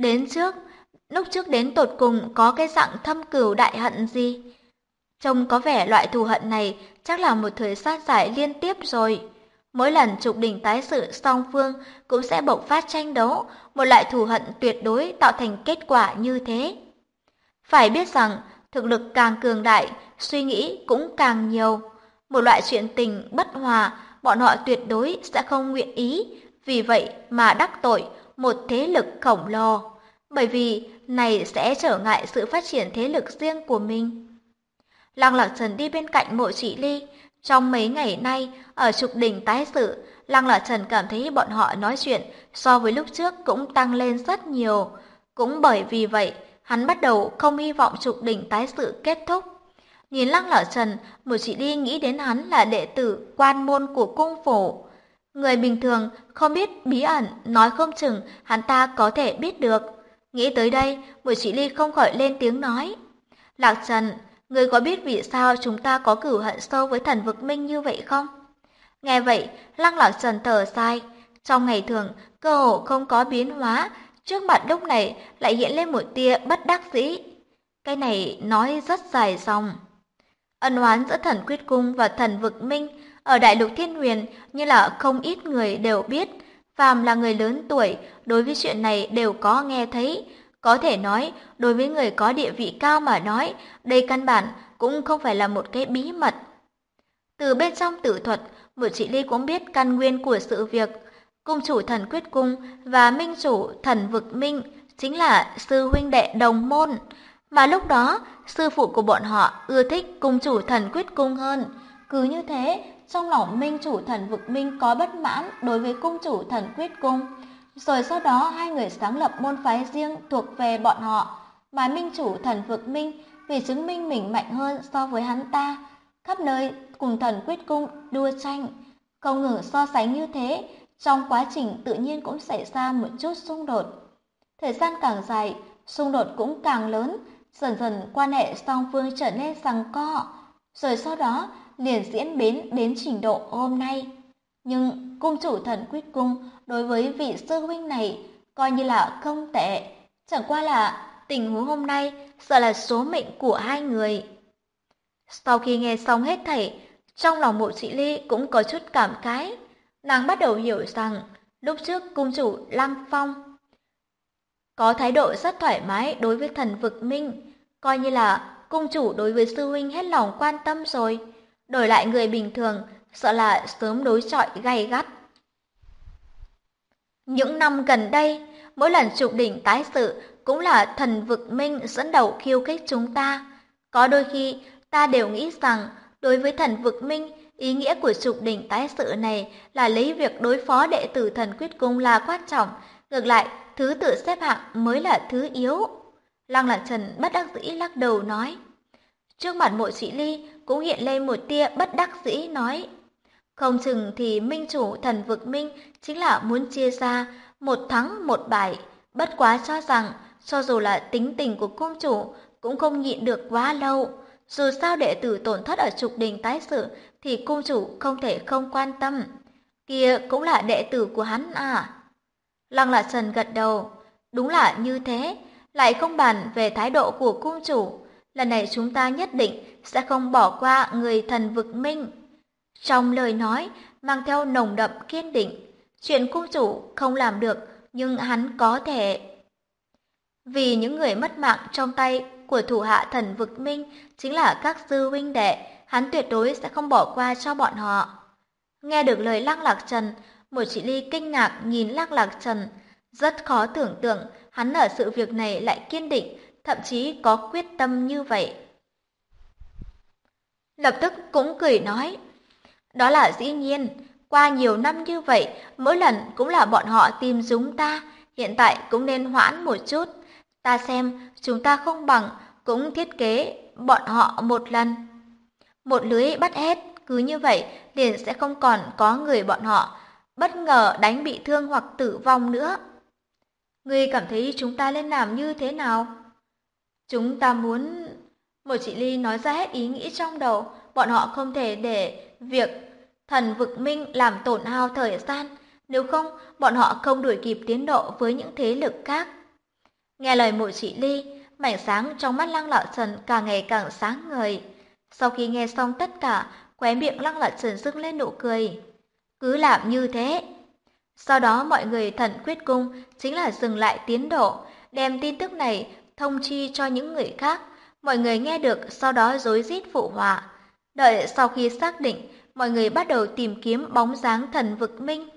lúc trước đến tột cùng có cái dạng thâm cừu đại hận gì. Trông có vẻ loại thù hận này chắc là một thời gian dài liên tiếp rồi. Mỗi lần trục đỉnh tái sự song phương cũng sẽ bộc phát tranh đấu, một loại thù hận tuyệt đối tạo thành kết quả như thế. Phải biết rằng, thực lực càng cường đại, suy nghĩ cũng càng nhiều. Một loại chuyện tình bất hòa, bọn họ tuyệt đối sẽ không nguyện ý, vì vậy mà đắc tội một thế lực khổng lồ. Bởi vì này sẽ trở ngại sự phát triển thế lực riêng của mình. Lăng Lạc Trần đi bên cạnh Mộ Chỉ Ly. Trong mấy ngày nay, ở trục đỉnh tái sự, Lăng Lạc Trần cảm thấy bọn họ nói chuyện so với lúc trước cũng tăng lên rất nhiều. Cũng bởi vì vậy, hắn bắt đầu không hy vọng trục đỉnh tái sự kết thúc. Nhìn Lăng Lạc Trần, Mộ Chỉ Ly nghĩ đến hắn là đệ tử quan môn của cung phủ. Người bình thường không biết bí ẩn, nói không chừng hắn ta có thể biết được. Nghĩ tới đây, Mộ Chỉ Ly không khỏi lên tiếng nói. Lạc Trần, ngươi có biết vì sao chúng ta có cửu hận sâu với Thần Vực Minh như vậy không? Nghe vậy, Lăng Lạc Trần thở dài. Trong ngày thường, cơ hồ không có biến hóa, trước mặt lúc này lại hiện lên một tia bất đắc dĩ. Cái này nói rất dài dòng. Ân oán giữa Thần Quyết Cung và Thần Vực Minh ở Đại Lục Thiên Huyền như là không ít người đều biết. Phàm là người lớn tuổi, đối với chuyện này đều có nghe thấy. Có thể nói, đối với người có địa vị cao mà nói, đây căn bản cũng không phải là một cái bí mật. Từ bên trong tử thuật, Mộ Chỉ Ly cũng biết căn nguyên của sự việc. Cung chủ Thần Quyết Cung và minh chủ Thần Vực Minh chính là sư huynh đệ đồng môn. Mà lúc đó, sư phụ của bọn họ ưa thích cung chủ Thần Quyết Cung hơn. Cứ như thế, trong lòng minh chủ Thần Vực Minh có bất mãn đối với cung chủ Thần Quyết Cung. Rồi sau đó hai người sáng lập môn phái riêng thuộc về bọn họ. Mà minh chủ Thần Vực Minh vì chứng minh mình mạnh hơn so với hắn ta, khắp nơi cùng Thần Quyết Cung đua tranh. Không ngừng so sánh như thế, trong quá trình tự nhiên cũng xảy ra một chút xung đột. Thời gian càng dài, xung đột cũng càng lớn, dần dần quan hệ song phương trở nên giằng co, rồi sau đó liền diễn biến đến trình độ hôm nay. Nhưng cung chủ Thần Quyết Cung đối với vị sư huynh này coi như là không tệ, chẳng qua là tình huống hôm nay sợ là số mệnh của hai người. Sau khi nghe xong hết thảy, trong lòng Mộ Chỉ Ly cũng có chút cảm khái. Nàng bắt đầu hiểu rằng lúc trước cung chủ Lăng Phong có thái độ rất thoải mái đối với Thần Vực Minh, coi như là cung chủ đối với sư huynh hết lòng quan tâm rồi. Đổi lại người bình thường, sợ là sớm đối chọi gay gắt. Những năm gần đây, mỗi lần trục đỉnh tái sự cũng là Thần Vực Minh dẫn đầu khiêu khích chúng ta. Có đôi khi ta đều nghĩ rằng đối với Thần Vực Minh, ý nghĩa của trục đỉnh tái sự này là lấy việc đối phó đệ tử Thần Quyết Cung là quan trọng, ngược lại thứ tự xếp hạng mới là thứ yếu. Lăng Lạc Trần bất đắc dĩ lắc đầu nói. Trước mặt Mộ Chỉ Ly cũng hiện lên một tia bất đắc dĩ nói. Không chừng thì minh chủ Thần Vực Minh chính là muốn chia ra một thắng một bại, bất quá cho rằng cho dù là tính tình của cung chủ cũng không nhịn được quá lâu. Dù sao đệ tử tổn thất ở trục đình tái sự thì cung chủ không thể không quan tâm. Kia cũng là đệ tử của hắn à. Lăng Lạc Trần gật đầu. Đúng là như thế, lại không bàn về thái độ của cung chủ. Lần này chúng ta nhất định sẽ không bỏ qua người Thần Vực Minh. Trong lời nói mang theo nồng đậm kiên định. Chuyện cung chủ không làm được nhưng hắn có thể. Vì những người mất mạng trong tay của thủ hạ Thần Vực Minh chính là các sư huynh đệ, hắn tuyệt đối sẽ không bỏ qua cho bọn họ. Nghe được lời Lăng Lạc Trần, Mộ Chỉ Ly kinh ngạc nhìn Lăng Lạc Trần, rất khó tưởng tượng hắn ở sự việc này lại kiên định, thậm chí có quyết tâm như vậy. Lập tức cũng cười nói, đó là dĩ nhiên, qua nhiều năm như vậy, mỗi lần cũng là bọn họ tìm chúng ta, hiện tại cũng nên hoãn một chút. Ta xem, chúng ta không bằng, cũng thiết kế bọn họ một lần. Một lưới bắt hết, cứ như vậy liền sẽ không còn có người bọn họ bất ngờ đánh bị thương hoặc tử vong nữa. Ngươi cảm thấy chúng ta nên làm như thế nào? Chúng ta muốn... Một chị Ly nói ra hết ý nghĩ trong đầu, bọn họ không thể để việc Thần Vực Minh làm tổn hao thời gian, nếu không bọn họ không đuổi kịp tiến độ với những thế lực khác. Nghe lời Mộ Chỉ Ly, mảnh sáng trong mắt Lăng Lạc Trần càng ngày càng sáng ngời. Sau khi nghe xong tất cả, khóe miệng Lăng Lạc Trần dâng lên nụ cười. Cứ làm như thế. Sau đó mọi người Thần Quyết Cung chính là dừng lại tiến độ, đem tin tức này thông chi cho những người khác. Mọi người nghe được sau đó rối rít phụ họa. Đợi sau khi xác định, mọi người bắt đầu tìm kiếm bóng dáng Thần Vực Minh.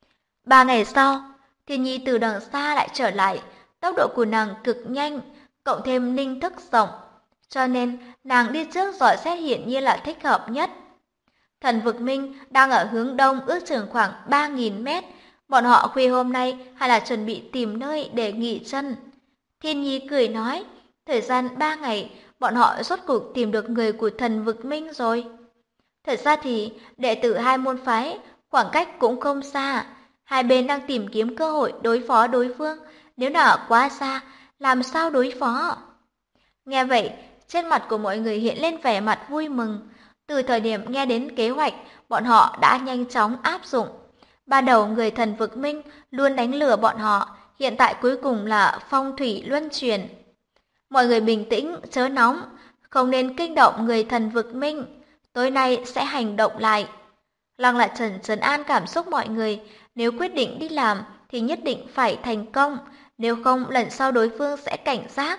3 ngày sau, Thiên Nhi từ đằng xa lại trở lại, tốc độ của nàng cực nhanh, cộng thêm linh thức rộng, cho nên nàng đi trước dò xét hiển nhiên là thích hợp nhất. Thần Vực Minh đang ở hướng đông ước chừng khoảng 3.000 mét, bọn họ khuya hôm nay hay là chuẩn bị tìm nơi để nghỉ chân. Thiên Nhi cười nói, thời gian 3 ngày, bọn họ rốt cuộc tìm được người của Thần Vực Minh rồi. Thật ra thì đệ tử hai môn phái, khoảng cách cũng không xa, hai bên đang tìm kiếm cơ hội đối phó đối phương, nếu nào quá xa, làm sao đối phó? Nghe vậy, trên mặt của mọi người hiện lên vẻ mặt vui mừng. Từ thời điểm nghe đến kế hoạch, bọn họ đã nhanh chóng áp dụng. Ban đầu người Thần Vực Minh luôn đánh lừa bọn họ, hiện tại cuối cùng là phong thủy luân chuyển. Mọi người bình tĩnh, chớ nóng, không nên kinh động người Thần Vực Minh. Tối nay sẽ hành động lại. Lăng Lạc Trần trấn an cảm xúc mọi người, nếu quyết định đi làm thì nhất định phải thành công, nếu không lần sau đối phương sẽ cảnh giác.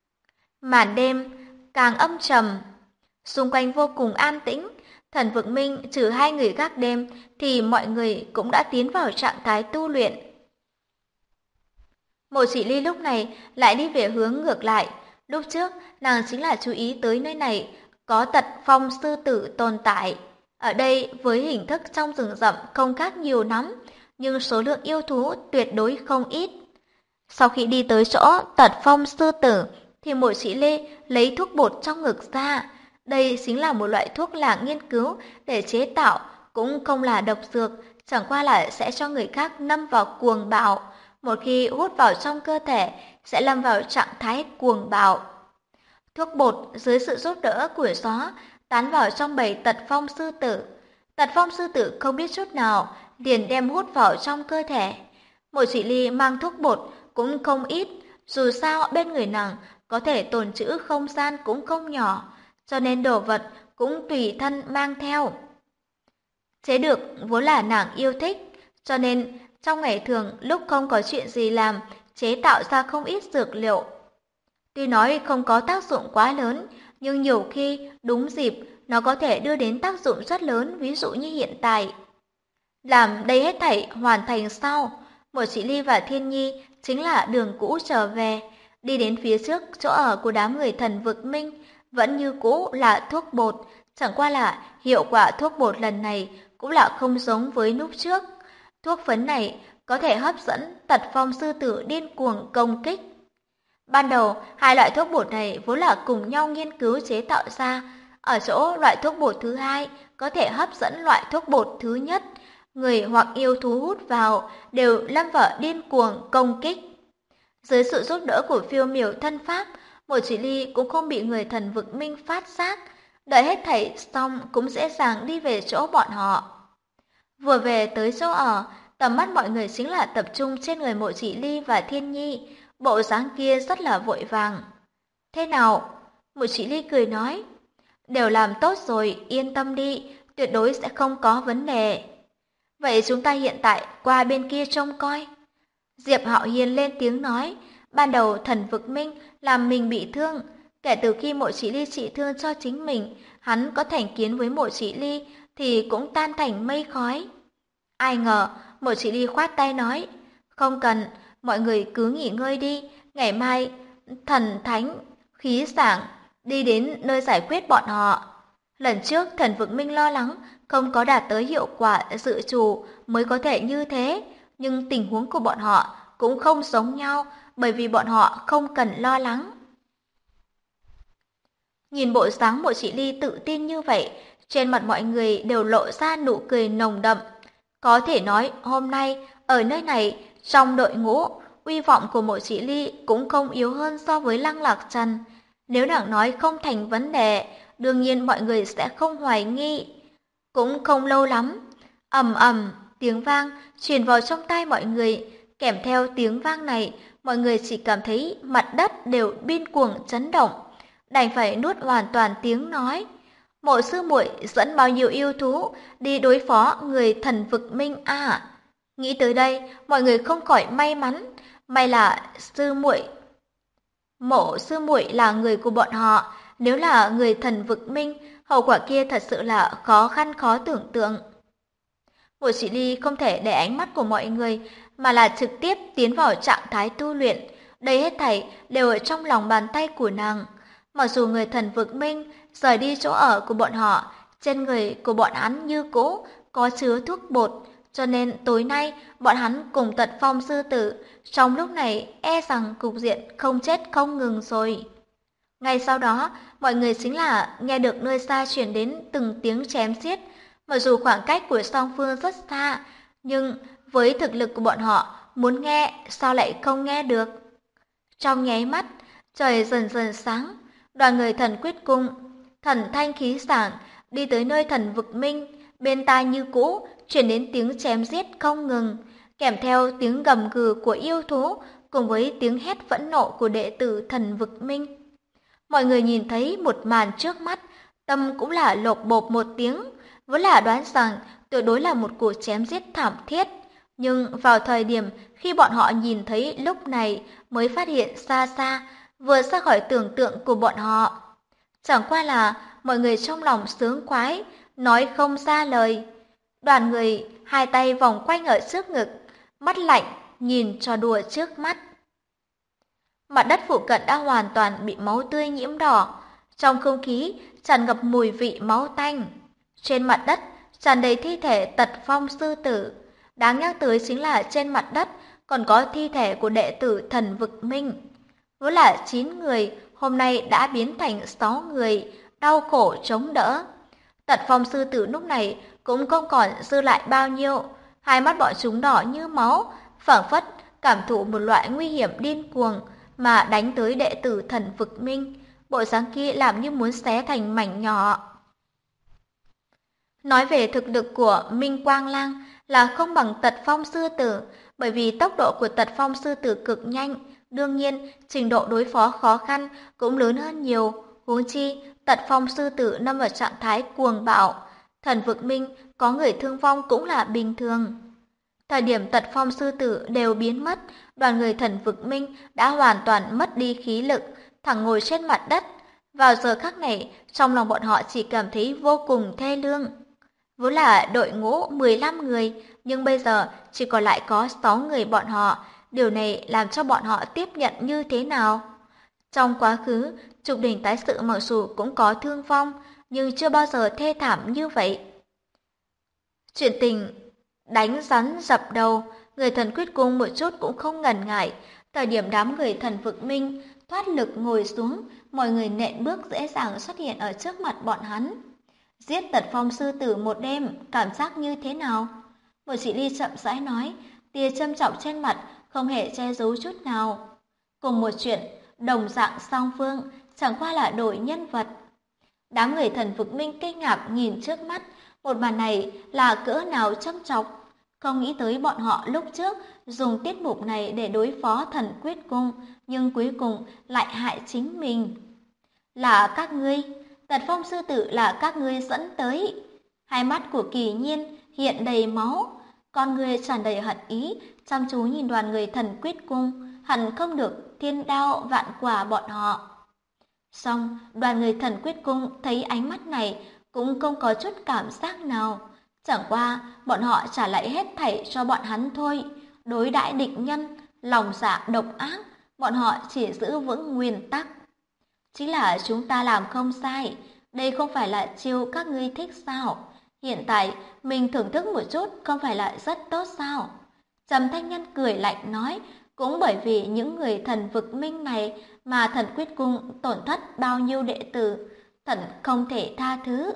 Màn đêm càng âm trầm, xung quanh vô cùng an tĩnh. Thần Vực Minh trừ hai người gác đêm thì mọi người cũng đã tiến vào trạng thái tu luyện. Mộ Chỉ Ly lúc này lại đi về hướng ngược lại. Lúc trước nàng chính là chú ý tới nơi này có tật phong sư tử tồn tại. Ở đây với hình thức trong rừng rậm không khác nhiều lắm, nhưng số lượng yêu thú tuyệt đối không ít. Sau khi đi tới chỗ tật phong sư tử thì Mộ Chỉ Ly lấy thuốc bột trong ngực ra. Đây chính là một loại thuốc làng nghiên cứu để chế tạo, cũng không là độc dược, chẳng qua là sẽ cho người khác lâm vào cuồng bạo. Một khi hút vào trong cơ thể sẽ lâm vào trạng thái cuồng bạo. Thuốc bột dưới sự giúp đỡ của gió tán vào trong bầy tật phong sư tử. Tật phong sư tử không biết chút nào, liền đem hút vào trong cơ thể. Mộ Chỉ Ly mang thuốc bột cũng không ít, dù sao bên người nàng có thể tồn trữ không gian cũng không nhỏ, cho nên đồ vật cũng tùy thân mang theo. Chế được vốn là nàng yêu thích, cho nên trong ngày thường lúc không có chuyện gì làm chế tạo ra không ít dược liệu. Tuy nói không có tác dụng quá lớn, nhưng nhiều khi đúng dịp nó có thể đưa đến tác dụng rất lớn, ví dụ như hiện tại. Làm đây hết thảy hoàn thành sau, một chị Ly và Thiên Nhi chính là đường cũ trở về, đi đến phía trước chỗ ở của đám người Thần Vực Minh, vẫn như cũ là thuốc bột, chẳng qua là hiệu quả thuốc bột lần này cũng là không giống với lúc trước. Thuốc phấn này có thể hấp dẫn Tật Phong sư tử điên cuồng công kích. Ban đầu, hai loại thuốc bột này vốn là cùng nhau nghiên cứu chế tạo ra, ở chỗ loại thuốc bột thứ hai có thể hấp dẫn loại thuốc bột thứ nhất, người hoặc yêu thú hút vào đều lâm vào điên cuồng công kích. Dưới sự giúp đỡ của phiêu miểu thân pháp, một chỉ ly cũng không bị người Thần Vực Minh phát giác, đợi hết thảy xong cũng dễ dàng đi về chỗ bọn họ. Vừa về tới chỗ ở, tầm mắt mọi người chính là tập trung trên người Mộ Chỉ Ly và Thiên Nhi, bộ dáng kia rất là vội vàng. Thế nào? Mộ Chỉ Ly cười nói, đều làm tốt rồi, yên tâm đi, tuyệt đối sẽ không có vấn đề. Vậy chúng ta hiện tại qua bên kia trông coi. Diệp Hạo Hiên lên tiếng nói, ban đầu Thần Vực Minh làm mình bị thương, kể từ khi Mộ Chỉ Ly trị thương cho chính mình, hắn có thành kiến với Mộ Chỉ Ly thì cũng tan thành mây khói. Ai ngờ, Mộ Chỉ Ly khoát tay nói, không cần, mọi người cứ nghỉ ngơi đi, ngày mai thần thánh khí sảng đi đến nơi giải quyết bọn họ. Lần trước Thần Vực Minh lo lắng không có đạt tới hiệu quả dự trù mới có thể như thế, nhưng tình huống của bọn họ cũng không giống nhau, bởi vì bọn họ không cần lo lắng. Nhìn bộ dáng Mộ Chỉ Ly tự tin như vậy, trên mặt mọi người đều lộ ra nụ cười nồng đậm. Có thể nói hôm nay ở nơi này trong đội ngũ, uy vọng của Mộ Chỉ Ly cũng không yếu hơn so với Lăng Lạc Trần. Nếu nàng nói không thành vấn đề, đương nhiên mọi người sẽ không hoài nghi. Cũng không lâu lắm, ầm ầm tiếng vang truyền vào trong tai mọi người, kèm theo tiếng vang này, mọi người chỉ cảm thấy mặt đất đều điên cuồng chấn động, đành phải nuốt hoàn toàn tiếng nói. Mộ sư muội dẫn bao nhiêu yêu thú đi đối phó người Thần Vực Minh à? Nghĩ tới đây, mọi người không khỏi may mắn, may là Mộ sư muội là người của bọn họ, nếu là người Thần Vực Minh, hậu quả kia thật sự là khó khăn khó tưởng tượng. Mộ Chỉ Ly không thể để ánh mắt của mọi người, mà là trực tiếp tiến vào trạng thái tu luyện. Đây hết thảy đều ở trong lòng bàn tay của nàng. Mặc dù người Thần Vực Minh rời đi chỗ ở của bọn họ, trên người của bọn hắn như cũ có chứa thuốc bột, cho nên tối nay bọn hắn cùng Tật Phong sư tử trong lúc này e rằng cục diện không chết không ngừng rồi. Ngay sau đó, mọi người chính là nghe được nơi xa truyền đến từng tiếng chém giết. Mặc dù khoảng cách của song phương rất xa, nhưng với thực lực của bọn họ, muốn nghe sao lại không nghe được. Trong nháy mắt, trời dần dần sáng, đoàn người Thần Quyết Cung, thần thanh khí sảng đi tới nơi Thần Vực Minh, bên tai như cũ truyền đến tiếng chém giết không ngừng, kèm theo tiếng gầm gừ của yêu thú cùng với tiếng hét phẫn nộ của đệ tử Thần Vực Minh. Mọi người nhìn thấy một màn trước mắt, tâm cũng là lột bột một tiếng, vốn là đoán rằng tuyệt đối là một cuộc chém giết thảm thiết, nhưng vào thời điểm khi bọn họ nhìn thấy lúc này mới phát hiện xa xa, vừa ra khỏi tưởng tượng của bọn họ. Chẳng qua là mọi người trong lòng sướng khoái, nói không ra lời. Đoàn người hai tay vòng quanh ở trước ngực, mắt lạnh nhìn trò đùa trước mắt. Mặt đất phụ cận đã hoàn toàn bị máu tươi nhiễm đỏ, trong không khí tràn ngập mùi vị máu tanh. Trên mặt đất tràn đầy thi thể Tật Phong sư tử. Đáng nhắc tới chính là trên mặt đất còn có thi thể của đệ tử Thần Vực Minh. Vốn là 9 người, hôm nay đã biến thành 6 người, đau khổ chống đỡ. Tật Phong sư tử lúc này cũng không còn dư lại bao nhiêu, hai mắt bọn chúng đỏ như máu, phảng phất cảm thụ một loại nguy hiểm điên cuồng mà đánh tới đệ tử Thần Vực Minh, bộ dáng kia làm như muốn xé thành mảnh nhỏ. Nói về thực lực của Minh Quang Lang là không bằng Tật Phong sư tử, bởi vì tốc độ của Tật Phong sư tử cực nhanh, đương nhiên trình độ đối phó khó khăn cũng lớn hơn nhiều, huống chi Tật Phong sư tử nằm ở trạng thái cuồng bạo, Thần Vực Minh có người thương vong cũng là bình thường. Thời điểm Tật Phong sư tử đều biến mất, đoàn người Thần Vực Minh đã hoàn toàn mất đi khí lực, thẳng ngồi trên mặt đất. Vào giờ khắc này, trong lòng bọn họ chỉ cảm thấy vô cùng thê lương. Vốn là đội ngũ 15 người, nhưng bây giờ chỉ còn lại có 6 người bọn họ. Điều này làm cho bọn họ tiếp nhận như thế nào? Trong quá khứ, Trục Đỉnh tái sự mặc dù cũng có thương vong, nhưng chưa bao giờ thê thảm như vậy. Chuyện tình đánh rắn dập đầu, người Thần Quyết Cung một chút cũng không ngần ngại. Thời điểm đám người Thần Vực Minh thoát lực ngồi xuống, mọi người nện bước dễ dàng xuất hiện ở trước mặt bọn hắn. Giết Tật Phong sư tử một đêm, cảm giác như thế nào? Một chị Ly chậm rãi nói, tia châm trọng trên mặt không hề che giấu chút nào. Cùng một chuyện, đồng dạng song phương, chẳng qua là đổi nhân vật. Đám người Thần Vực Minh kinh ngạc nhìn trước mắt, một màn này là cỡ nào châm chọc. Không nghĩ tới bọn họ lúc trước dùng tiết mục này để đối phó Thần Quyết Cung, nhưng cuối cùng lại hại chính mình. Là các ngươi, Tật Phong sư tử là các ngươi dẫn tới. Hai mắt của Kỳ Nhiên hiện đầy máu, con người tràn đầy hận ý, chăm chú nhìn đoàn người Thần Quyết Cung, hận không được thiên đao vạn quả bọn họ. Xong, đoàn người Thần Quyết Cung thấy ánh mắt này cũng không có chút cảm giác nào. Chẳng qua, bọn họ trả lại hết thảy cho bọn hắn thôi. Đối đãi địch nhân, lòng dạ độc ác, bọn họ chỉ giữ vững nguyên tắc. Chính là chúng ta làm không sai, đây không phải là chiêu các ngươi thích sao? Hiện tại, mình thưởng thức một chút không phải là rất tốt sao? Trầm Thanh Nhân cười lạnh nói, cũng bởi vì những người Thần Vực Minh này mà Thần Quyết Cung tổn thất bao nhiêu đệ tử, thần không thể tha thứ.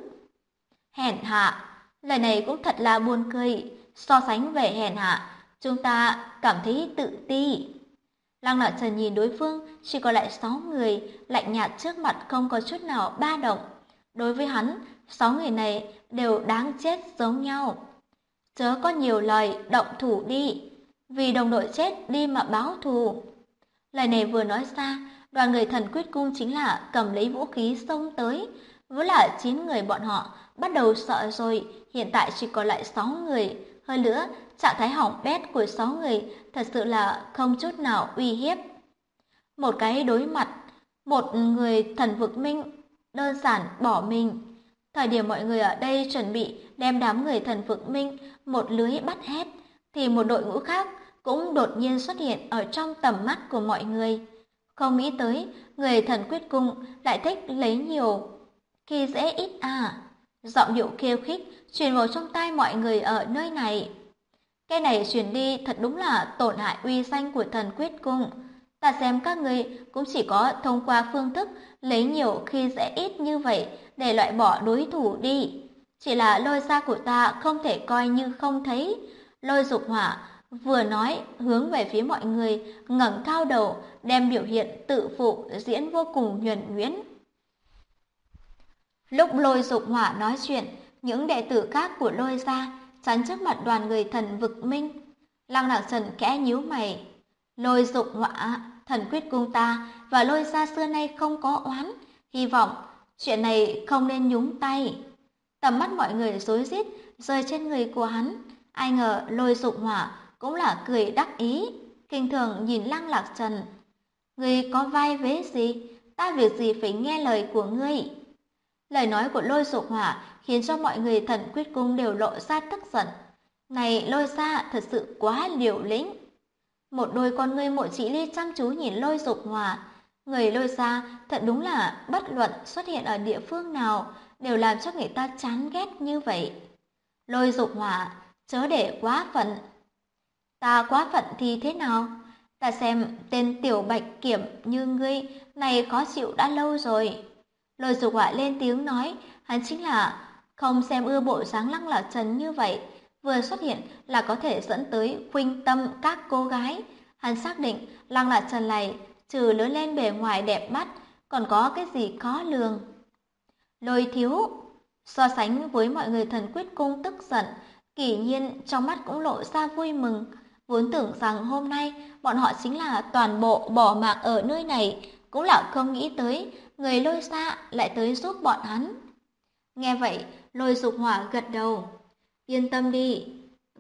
Hèn hạ, lời này cũng thật là buồn cười, so sánh về hèn hạ, chúng ta cảm thấy tự ti. Lăng Lạc Trần nhìn đối phương, chỉ còn lại 6 người, lạnh nhạt trước mặt không có chút nào ba động. Đối với hắn, 6 người này đều đáng chết giống nhau. Chớ có nhiều lời, động thủ đi, vì đồng đội chết đi mà báo thù. Lời này vừa nói ra, đoàn người Thần Quyết Cung chính là cầm lấy vũ khí xông tới. Vốn là 9 người bọn họ bắt đầu sợ rồi, hiện tại chỉ còn lại 6 người. Hơn nữa, trạng thái hỏng bét của 6 người thật sự là không chút nào uy hiếp. Một cái đối mặt, một người Thần Vực Minh đơn giản bỏ mình. Thời điểm mọi người ở đây chuẩn bị đem đám người Thần Vực Minh một lưới bắt hết, thì một đội ngũ khác cũng đột nhiên xuất hiện ở trong tầm mắt của mọi người. Không nghĩ tới, người Thần Quyết Cung lại thích lấy nhiều, khi dễ ít à. Giọng điệu khiêu khích truyền vào trong tai mọi người ở nơi này. Cái này truyền đi thật đúng là tổn hại uy danh của Thần Quyết Cung. Ta xem các người cũng chỉ có thông qua phương thức lấy nhiều khi dễ ít như vậy để loại bỏ đối thủ đi. Chỉ là Lôi Gia của ta không thể coi như không thấy. Lôi Dục Hỏa vừa nói hướng về phía mọi người, ngẩng cao đầu, đem biểu hiện tự phụ diễn vô cùng nhuần nhuyễn. Lúc Lôi Dục Hỏa nói chuyện, những đệ tử khác của Lôi Gia chắn trước mặt đoàn người Thần Vực Minh. Lăng Lạc Trần khẽ nhíu mày. Lôi Dục Hỏa, Thần Quyết Cung ta và Lôi Gia xưa nay không có oán, hy vọng chuyện này không nên nhúng tay. Tầm mắt mọi người rối rít rơi trên người của hắn. Ai ngờ Lôi Dục Hỏa cũng là cười đắc ý, kinh thường nhìn Lăng Lạc Trần. Ngươi có vai vế gì? Ta việc gì phải nghe lời của ngươi? Lời nói của Lôi Dục Hỏa khiến cho mọi người Thần Quyết Cung đều lộ ra tức giận. Này Lôi Gia thật sự quá liều lĩnh. Một đôi con ngươi Mộ Chỉ Ly chăm chú nhìn Lôi Dục Hỏa. Người Lôi Gia thật đúng là bất luận xuất hiện ở địa phương nào đều làm cho người ta chán ghét như vậy. Lôi Dục Hỏa, chớ để quá phận. Ta quá phận thì thế nào? Ta xem tên tiểu bạch kiểm như ngươi này khó chịu đã lâu rồi. Lôi Dục Hỏa lên tiếng nói, hắn chính là không xem ưa bộ dáng Lăng Lạc Trần như vậy, vừa xuất hiện là có thể dẫn tới khuynh tâm các cô gái. Hắn xác định Lăng Lạc Trần này trừ lớn lên bề ngoài đẹp mắt, còn có cái gì khó lường. Lôi thiếu, so sánh với mọi người Thần Quyết Cung tức giận, Kỳ Nhiên trong mắt cũng lộ ra vui mừng. Vốn tưởng rằng hôm nay bọn họ chính là toàn bộ bỏ mạng ở nơi này, cũng là không nghĩ tới người Lôi Gia lại tới giúp bọn hắn. Nghe vậy, Lôi Dục Hỏa gật đầu. Yên tâm đi,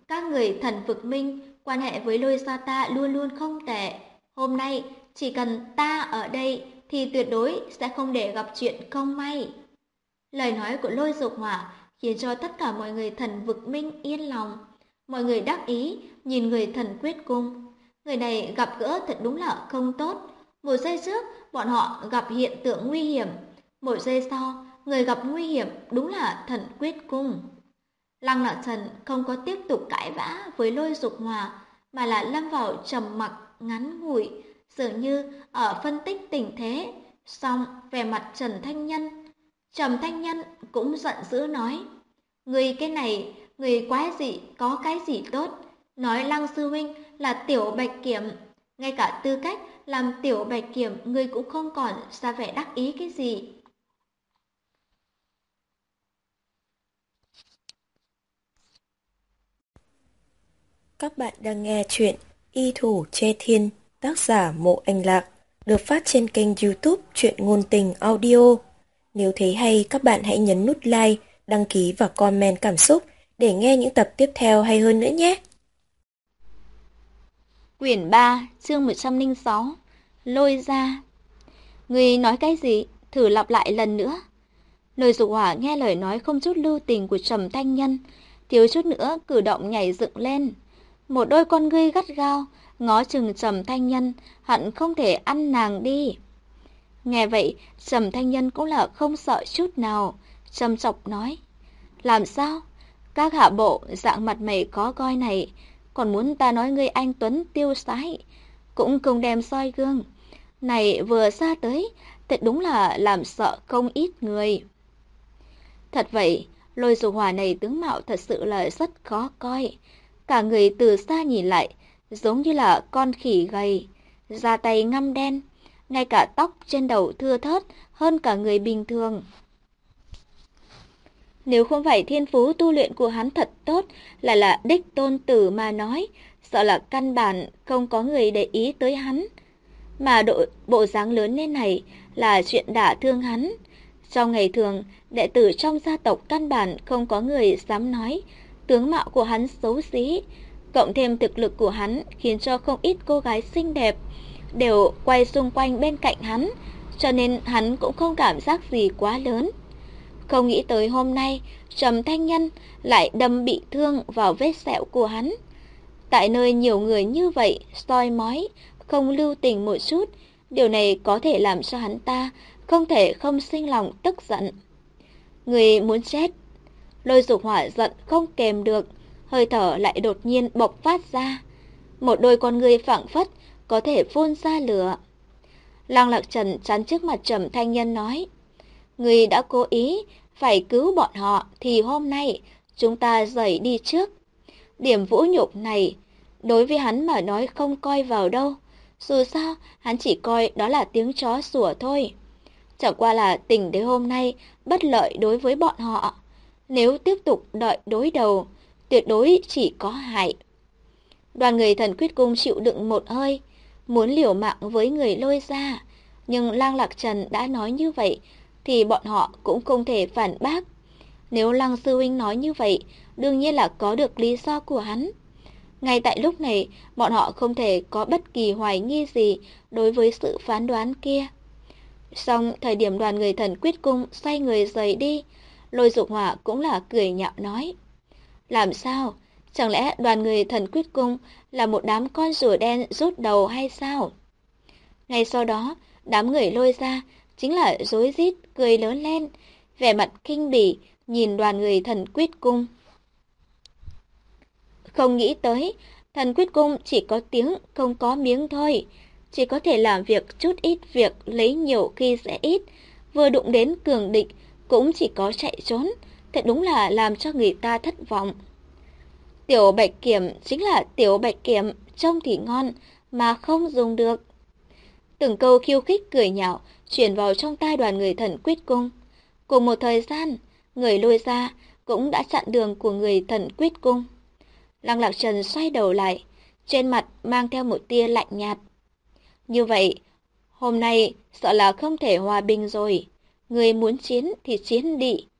Các người thần vực minh, quan hệ với Lôi gia ta luôn luôn không tệ. Hôm nay, chỉ cần ta ở đây thì tuyệt đối sẽ không để gặp chuyện không may. Lời nói của Lôi Dục Hỏa khiến cho tất cả mọi người thần vực minh yên lòng. Mọi người đắc ý nhìn người thần quyết cung. Người này gặp gỡ thật đúng là không tốt. Một giây trước, bọn họ gặp hiện tượng nguy hiểm. Một giây sau, người gặp nguy hiểm đúng là thần quyết cung. Lăng Lạc Trần không có tiếp tục cãi vã với Lôi Dục Hỏa, mà là lâm vào trầm mặc ngắn ngủi, dường như ở phân tích tình thế. Xong về mặt Trầm Thanh Nhân cũng giận dữ nói: người cái này, người quái dị có cái gì tốt? Nói Lăng sư huynh là tiểu bạch kiểm, ngay cả tư cách làm tiểu bạch kiểm người cũng không còn, ra vẻ đắc ý cái gì? Các bạn đang nghe chuyện Y Thủ Che Thiên, tác giả Mộ Anh Lạc, được phát trên kênh YouTube Truyện Ngôn Tình Audio. Nếu thấy hay, các bạn hãy nhấn nút like, đăng ký và comment cảm xúc để nghe những tập tiếp theo hay hơn nữa nhé. Quyển 3, chương 106. Lôi ra. Người nói cái gì? Thử lặp lại lần nữa. Lôi Dục Hỏa nghe lời nói không chút lưu tình của Trầm Thanh Nhân, thiếu chút nữa cử động nhảy dựng lên. Một đôi con ngươi gắt gao ngó chừng Trầm Thanh Nhân, hận không thể ăn nàng đi. Nghe vậy, Trầm Thanh Nhân cũng là không sợ chút nào, trầm chọc nói: làm sao? Các hạ bộ dạng mặt mày có coi này, còn muốn ta nói ngươi anh tuấn tiêu sái, cũng không đem soi gương. Này vừa ra tới, thật đúng là làm sợ không ít người. Thật vậy, Lôi Dục Hỏa này tướng mạo thật sự là rất khó coi. Cả người từ xa nhìn lại, giống như là con khỉ gầy, da tay ngăm đen, ngay cả tóc trên đầu thưa thớt hơn cả người bình thường. Nếu không phải thiên phú tu luyện của hắn thật tốt, lại là đích tôn tử mà nói, sợ là căn bản không có người để ý tới hắn. Mà bộ dáng lớn lên này là chuyện đả thương hắn. Trong ngày thường, đệ tử trong gia tộc căn bản không có người dám nói tướng mạo của hắn xấu xí. Cộng thêm thực lực của hắn khiến cho không ít cô gái xinh đẹp đều quay xung quanh bên cạnh hắn, cho nên hắn cũng không cảm giác gì quá lớn. Không nghĩ tới hôm nay, Trầm Thanh Nhân lại đâm bị thương vào vết sẹo của hắn. Tại nơi nhiều người như vậy, soi mói, không lưu tình một chút, điều này có thể làm cho hắn ta không thể không sinh lòng tức giận. Người muốn chết. Lôi Dục Hỏa giận không kềm được, hơi thở lại đột nhiên bộc phát ra. Một đôi con ngươi phảng phất có thể phun ra lửa. Lăng Lạc Trần chắn trước mặt Trầm Thanh Nhân nói: người đã cố ý phải cứu bọn họ thì hôm nay chúng ta rời đi trước. Điểm vũ nhục này đối với hắn mà nói không coi vào đâu. Dù sao hắn chỉ coi đó là tiếng chó sủa thôi. Chẳng qua là tình đến hôm nay bất lợi đối với bọn họ. Nếu tiếp tục đợi đối đầu, tuyệt đối chỉ có hại. Đoàn người Thần Quyết Cung chịu đựng một hơi, muốn liều mạng với người Lôi ra. Nhưng Lăng Lạc Trần đã nói như vậy thì bọn họ cũng không thể phản bác. Nếu Lăng sư huynh nói như vậy, đương nhiên là có được lý do của hắn. Ngay tại lúc này, bọn họ không thể có bất kỳ hoài nghi gì đối với sự phán đoán kia. Xong, thời điểm đoàn người Thần Quyết Cung xoay người rời đi, Lôi Dục Hỏa cũng là cười nhạo nói: làm sao? Chẳng lẽ đoàn người Thần Quyết Cung là một đám con rùa đen rút đầu hay sao? Ngay sau đó, đám người Lôi ra chính là rối rít cười lớn lên, vẻ mặt kinh bỉ nhìn đoàn người Thần Quyết Cung. Không nghĩ tới, Thần Quyết Cung chỉ có tiếng không có miếng thôi, chỉ có thể làm việc chút ít việc lấy nhiều khi sẽ ít, vừa đụng đến cường địch cũng chỉ có chạy trốn, thật đúng là làm cho người ta thất vọng. Tiểu Bạch Kiểm chính là Tiểu Bạch Kiểm, trông thì ngon mà không dùng được. Từng câu khiêu khích cười nhạo truyền vào trong tai đoàn người Thần Quyết Cung. Cùng một thời gian, người Lôi ra cũng đã chặn đường của người Thần Quyết Cung. Lăng Lạc Trần xoay đầu lại, trên mặt mang theo một tia lạnh nhạt. Như vậy, hôm nay sợ là không thể hòa bình rồi. Người muốn chiến thì chiến đi.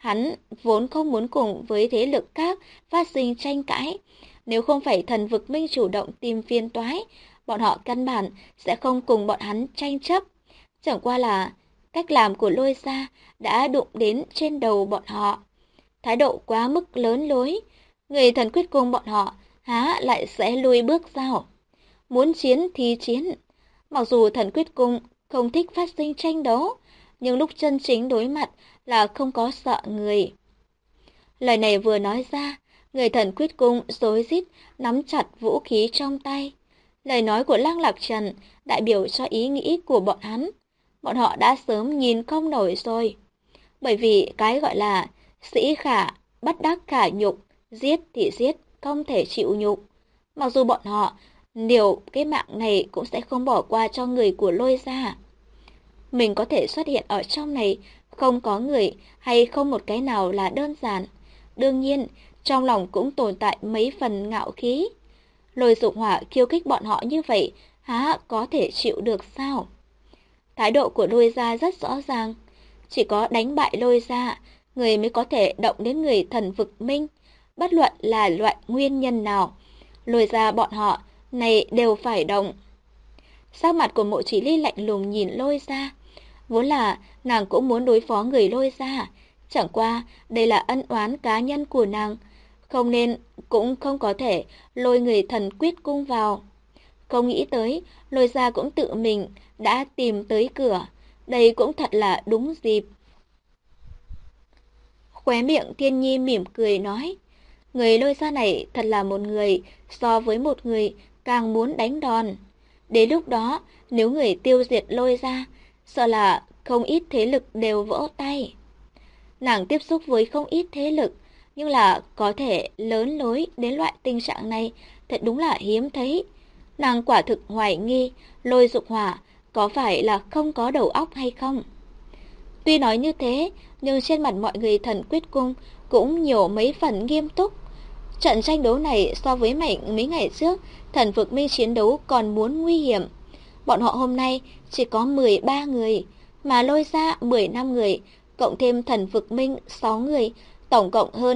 Hắn vốn không muốn cùng với thế lực khác phát sinh tranh cãi. Nếu không phải Thần Vực Minh chủ động tìm phiền toái, bọn họ căn bản sẽ không cùng bọn hắn tranh chấp. Chẳng qua là cách làm của Lôi Gia đã đụng đến trên đầu bọn họ. Thái độ quá mức lớn lối, người Thần Quyết Cung bọn họ há lại sẽ lùi bước sao? Muốn chiến thì chiến. Mặc dù Thần Quyết Cung không thích phát sinh tranh đấu, nhưng lúc chân chính đối mặt là không có sợ người. Lời này vừa nói ra, người Thần Quyết Cung rối rít nắm chặt vũ khí trong tay. Lời nói của Lăng Lạc Trần đại biểu cho ý nghĩ của bọn hắn. Bọn họ đã sớm nhìn không nổi rồi. Bởi vì cái gọi là sĩ khả, bất đắc khả nhục, giết thì giết, không thể chịu nhục. Mặc dù bọn họ liều cái mạng này cũng sẽ không bỏ qua cho người của Lôi Gia. Mình có thể xuất hiện ở trong này, không có người hay không một cái nào là đơn giản. Đương nhiên, trong lòng cũng tồn tại mấy phần ngạo khí. Lôi Dục Hỏa khiêu khích bọn họ như vậy, há có thể chịu được sao? Thái độ của Lôi Gia rất rõ ràng. Chỉ có đánh bại Lôi Gia, người mới có thể động đến người Thần Vực Minh. Bất luận là loại nguyên nhân nào, Lôi Gia bọn họ này đều phải động. Sắc mặt của Mộ Chỉ Ly lạnh lùng nhìn Lôi Gia. Vốn là nàng cũng muốn đối phó người Lôi Gia, chẳng qua đây là ân oán cá nhân của nàng, không nên cũng không có thể lôi người Thần Quyết Cung vào. Không nghĩ tới Lôi Gia cũng tự mình đã tìm tới cửa, đây cũng thật là đúng dịp. Khóe miệng Thiên Nhi mỉm cười nói, người Lôi Gia này thật là một người so với một người càng muốn đánh đòn. Đến lúc đó, nếu người tiêu diệt Lôi Gia, sợ là không ít thế lực đều vỡ tay. Nàng tiếp xúc với không ít thế lực, nhưng là có thể lớn lối đến loại tình trạng này thật đúng là hiếm thấy. Nàng quả thực hoài nghi Lôi Dục Hỏa có phải là không có đầu óc hay không. Tuy nói như thế, nhưng trên mặt mọi người Thần Quyết Cung cũng nhiều mấy phần nghiêm túc. Trận tranh đấu này so với mấy ngày trước, Thần Vực Minh chiến đấu còn muốn nguy hiểm. Bọn họ hôm nay chỉ có 13 người, mà Lôi Gia 15 người, cộng thêm Thần Vực Minh 6 người, tổng cộng hơn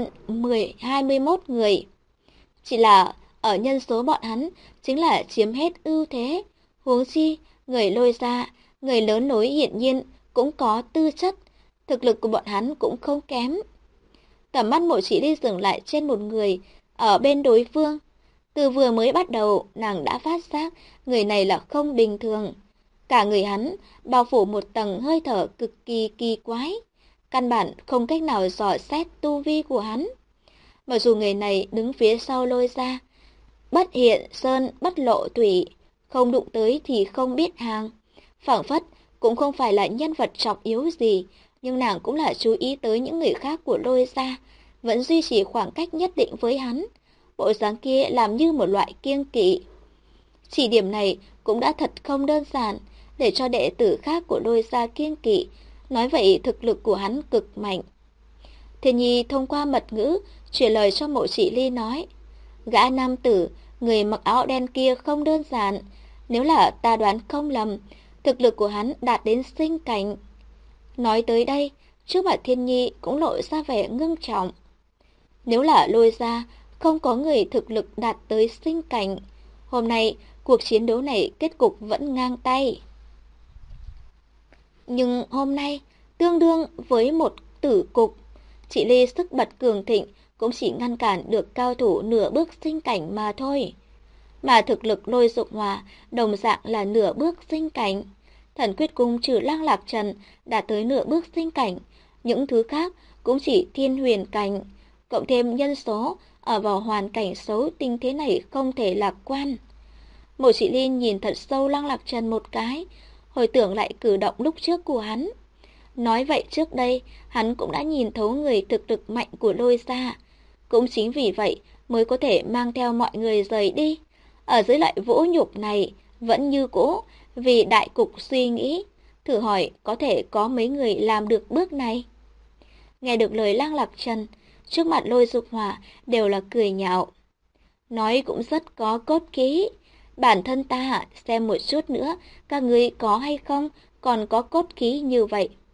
21 người. Chỉ là ở nhân số bọn hắn chính là chiếm hết ưu thế. Huống chi, người Lôi Gia, người lớn lối hiển nhiên cũng có tư chất, thực lực của bọn hắn cũng không kém. Tầm mắt Mộ Chỉ Ly dừng lại trên một người ở bên đối phương. Từ vừa mới bắt đầu, nàng đã phát giác người này là không bình thường. Cả người hắn bao phủ một tầng hơi thở cực kỳ kỳ quái, căn bản không cách nào dò xét tu vi của hắn. Mặc dù người này đứng phía sau Lôi Gia, bất hiện sơn bất lộ thủy, không đụng tới thì không biết hàng. Phảng phất cũng không phải là nhân vật trọng yếu gì, nhưng nàng cũng là chú ý tới những người khác của Lôi Gia, vẫn duy trì khoảng cách nhất định với hắn. Bộ dáng kia làm như một loại kiêng kỵ. Chỉ điểm này cũng đã thật không đơn giản, để cho đệ tử khác của Lôi Gia kiêng kỵ. Nói vậy thực lực của hắn cực mạnh. Thiên Nhi thông qua mật ngữ truyền lời cho Mộ Chỉ Ly nói, gã nam tử, người mặc áo đen kia không đơn giản. Nếu là ta đoán không lầm, thực lực của hắn đạt đến sinh cảnh. Nói tới đây, trước mặt Thiên Nhi cũng lộ ra vẻ ngưng trọng. Nếu là Lôi Gia không có người thực lực đạt tới sinh cảnh, hôm nay cuộc chiến đấu này kết cục vẫn ngang tay. Nhưng hôm nay, tương đương với một tử cục, chị Ly sức bật cường thịnh cũng chỉ ngăn cản được cao thủ nửa bước sinh cảnh mà thôi. Mà thực lực Lôi Dục Hỏa đồng dạng là nửa bước sinh cảnh. Thần Quyết Cung trừ Lăng Lạc Trần đã tới nửa bước sinh cảnh, những thứ khác cũng chỉ thiên huyền cảnh, cộng thêm nhân số ở vào hoàn cảnh xấu tình thế này không thể lạc quan. Mộ Chỉ Ly nhìn thật sâu Lăng Lạc Trần một cái, hồi tưởng lại cử động lúc trước của hắn. Nói vậy trước đây, hắn cũng đã nhìn thấu người thực lực mạnh của Lôi Gia. Cũng chính vì vậy mới có thể mang theo mọi người rời đi. Ở dưới loại vũ nhục này, vẫn như cũ, vì đại cục suy nghĩ. Thử hỏi có thể có mấy người làm được bước này? Nghe được lời Lăng Lạc Trần, trước mặt Lôi Dục Hỏa đều là cười nhạo. Nói cũng rất có cốt khí. Bản thân ta xem một chút nữa, các ngươi có hay không còn có cốt khí như vậy.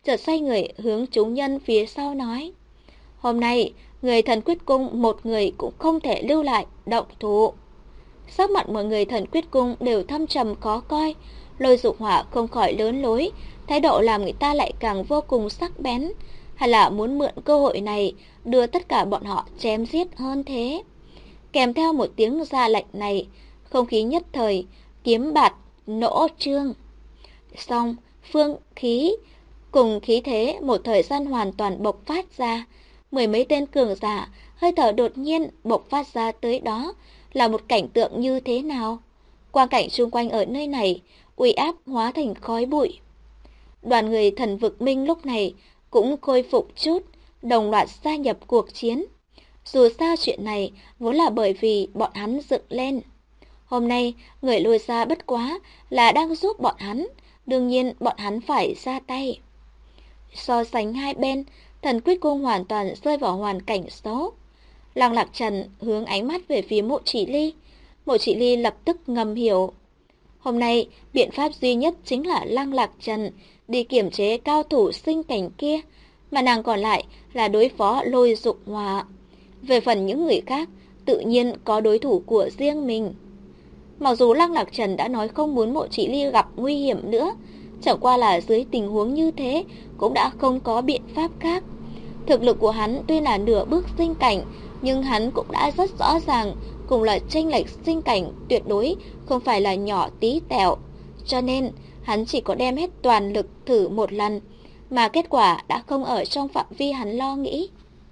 chợt xoay người hướng chúng nhân phía sau nói: Hôm nay, người Thần Quyết Cung một người cũng không thể lưu lại, động thủ. Sắc mặt mọi người Thần Quyết Cung đều thâm trầm khó coi, Lôi Dục Hỏa không khỏi lớn lối, thái độ làm người ta lại càng vô cùng sắc bén, hay là muốn mượn cơ hội này đưa tất cả bọn họ chém giết hơn thế. Kèm theo một tiếng ra lệnh này, không khí nhất thời kiếm bạt nỗ trương. Xong, phương khí cùng khí thế một thời gian hoàn toàn bộc phát ra, mười mấy tên cường giả hơi thở đột nhiên bộc phát ra tới đó là một cảnh tượng như thế nào? Quang cảnh xung quanh ở nơi này uy áp hóa thành khói bụi. Đoàn người Thần Vực Minh lúc này cũng khôi phục chút, đồng loạt gia nhập cuộc chiến. Dù sao chuyện này vốn là bởi vì bọn hắn dựng lên. Hôm nay người Lôi ra bất quá là đang giúp bọn hắn, đương nhiên bọn hắn phải ra tay. So sánh hai bên, Thần Quyết Cung hoàn toàn rơi vào hoàn cảnh xấu. Lăng Lạc Trần hướng ánh mắt về phía Mộ Chỉ Ly. Mộ Chỉ Ly lập tức ngầm hiểu. Hôm nay, biện pháp duy nhất chính là Lăng Lạc Trần đi kiểm chế cao thủ sinh cảnh kia, mà nàng còn lại là đối phó Lôi Dục Hỏa. Về phần những người khác, tự nhiên có đối thủ của riêng mình. Mặc dù Lăng Lạc Trần đã nói không muốn Mộ Chỉ Ly gặp nguy hiểm nữa, chẳng qua là dưới tình huống như thế cũng đã không có biện pháp khác. Thực lực của hắn tuy là nửa bước sinh cảnh, nhưng hắn cũng đã rất rõ ràng cùng là chênh lệch sinh cảnh tuyệt đối không phải là nhỏ tí tẹo. Cho nên hắn chỉ có đem hết toàn lực thử một lần, mà kết quả đã không ở trong phạm vi hắn lo nghĩ.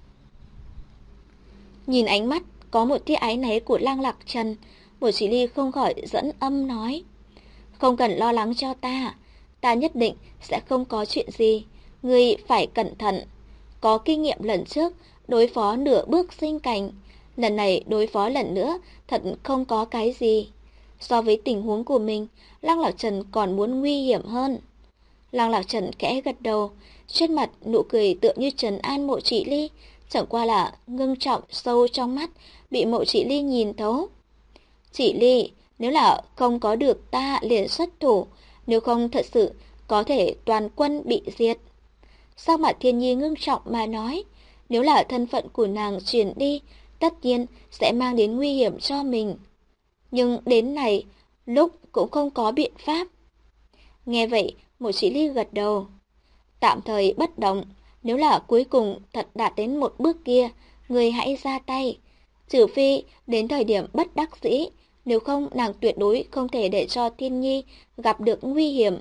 Nhìn ánh mắt có một tia áy náy của Lăng Lạc Trần, Mộ Chỉ Ly không khỏi dẫn âm nói: Không cần lo lắng cho ta nhất định sẽ không có chuyện gì, ngươi phải cẩn thận. Có kinh nghiệm lần trước đối phó nửa bước sinh cảnh, lần này đối phó lần nữa thật không có cái gì. So với tình huống của mình, Lăng Lạc Trần còn muốn nguy hiểm hơn. Lăng Lạc Trần khẽ gật đầu, trên mặt nụ cười tựa như trấn an Mộ Chỉ Ly, chẳng qua là ngưng trọng sâu trong mắt bị Mộ Chỉ Ly nhìn thấu. Chỉ Ly, nếu là không có được ta liền xuất thủ, nếu không thật sự có thể toàn quân bị diệt. Sắc mặt Thiên Nhi ngưng trọng mà nói, nếu là thân phận của nàng truyền đi, tất nhiên sẽ mang đến nguy hiểm cho mình. Nhưng đến này, lúc cũng không có biện pháp. Nghe vậy, Mộ Chỉ Ly gật đầu. Tạm thời bất động, nếu là cuối cùng thật đạt đến một bước kia, người hãy ra tay. Trừ phi đến thời điểm bất đắc dĩ, nếu không nàng tuyệt đối không thể để cho Thiên Nhi gặp được nguy hiểm.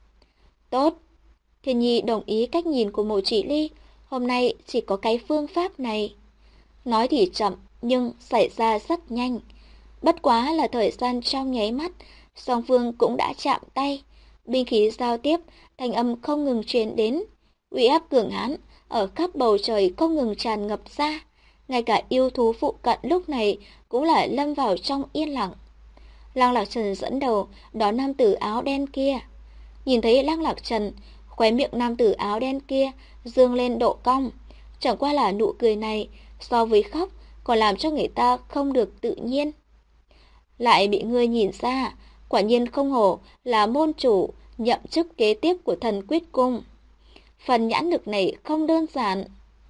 Tốt. Thiên Nhi đồng ý cách nhìn của Mộ Chỉ Ly, hôm nay chỉ có cái phương pháp này. Nói thì chậm, nhưng xảy ra rất nhanh. Bất quá là thời gian trong nháy mắt, song phương cũng đã chạm tay. Binh khí giao tiếp, thanh âm không ngừng truyền đến. Uy áp cường hãn ở khắp bầu trời không ngừng tràn ngập ra. Ngay cả yêu thú phụ cận lúc này cũng là lâm vào trong yên lặng. Lăng Lạc Trần dẫn đầu đón nam tử áo đen kia. Nhìn thấy Lăng Lạc Trần, khóe miệng nam tử áo đen kia dương lên độ cong. Chẳng qua là nụ cười này so với khóc còn làm cho người ta không được tự nhiên. Lại bị ngươi nhìn ra, quả nhiên không hổ là môn chủ nhậm chức kế tiếp của Thần Quyết Cung. Phần nhãn lực này không đơn giản.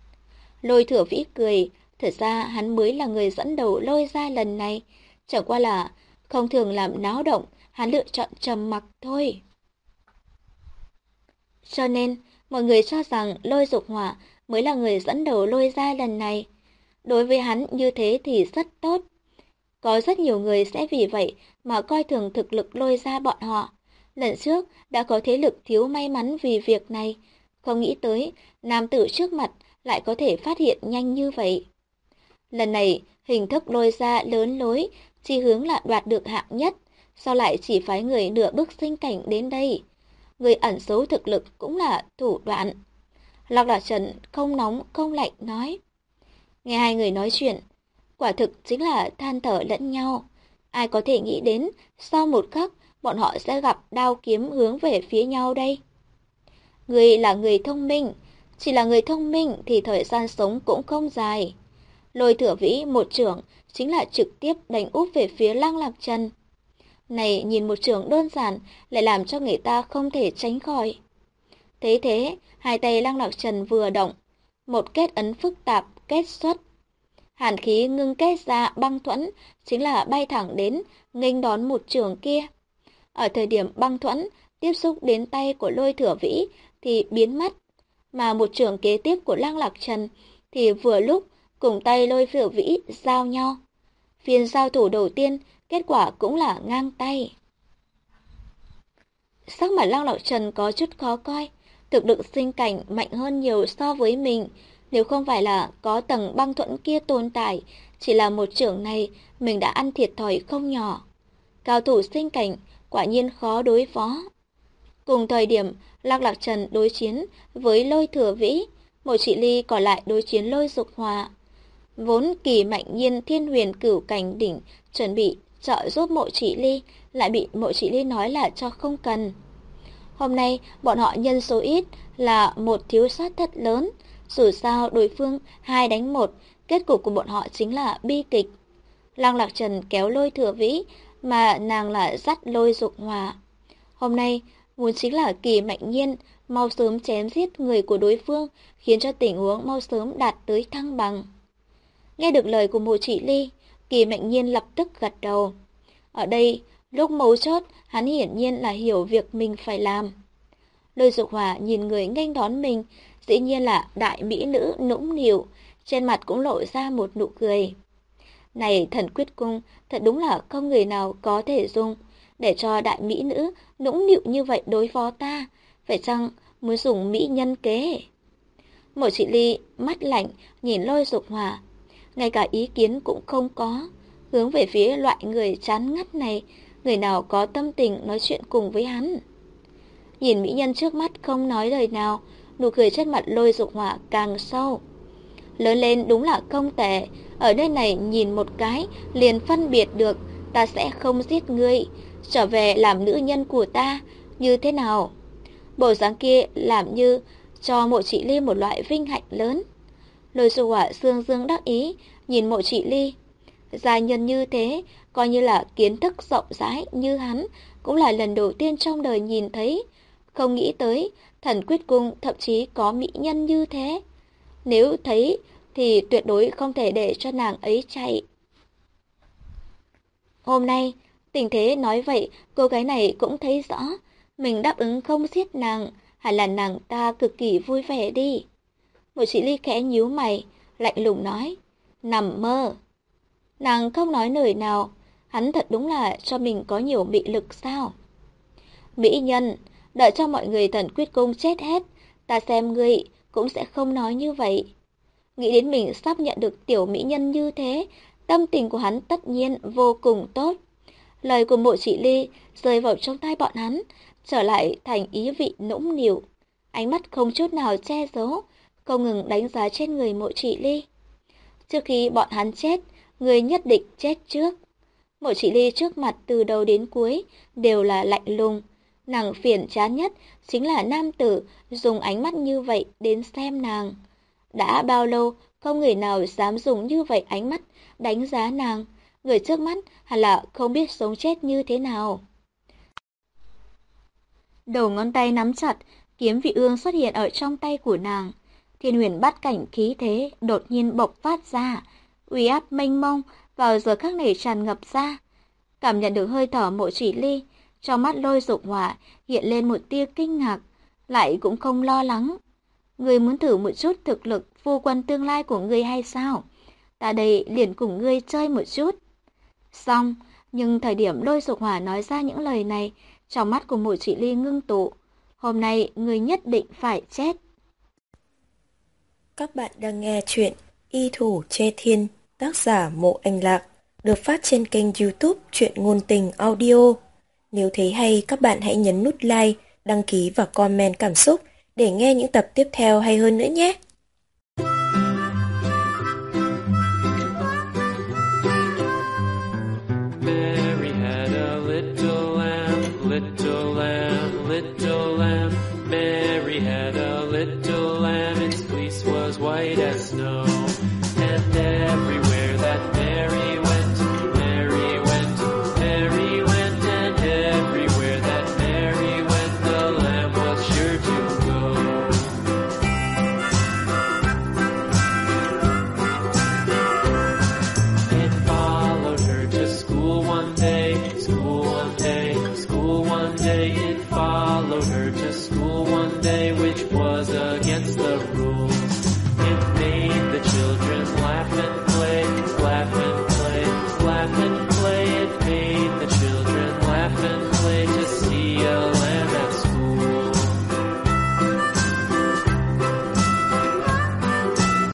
Lôi Thừa Vĩ cười, thật ra hắn mới là người dẫn đầu Lôi ra lần này, chẳng qua là không thường làm náo động, hắn lựa chọn trầm mặc thôi. Cho nên, mọi người cho rằng Lôi Dục Hỏa mới là người dẫn đầu Lôi ra lần này. Đối với hắn như thế thì rất tốt. Có rất nhiều người sẽ vì vậy mà coi thường thực lực Lôi ra bọn họ. Lần trước đã có thế lực thiếu may mắn vì việc này, không nghĩ tới nam tử trước mặt lại có thể phát hiện nhanh như vậy. Lần này, hình thức Lôi ra lớn lối, chỉ hướng là đoạt được hạng nhất, sao lại chỉ phái người nửa bước sinh cảnh đến đây? Người ẩn giấu thực lực cũng là thủ đoạn. Lăng Lạc Trần không nóng không lạnh nói. Nghe hai người nói chuyện, quả thực chính là than thở lẫn nhau. Ai có thể nghĩ đến sau một khắc bọn họ sẽ gặp đao kiếm hướng về phía nhau đây? Người là người thông minh, chỉ là người thông minh thì thời gian sống cũng không dài. Lôi Thừa Vĩ một chưởng chính là trực tiếp đánh úp về phía Lăng Lạc Trần. Này nhìn một chưởng đơn giản lại làm cho người ta không thể tránh khỏi. Thế thế, hai tay Lăng Lạc Trần vừa động, một kết ấn phức tạp kết xuất. Hàn khí ngưng kết ra băng thuẫn, chính là bay thẳng đến, nghênh đón một chưởng kia. Ở thời điểm băng thuẫn tiếp xúc đến tay của Lôi Thừa Vĩ thì biến mất, mà một chưởng kế tiếp của Lăng Lạc Trần thì vừa lúc cùng tay Lôi Thừa Vĩ giao nhau. Phiên giao thủ đầu tiên, kết quả cũng là ngang tay. Sắc mặt Lăng Lạc Trần có chút khó coi, thực lực sinh cảnh mạnh hơn nhiều so với mình. Nếu không phải là có tầng băng thuẫn kia tồn tại, chỉ là một chưởng này mình đã ăn thiệt thòi không nhỏ. Cao thủ sinh cảnh quả nhiên khó đối phó. Cùng thời điểm, Lăng Lạc Trần đối chiến với Lôi Thừa Vĩ, Mộ Chỉ Ly còn lại đối chiến Lôi Dục Hòa. Vốn Kỳ Mạnh Nhiên Thiên Huyền Cửu Cảnh Đỉnh chuẩn bị trợ giúp Mộ Chỉ Ly, lại bị Mộ Chỉ Ly nói là cho không cần. Hôm nay, bọn họ nhân số ít là một thiếu sót thật lớn. Dù sao đối phương 2 đánh 1, kết cục của bọn họ chính là bi kịch. Lăng Lạc Trần kéo Lôi Thừa Vĩ, mà nàng là dắt Lôi Dục Hòa. Hôm nay, muốn chính là Kỳ Mạnh Nhiên mau sớm chém giết người của đối phương, khiến cho tình huống mau sớm đạt tới thăng bằng. Nghe được lời của Mộ Chỉ Ly, Kỳ Mạnh Nhiên lập tức gật đầu. Ở đây, lúc mấu chốt, hắn hiển nhiên là hiểu việc mình phải làm. Lôi Dục Hòa nhìn người nghênh đón mình, dĩ nhiên là đại mỹ nữ nũng nịu, trên mặt cũng lộ ra một nụ cười. Này Thần Quyết Cung, thật đúng là không người nào có thể dùng, để cho đại mỹ nữ nũng nịu như vậy đối phó ta, phải chăng muốn dùng mỹ nhân kế? Mộ Chỉ Ly mắt lạnh nhìn Lôi Dục Hòa, ngay cả ý kiến cũng không có, hướng về phía loại người chán ngắt này, người nào có tâm tình nói chuyện cùng với hắn. Nhìn mỹ nhân trước mắt không nói lời nào, nụ cười trên mặt Lôi Dục Hòa càng sâu. Lớn lên đúng là không tệ, ở nơi này nhìn một cái liền phân biệt được, ta sẽ không giết ngươi, trở về làm nữ nhân của ta, như thế nào? Bộ dáng kia làm như cho Mộ Chỉ Ly một loại vinh hạnh lớn. Lôi Dục Hòa dương dương đắc ý, nhìn Mộ Chỉ Ly. Gia nhân như thế, coi như là kiến thức rộng rãi như hắn, cũng là lần đầu tiên trong đời nhìn thấy. Không nghĩ tới, Thần Quyết Cung thậm chí có mỹ nhân như thế. Nếu thấy thì tuyệt đối không thể để cho nàng ấy chạy. Hôm nay, tình thế nói vậy, cô gái này cũng thấy rõ, mình đáp ứng không giết nàng, hay là nàng ta cực kỳ vui vẻ đi. Mộ Chỉ Ly khẽ nhíu mày, lạnh lùng nói, nằm mơ. Nàng không nói lời nào, hắn thật đúng là cho mình có nhiều mị lực sao? Mỹ nhân, đợi cho mọi người Thần Quyết Cung chết hết, ta xem ngươi cũng sẽ không nói như vậy. Nghĩ đến mình sắp nhận được tiểu mỹ nhân như thế, tâm tình của hắn tất nhiên vô cùng tốt. Lời của Mộ Chỉ Ly rơi vào trong tai bọn hắn, trở lại thành ý vị nũng nịu. Ánh mắt không chút nào che giấu, không ngừng đánh giá trên người Mộ Chỉ Ly. Trước khi bọn hắn chết, người nhất định chết trước. Mộ Chỉ Ly trước mặt từ đầu đến cuối đều là lạnh lùng. Nàng phiền chán nhất chính là nam tử dùng ánh mắt như vậy đến xem nàng. Đã bao lâu không người nào dám dùng như vậy ánh mắt đánh giá nàng. Người trước mắt hẳn là không biết sống chết như thế nào. Đầu ngón tay nắm chặt, kiếm vị ương xuất hiện ở trong tay của nàng. Thiên huyền bát cảnh khí thế đột nhiên bộc phát ra, uy áp mênh mông vào giờ khắc này tràn ngập ra. Cảm nhận được hơi thở Mộ Chỉ Ly, trong mắt Lôi Dục Hòa hiện lên một tia kinh ngạc, lại cũng không lo lắng. Ngươi muốn thử một chút thực lực phu quân tương lai của ngươi hay sao? Ta đây liền cùng ngươi chơi một chút. Xong, nhưng thời điểm Lôi Dục Hòa nói ra những lời này, trong mắt của Mộ Chỉ Ly ngưng tụ. Hôm nay ngươi nhất định phải chết. Các bạn đang nghe chuyện Y Thủ Chê Thiên, tác giả Mộ Anh Lạc, được phát trên kênh YouTube Truyện Ngôn Tình Audio. Nếu thấy hay, các bạn hãy nhấn nút like, đăng ký và comment cảm xúc để nghe những tập tiếp theo hay hơn nữa nhé. Mary had a little lamb, little lamb, little lamb. Mary had a little lamb, its fleece was white as snow. And everywhere that Mary went, Mary went, Mary went. And everywhere that Mary went, the lamb was sure to go. It followed her to school